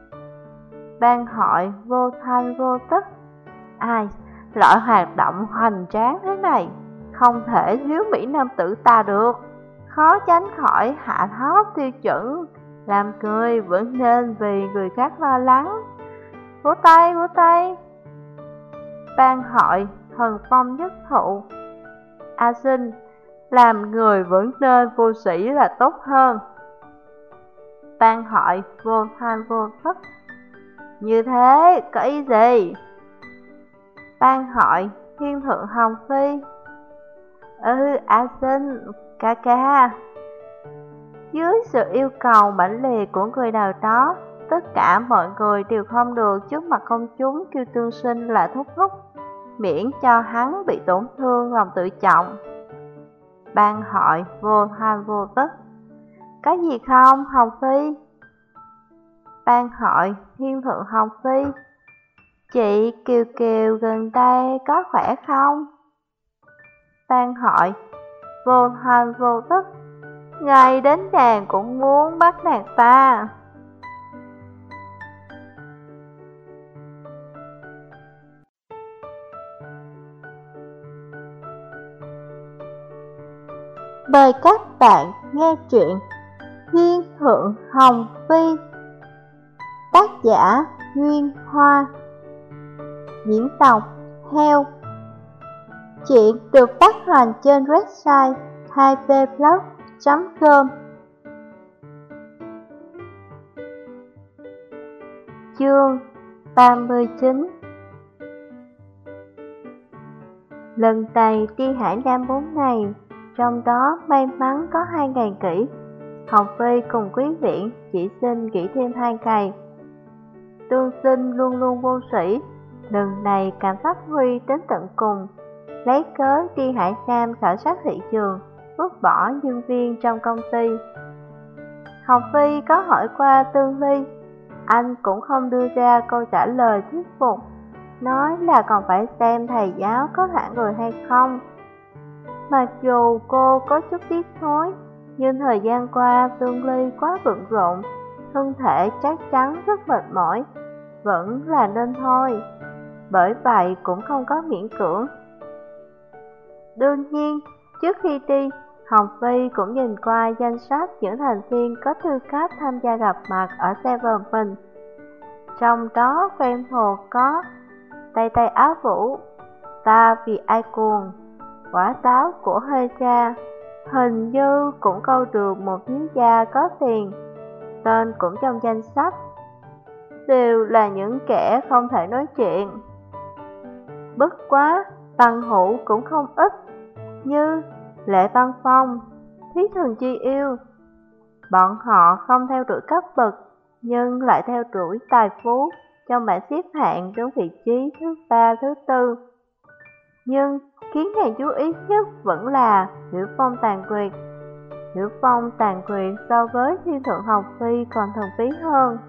Ban hội Vô Thanh Vô Tức: Ai, loại hoạt động hoành tráng thế này không thể thiếu mỹ nam tử ta được, khó tránh khỏi hạ thấp tiêu chuẩn, làm người vẫn nên vì người khác lo lắng. Vỗ tay, vỗ tay. Ban hội Thần Phong Nhất Thụ: A Sinh, làm người vẫn nên vô sĩ là tốt hơn. Ban hội Vô Thanh Vô Tức: Như thế có ý gì? Ban hội Thiên Thượng Hồng Phi: Ừ, A Sinh, ca ca. Dưới sự yêu cầu mãnh liệt của người nào đó, tất cả mọi người đều không được trước mặt công chúng kêu Tương Sinh là thúc thúc, miễn cho hắn bị tổn thương lòng tự trọng. Ban hội vô thanh vô tức. Có gì không, Hồng Phi? Ban hội Thiên Thượng Hồng Phi. Chị Kiều Kiều gần đây có khỏe không? Ban hội vô thanh vô tức. Ngay đến nàng cũng muốn bắt nàng ta. Mời các bạn nghe truyện Thiên Thượng Hồng Phi. Tác giả Nguyên Hoa. Diễn đọc Heo. Chuyện được phát hành trên website hai p blog chấm com. Chương ba mươi chín. Lần này đi Hải Nam bốn ngày, trong đó may mắn có hai ngày nghỉ. Hồng Phi cùng Quý Viễn chỉ xin nghỉ thêm hai ngày. Tương Sinh luôn luôn vô sĩ, lần này cảm phát huy đến tận cùng, lấy cớ đi Hải Nam khảo sát thị trường, vứt bỏ nhân viên trong công ty. Hồng Phi có hỏi qua Tương Ly, anh cũng không đưa ra câu trả lời thuyết phục, nói là còn phải xem thầy giáo có thả người hay không. Mặc dù cô có chút tiếc nuối, nhưng thời gian qua Tương Ly quá bận rộn, thân thể chắc chắn rất mệt mỏi, vẫn là nên thôi. Bởi vậy cũng không có miễn cưỡng. Đương nhiên, trước khi đi, Hồng Phi cũng nhìn qua danh sách những thành viên có tư cách tham gia gặp mặt ở Seven Pin. Trong đó quen thuộc có Tây Tây Á Vũ, Ta Vì Ai Cuồng, Quả Táo của Hê Cha, hình như cũng câu được một thiếu gia có tiền, tên cũng trong danh sách. Đều là những kẻ không thể nói chuyện. Bất quá, bằng hữu cũng không ít, như Lệ Văn Phong, Thí Thần Chi Yêu. Bọn họ không theo đuổi cấp bậc, nhưng lại theo đuổi tài phú, trong bảng xếp hạng đứng vị trí thứ ba, thứ tư. Nhưng khiến nàng chú ý nhất vẫn là Hiểu Phong Tàn Quyệt. Hiểu Phong Tàn Quyệt so với Thiên Thượng Hồng Phi còn thần bí hơn.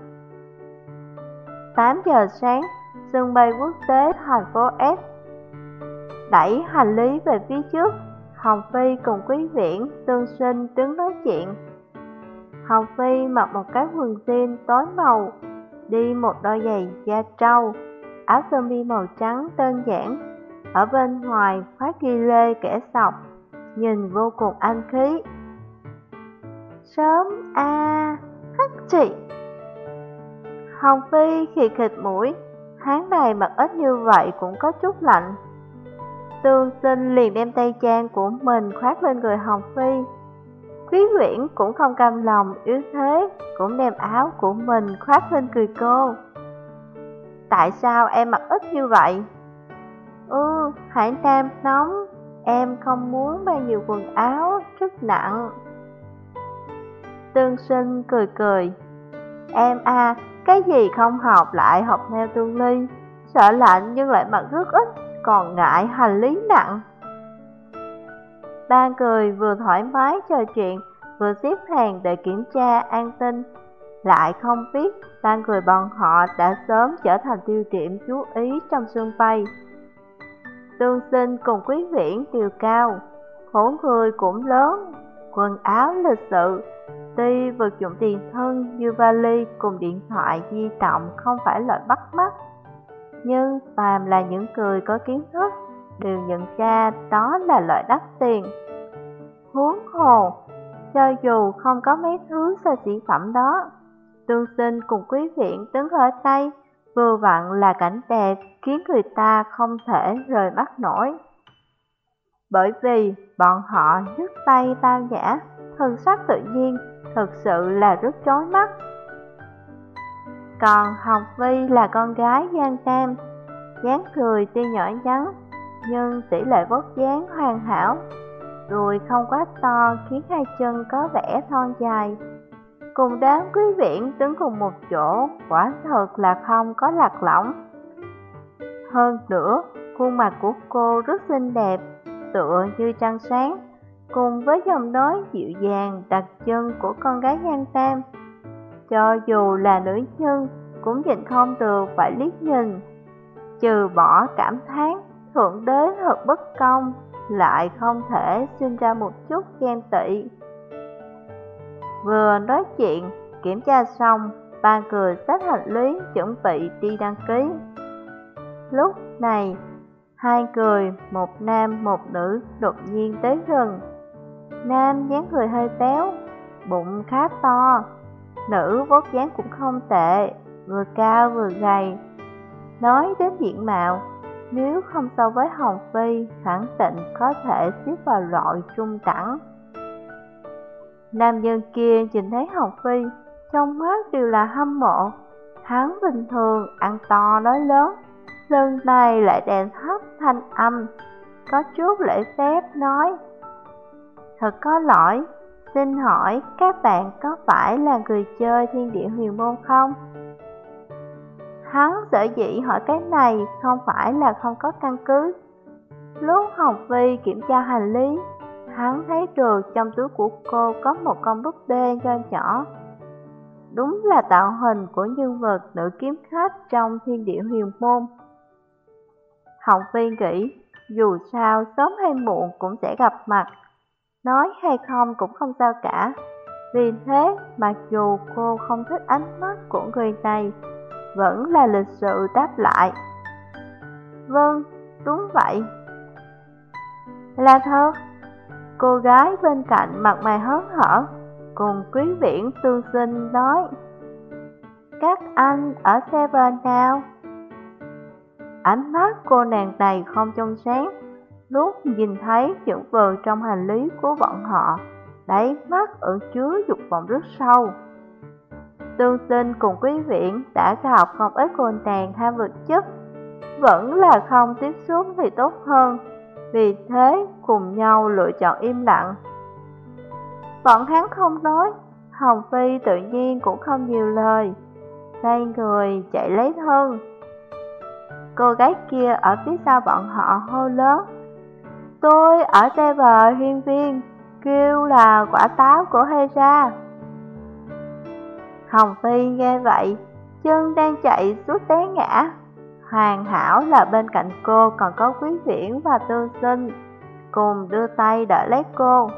Tám giờ sáng, sân bay quốc tế thành phố S. Đẩy hành lý về phía trước, Hồng Phi cùng Quý Viễn, Tương Sinh đứng nói chuyện. Hồng Phi mặc một cái quần jean tối màu, đi một đôi giày da trâu, áo sơ mi màu trắng đơn giản. Ở bên ngoài khoác ghi lê kẻ sọc, nhìn vô cùng anh khí. Sớm a à, hắc chị. Hồng Phi khì khịt mũi, tháng này mặc ít như vậy cũng có chút lạnh. Tương Sinh liền đem tay trang của mình khoác lên người Hồng Phi. Quý Viễn cũng không cam lòng yếu thế, cũng đem áo của mình khoác lên người cô. Tại sao em mặc ít như vậy? Ừ, Hải Nam nóng, em không muốn mang nhiều quần áo, rất nặng. Tương Sinh cười cười. Em à, cái gì không học lại học theo Tương Ly, sợ lạnh nhưng lại mặc rất ít, còn ngại hành lý nặng. Ba người vừa thoải mái trò chuyện, vừa xếp hàng để kiểm tra an tinh. Lại không biết ba người bọn họ đã sớm trở thành tiêu điểm chú ý trong sân bay. Tương Sinh cùng Quý Viễn đều cao, khổ người cũng lớn, quần áo lịch sự. Tuy vật dụng tiền thân như vali cùng điện thoại di động không phải loại bắt mắt, nhưng phàm là những người có kiến thức đều nhận ra đó là loại đắt tiền. Huống hồ, cho dù không có mấy thứ xa xỉ phẩm đó, Tương Sinh cùng Quý Viễn đứng ở đây vừa vặn là cảnh đẹp khiến người ta không thể rời mắt nổi. Bởi vì bọn họ nhấc tay tao nhã, thân sắc tự nhiên, thực sự là rất chói mắt. Còn Hồng Phi là con gái Giang Nam, dáng người tuy nhỏ nhắn, nhưng tỷ lệ vóc dáng hoàn hảo, đùi không quá to khiến hai chân có vẻ thon dài. cùng đám quý viễn đứng cùng một chỗ, quả thật là không có lạc lõng. Hơn nữa, khuôn mặt của cô rất xinh đẹp, tựa như trăng sáng, cùng với giọng nói dịu dàng đặc trưng của con gái Nhan Tam. Cho dù là nữ nhân, cũng nhịn không được phải liếc nhìn. Trừ bỏ cảm thán, thượng đế thật bất công, lại không thể sinh ra một chút ghen tị. Vừa nói chuyện, kiểm tra xong, ba người xách hành lý chuẩn bị đi đăng ký. Lúc này, hai người, một nam một nữ đột nhiên tới gần. Nam dáng người hơi béo, bụng khá to, nữ vóc dáng cũng không tệ, vừa cao vừa gầy. Nói đến diện mạo, nếu không so với Hồng Phi, khẳng định có thể xếp vào loại trung đẳng. Nam nhân kia nhìn thấy Hồng Phi, trong mắt đều là hâm mộ. Hắn bình thường ăn to nói lớn, lần này lại đè thấp thanh âm, có chút lễ phép nói: Thật có lỗi, xin hỏi các bạn có phải là người chơi Thiên Địa Huyền Môn không? Hắn sở dĩ hỏi cái này không phải là không có căn cứ. Lúc Hồng Phi kiểm tra hành lý, hắn thấy được trong túi của cô có một con búp bê nho nhỏ. Đúng là tạo hình của nhân vật nữ kiếm khách trong Thiên Địa Huyền Môn. Hồng Phi nghĩ, dù sao sớm hay muộn cũng sẽ gặp mặt, nói hay không cũng không sao cả. Vì thế, mặc dù cô không thích ánh mắt của người này, vẫn là lịch sự đáp lại: Vâng, đúng vậy. Là thật. Cô gái bên cạnh mặt mày hớn hở, cùng quý viễn tương sinh nói: Các anh ở server nào? Ánh mắt cô nàng này không trong sáng, lúc nhìn thấy những vật trong hành lý của bọn họ, đáy mắt ẩn chứa dục vọng rất sâu. Tương sinh cùng quý viễn đã gặp không ít cô nàng tham vật chất, vẫn là không tiếp xúc thì tốt hơn, vì thế cùng nhau lựa chọn im lặng. Bọn hắn không nói, Hồng Phi tự nhiên cũng không nhiều lời, xoay người chạy lấy thân. Cô gái kia ở phía sau bọn họ hô lớn: Tôi ở server hiên viên, kêu là quả táo của Hera. Hồng Phi nghe vậy, chân đang chạy suốt té ngã. Hoàn hảo là bên cạnh cô còn có quý viễn và tương sinh, cùng đưa tay đỡ lấy cô.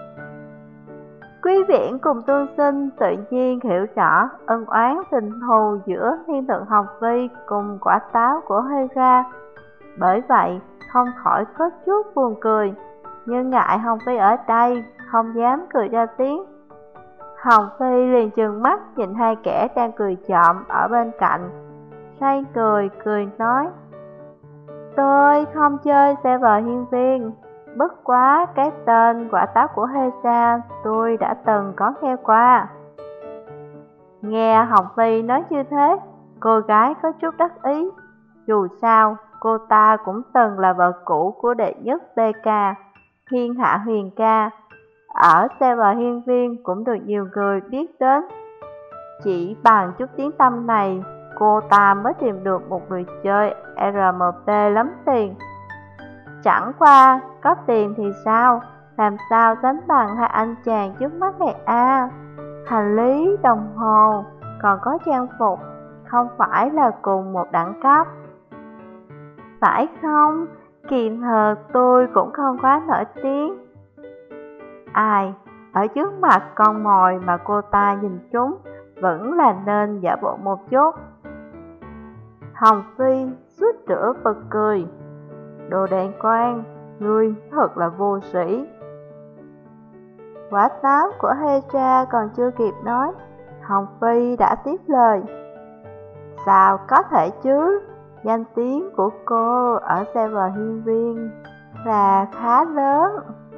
Quý viễn cùng tương sinh tự nhiên hiểu rõ ân oán tình thù giữa thiên thượng Hồng Phi cùng quả táo của Hera, bởi vậy không khỏi có chút buồn cười, nhưng ngại Hồng Phi ở đây, không dám cười ra tiếng. Hồng Phi liền trừng mắt nhìn hai kẻ đang cười trộm ở bên cạnh, xoay cười, cười nói: Tôi không chơi server hiên viên, bất quá cái tên quả táo của Hera tôi đã từng có nghe qua. Nghe Hồng Phi nói như thế, cô gái có chút đắc ý. Dù sao, cô ta cũng từng là vợ cũ của đệ nhất tê ca, Thiên Hạ Huyền ca. Ở server hiên viên cũng được nhiều người biết đến. Chỉ bằng chút tiếng tăm này, cô ta mới tìm được một người chơi rờ em pê lắm tiền. Chẳng qua, có tiền thì sao, làm sao sánh bằng hai anh chàng trước mắt này a? Hành lý, đồng hồ, còn có trang phục, không phải là cùng một đẳng cấp. Phải không? Kỳ thật tôi cũng không quá nổi tiếng. Ai, ở trước mặt con mồi mà cô ta nhìn chúng, vẫn là nên giả bộ một chút. Hồng Phi suýt rửa bật cười: Đồ đàn quan, ngươi thật là vô sĩ. Quả táo của Hera còn chưa kịp nói, Hồng Phi đã tiếp lời: Sao có thể chứ, danh tiếng của cô ở server hiên viên là khá lớn.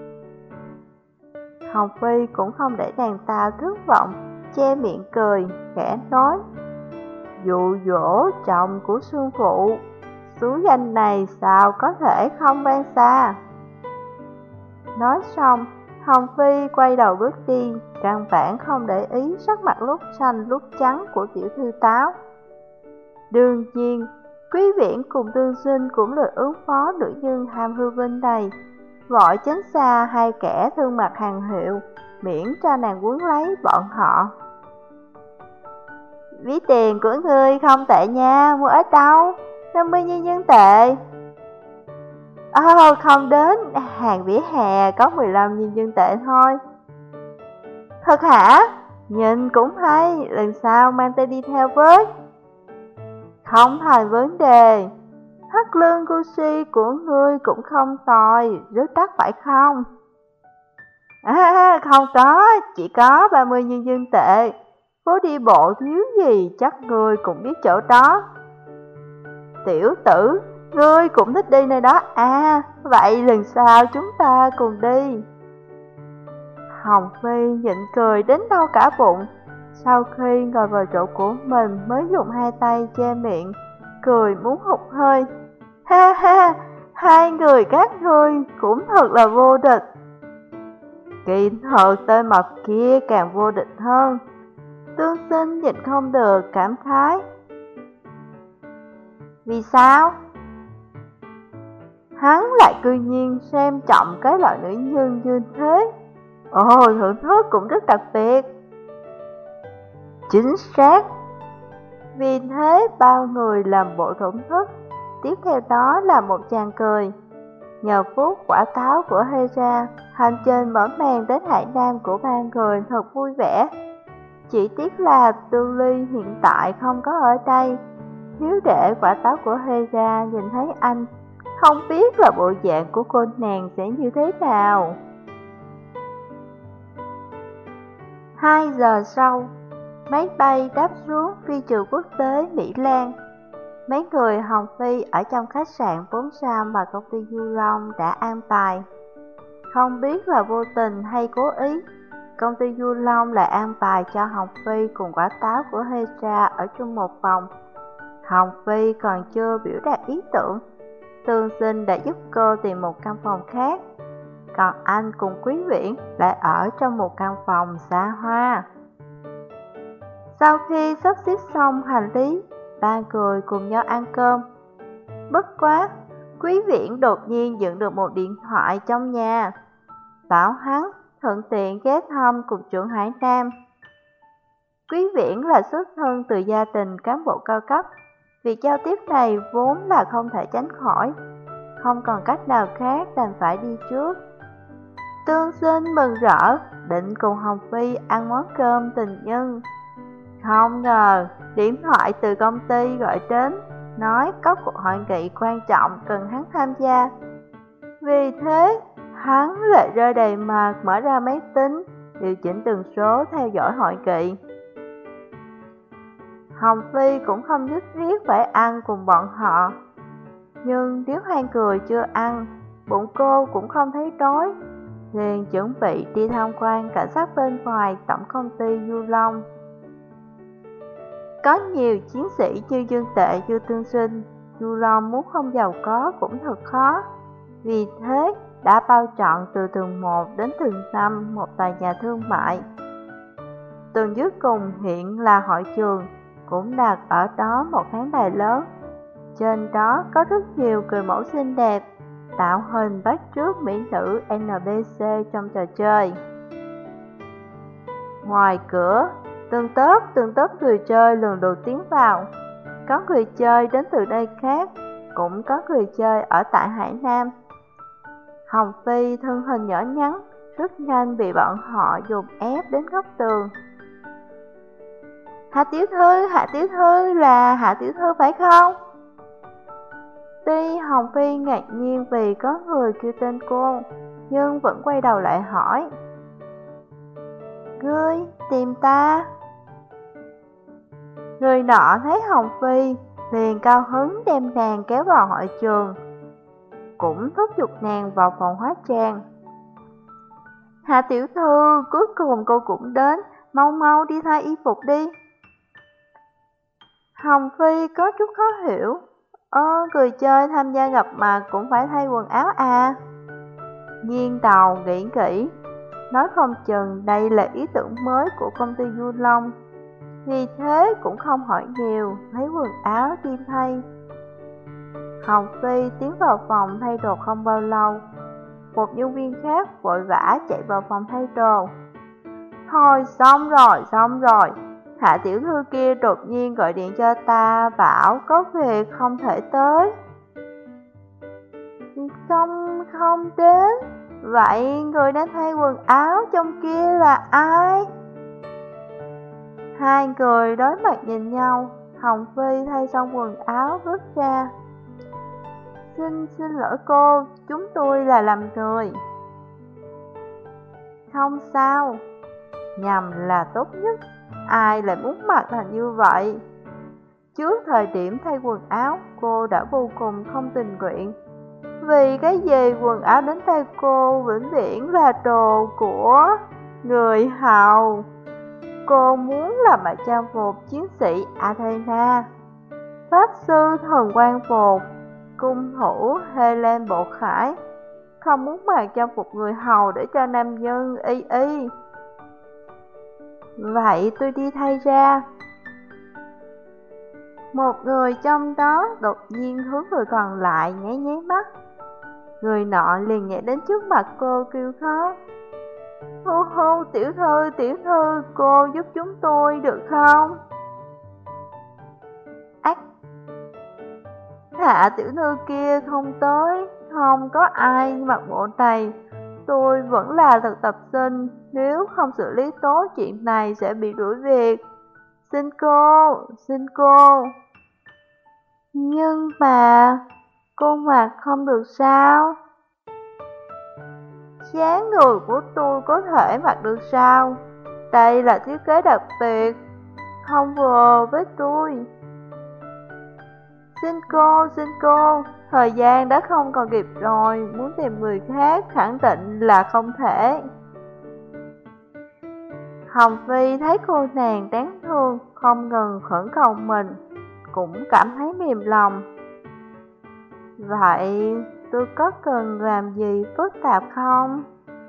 Hồng Phi cũng không để nàng ta thất vọng, che miệng cười, khẽ nói: Dụ dỗ chồng của sư phụ, số danh này sao có thể không ban xa. Nói xong, Hồng Phi quay đầu bước đi, căn bản không để ý sắc mặt lúc xanh lúc trắng của tiểu thư Táo. Đương nhiên, Quý Viễn cùng Tương Sinh cũng lười ứng phó nữ nhân ham hư vinh này, vội tránh xa hai kẻ thương mặt hàng hiệu, miễn cho nàng quấn lấy bọn họ. Ví tiền của ngươi không tệ nha, mua ở đâu? năm mươi nhân dân tệ. Ồ, oh, không đến, hàng vỉa hè có mười lăm nhân dân tệ thôi. Thật hả? Nhìn cũng hay, lần sau mang tay đi theo với. Không thành vấn đề. Thắt lưng Gucci của ngươi cũng không tồi, rất đắt phải không? À, không có, chỉ có ba mươi nhân dân tệ. Phố đi bộ thiếu gì chắc ngươi cũng biết chỗ đó. Tiểu tử, ngươi cũng thích đi nơi đó à, vậy lần sau chúng ta cùng đi. Hồng Phi nhịn cười đến đau cả bụng, sau khi ngồi vào chỗ của mình mới dùng hai tay che miệng, cười muốn hụt hơi. Ha ha, hai người các ngươi cũng thật là vô địch. Kỳ thật tên mập kia càng vô địch hơn. Tương Sinh nhịn không được cảm khái. Vì sao? Hắn lại cư nhiên xem trọng cái loại nữ nhân như thế. Ồ, thưởng thức cũng rất đặc biệt. Chính xác. Vì thế bao người làm bộ thổn thức. Tiếp theo đó là một chàng cười. Nhờ phút quả táo của Hera, hành trình mở màn đến Hải Nam của ba người thật vui vẻ. Chỉ tiếc là Tương Ly hiện tại không có ở đây. Nếu để quả táo của Hera nhìn thấy anh, không biết là bộ dạng của cô nàng sẽ như thế nào. Hai giờ sau, máy bay đáp xuống phi trường quốc tế Mỹ Lan. Mấy người Hồng Phi ở trong khách sạn bốn sao mà công ty Du Long đã an bài. Không biết là vô tình hay cố ý, công ty Du Long lại an bài cho Hồng Phi cùng quả táo của Hera ở chung một phòng. Hồng Phi còn chưa biểu đạt ý tưởng, Tương Sinh đã giúp cô tìm một căn phòng khác. Còn anh cùng Quý Viễn lại ở trong một căn phòng xa hoa. Sau khi sắp xếp xong hành lý, ba người cùng nhau ăn cơm. Bất quá, Quý Viễn đột nhiên nhận được một điện thoại trong nhà, bảo hắn thuận tiện ghé thăm cục trưởng Hải Nam. Quý Viễn là xuất thân từ gia đình cán bộ cao cấp, việc giao tiếp này vốn là không thể tránh khỏi, không còn cách nào khác đành phải đi trước. Tương Sinh mừng rỡ, định cùng Hồng Phi ăn món cơm tình nhân. Không ngờ, điện thoại từ công ty gọi đến, nói có cuộc hội nghị quan trọng cần hắn tham gia. Vì thế, hắn lại rơi đầy mặt mở ra máy tính, điều chỉnh tần số theo dõi hội nghị. Hồng Phi cũng không nhất thiết phải ăn cùng bọn họ. Nhưng nếu hai người chưa ăn, bụng cô cũng không thấy đói, liền chuẩn bị đi tham quan cảnh sát bên ngoài tổng công ty Du Long. Có nhiều chiến sĩ như Dương Tệ như Tương Sinh, Du Long muốn không giàu có cũng thật khó. Vì thế đã bao trọn từ tầng một đến tầng năm một tòa nhà thương mại. Tầng dưới cùng hiện là hội trường, cũng đặt ở đó một khán đài lớn. Trên đó có rất nhiều người mẫu xinh đẹp, tạo hình bắt chước mỹ nữ en pê xê trong trò chơi. Ngoài cửa, từng tớp từng tớp người chơi lần đầu tiến vào. Có người chơi đến từ nơi khác, cũng có người chơi ở tại Hải Nam. Hồng Phi thân hình nhỏ nhắn, rất nhanh bị bọn họ dùng ép đến góc tường. Hạ tiểu thư, Hạ tiểu thư là Hạ tiểu thư phải không? Tuy Hồng Phi ngạc nhiên vì có người kêu tên cô, nhưng vẫn quay đầu lại hỏi. Ngươi tìm ta? Người nọ thấy Hồng Phi, liền cao hứng đem nàng kéo vào hội trường, cũng thúc giục nàng vào phòng hóa trang. Hạ tiểu thư, cuối cùng cô cũng đến, mau mau đi thay y phục đi. Hồng Phi có chút khó hiểu. Ơ, người chơi tham gia gặp mặt cũng phải thay quần áo à? Nghiêng đầu nghĩ nghĩ, Nói không chừng đây là ý tưởng mới của công ty Du Long. Vì thế cũng không hỏi nhiều, lấy quần áo đi thay. Hồng Phi tiến vào phòng thay đồ không bao lâu. Một nhân viên khác vội vã chạy vào phòng thay đồ. Thôi xong rồi, xong rồi. Hạ tiểu thư kia đột nhiên gọi điện cho ta, bảo có việc không thể tới. Không, không đến. Vậy người đang thay quần áo trong kia là ai? Hai người đối mặt nhìn nhau. Hồng Phi thay xong quần áo bước ra. Xin, xin lỗi cô, chúng tôi là lầm người. Không sao, nhầm là tốt nhất. Ai lại muốn mặc thành như vậy? Trước thời điểm thay quần áo, cô đã vô cùng không tình nguyện. Vì cái gì quần áo đến tay cô vĩnh viễn là đồ của người hầu? Cô muốn là mặc trang phục chiến sĩ Athena, pháp sư thần quan phục, cung thủ Helen Bộ Khải. Không muốn mặc trang phục người hầu để cho nam nhân y y. Vậy tôi đi thay ra. Một người trong đó đột nhiên hướng người còn lại nháy nháy mắt. Người nọ liền nhảy đến trước mặt cô kêu khóc. Hô hô, tiểu thư, tiểu thư, cô giúp chúng tôi được không? Ách, Hạ tiểu thư kia không tới, không có ai mặc bộ này. Tôi vẫn là thực tập sinh, nếu không xử lý tốt chuyện này sẽ bị đuổi việc. Xin cô, xin cô. Nhưng mà cô mặc không được sao? Dáng người của tôi có thể mặc được sao? Đây là thiết kế đặc biệt, không vừa với tôi. Xin cô, xin cô, thời gian đã không còn kịp rồi, muốn tìm người khác khẳng định là không thể. Hồng Phi thấy cô nàng đáng thương, không ngừng khẩn cầu mình, cũng cảm thấy mềm lòng. Vậy tôi có cần làm gì phức tạp không?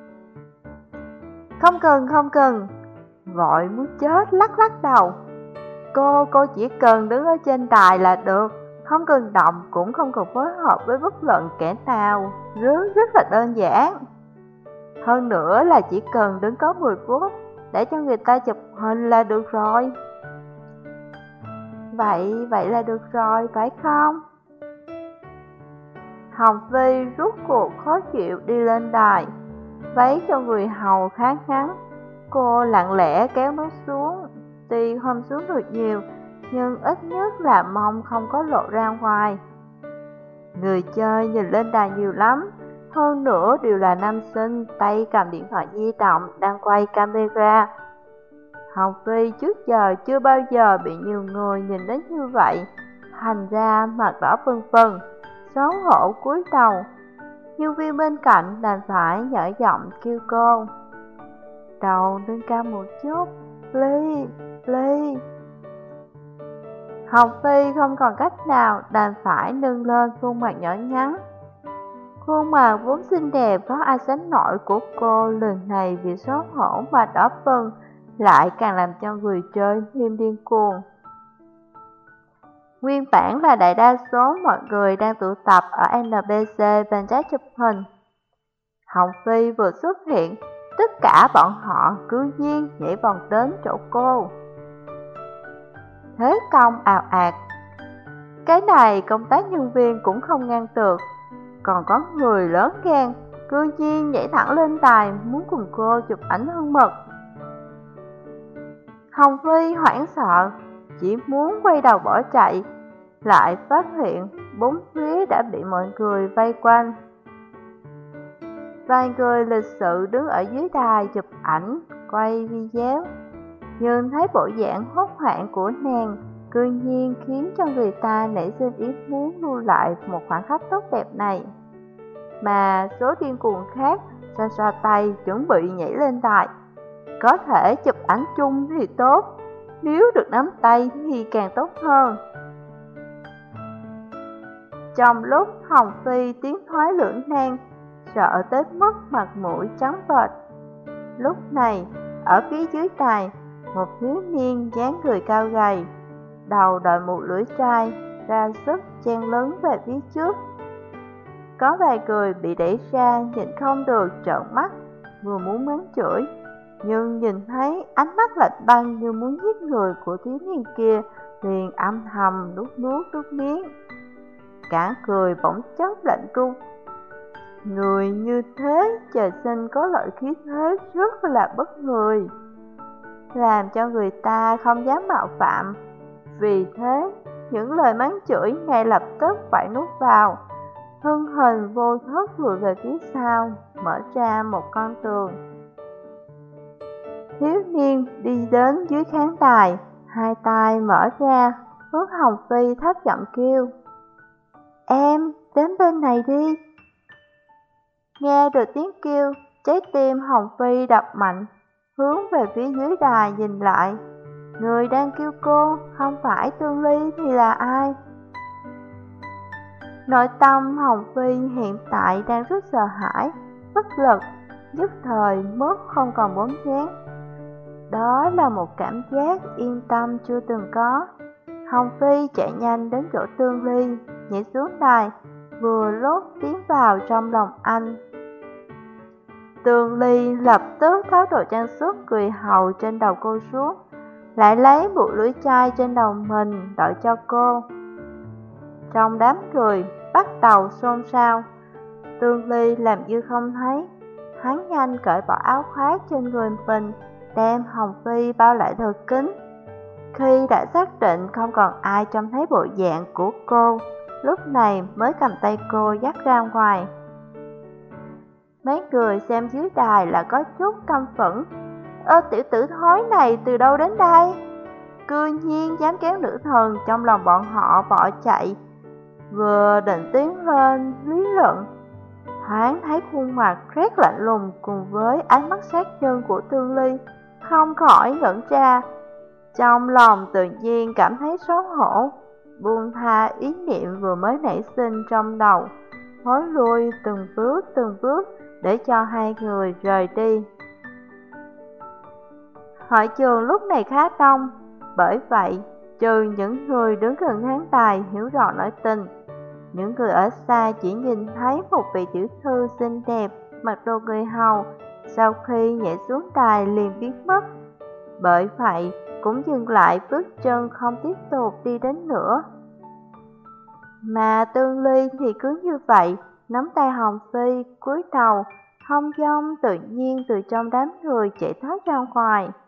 Không cần, không cần. Vội muốn chết lắc lắc đầu. Cô, cô chỉ cần đứng ở trên đài là được, không cần động cũng không cần phối hợp với bất luận kẻ nào, rất rất là đơn giản. Hơn nữa là chỉ cần đứng có mười phút để cho người ta chụp hình là được rồi. Vậy, vậy là được rồi, phải không? Hồng Phi rút cuộc khó chịu đi lên đài. Váy cho người hầu khá ngắn, cô lặng lẽ kéo nó xuống. Tuy không xuống được nhiều, nhưng ít nhất là mông không có lộ ra ngoài. Người chơi nhìn lên đài nhiều lắm, hơn nữa đều là nam sinh, tay cầm điện thoại di động đang quay camera. Hồng Phi trước giờ chưa bao giờ bị nhiều người nhìn đến như vậy, thành ra mặt đỏ phừng phừng, xấu hổ cúi đầu. Nhân viên bên cạnh đành phải nhỏ giọng kêu cô. Đầu nâng cao một chút, Ly, Ly. Hồng Phi không còn cách nào đành phải nâng lên khuôn mặt nhỏ nhắn. Khuôn mặt vốn xinh đẹp có ai sánh nổi của cô lần này vì xấu hổ mà đỏ bừng, lại càng làm cho người chơi thêm điên cuồng. Nguyên bản là đại đa số mọi người đang tụ tập ở en pê xê bên trái chụp hình. Hồng Phi vừa xuất hiện, tất cả bọn họ cứ nhiên nhảy vòng đến chỗ cô. Thế công ào ạt. Cái này công tác nhân viên cũng không ngăn được. Còn có người lớn gan, cứ nhiên nhảy thẳng lên đài muốn cùng cô chụp ảnh thân mật. Hồng Phi hoảng sợ, chỉ muốn quay đầu bỏ chạy, lại phát hiện bốn phía đã bị mọi người vây quanh. Vài người lịch sự đứng ở dưới đài chụp ảnh, quay video, nhưng thấy bộ dạng hốt hoảng của nàng cư nhiên khiến cho người ta nảy sinh ý muốn lưu lại một khoảnh khắc tốt đẹp này. Mà số điên cuồng khác xoa xoa tay chuẩn bị nhảy lên đài. Có thể chụp ảnh chung thì tốt, nếu được nắm tay thì càng tốt hơn. Trong lúc Hồng Phi tiến thoái lưỡng nan, sợ tới mức mặt mũi trắng bệch, Lúc này, ở phía dưới đài, một thiếu niên dáng người cao gầy, đầu đội mũ lưỡi trai, ra sức chen lấn về phía trước. Có vài người bị đẩy ra nhìn không được trợn mắt, vừa muốn mắng chửi, nhưng nhìn thấy ánh mắt lạnh băng như muốn giết người của thiếu niên kia, liền âm thầm nuốt nuốt nước miếng. Cả người bỗng chốc lạnh run. Người như thế trời sinh có loại khí thế rất là bất người, làm cho người ta không dám mạo phạm. Vì thế, những lời mắng chửi ngay lập tức phải nuốt vào. Thân hình vô thức lùi về phía sau, mở ra một con tường. Thiếu niên đi đến dưới khán đài, hai tay mở ra, hướng Hồng Phi thấp giọng kêu: "Em, đến bên này đi." Nghe được tiếng kêu, trái tim Hồng Phi đập mạnh, hướng về phía dưới đài nhìn lại. Người đang kêu cô không phải Tương Ly thì là ai? Nội tâm Hồng Phi hiện tại đang rất sợ hãi, bất lực, nhất thời mất không còn bóng dáng. Đó là một cảm giác yên tâm chưa từng có. Hồng Phi chạy nhanh đến chỗ Tương Ly, nhảy xuống đài, vừa lúc tiến vào trong lòng anh. Tương Ly lập tức tháo đồ trang sức cười hầu trên đầu cô xuống, lại lấy bộ lưỡi chai trên đầu mình đội cho cô. Trong đám người bắt đầu xôn xao. Tương Ly làm như không thấy, hắn nhanh cởi bỏ áo khoác trên người mình, đem Hồng Phi bao lại thật kín. Khi đã xác định không còn ai trông thấy bộ dạng của cô, lúc này mới cầm tay cô dắt ra ngoài. Mấy người xem dưới đài là có chút căm phẫn. Ơ, tiểu tử thối này từ đâu đến đây? Cư nhiên dám kéo nữ thần trong lòng bọn họ bỏ chạy. Vừa định tiến lên lý luận, thoáng thấy khuôn mặt rét lạnh lùng cùng với ánh mắt sát nhân của Tương Ly, không khỏi ngẩn ra. Trong lòng tự nhiên cảm thấy xấu hổ, buông tha ý niệm vừa mới nảy sinh trong đầu, thối lui từng bước từng bước để cho hai người rời đi. Hội trường lúc này khá đông, bởi vậy trừ những người đứng gần khán đài hiểu rõ nội tình, những người ở xa chỉ nhìn thấy một vị tiểu thư xinh đẹp mặc đồ người hầu, sau khi nhảy xuống đài liền biến mất. Bởi vậy cũng dừng lại bước chân không tiếp tục đi đến nữa. Mà Tương Ly thì cứ như vậy nắm tay Hồng Phi, cúi đầu, thong dong tự nhiên từ trong đám người chạy thoát ra ngoài.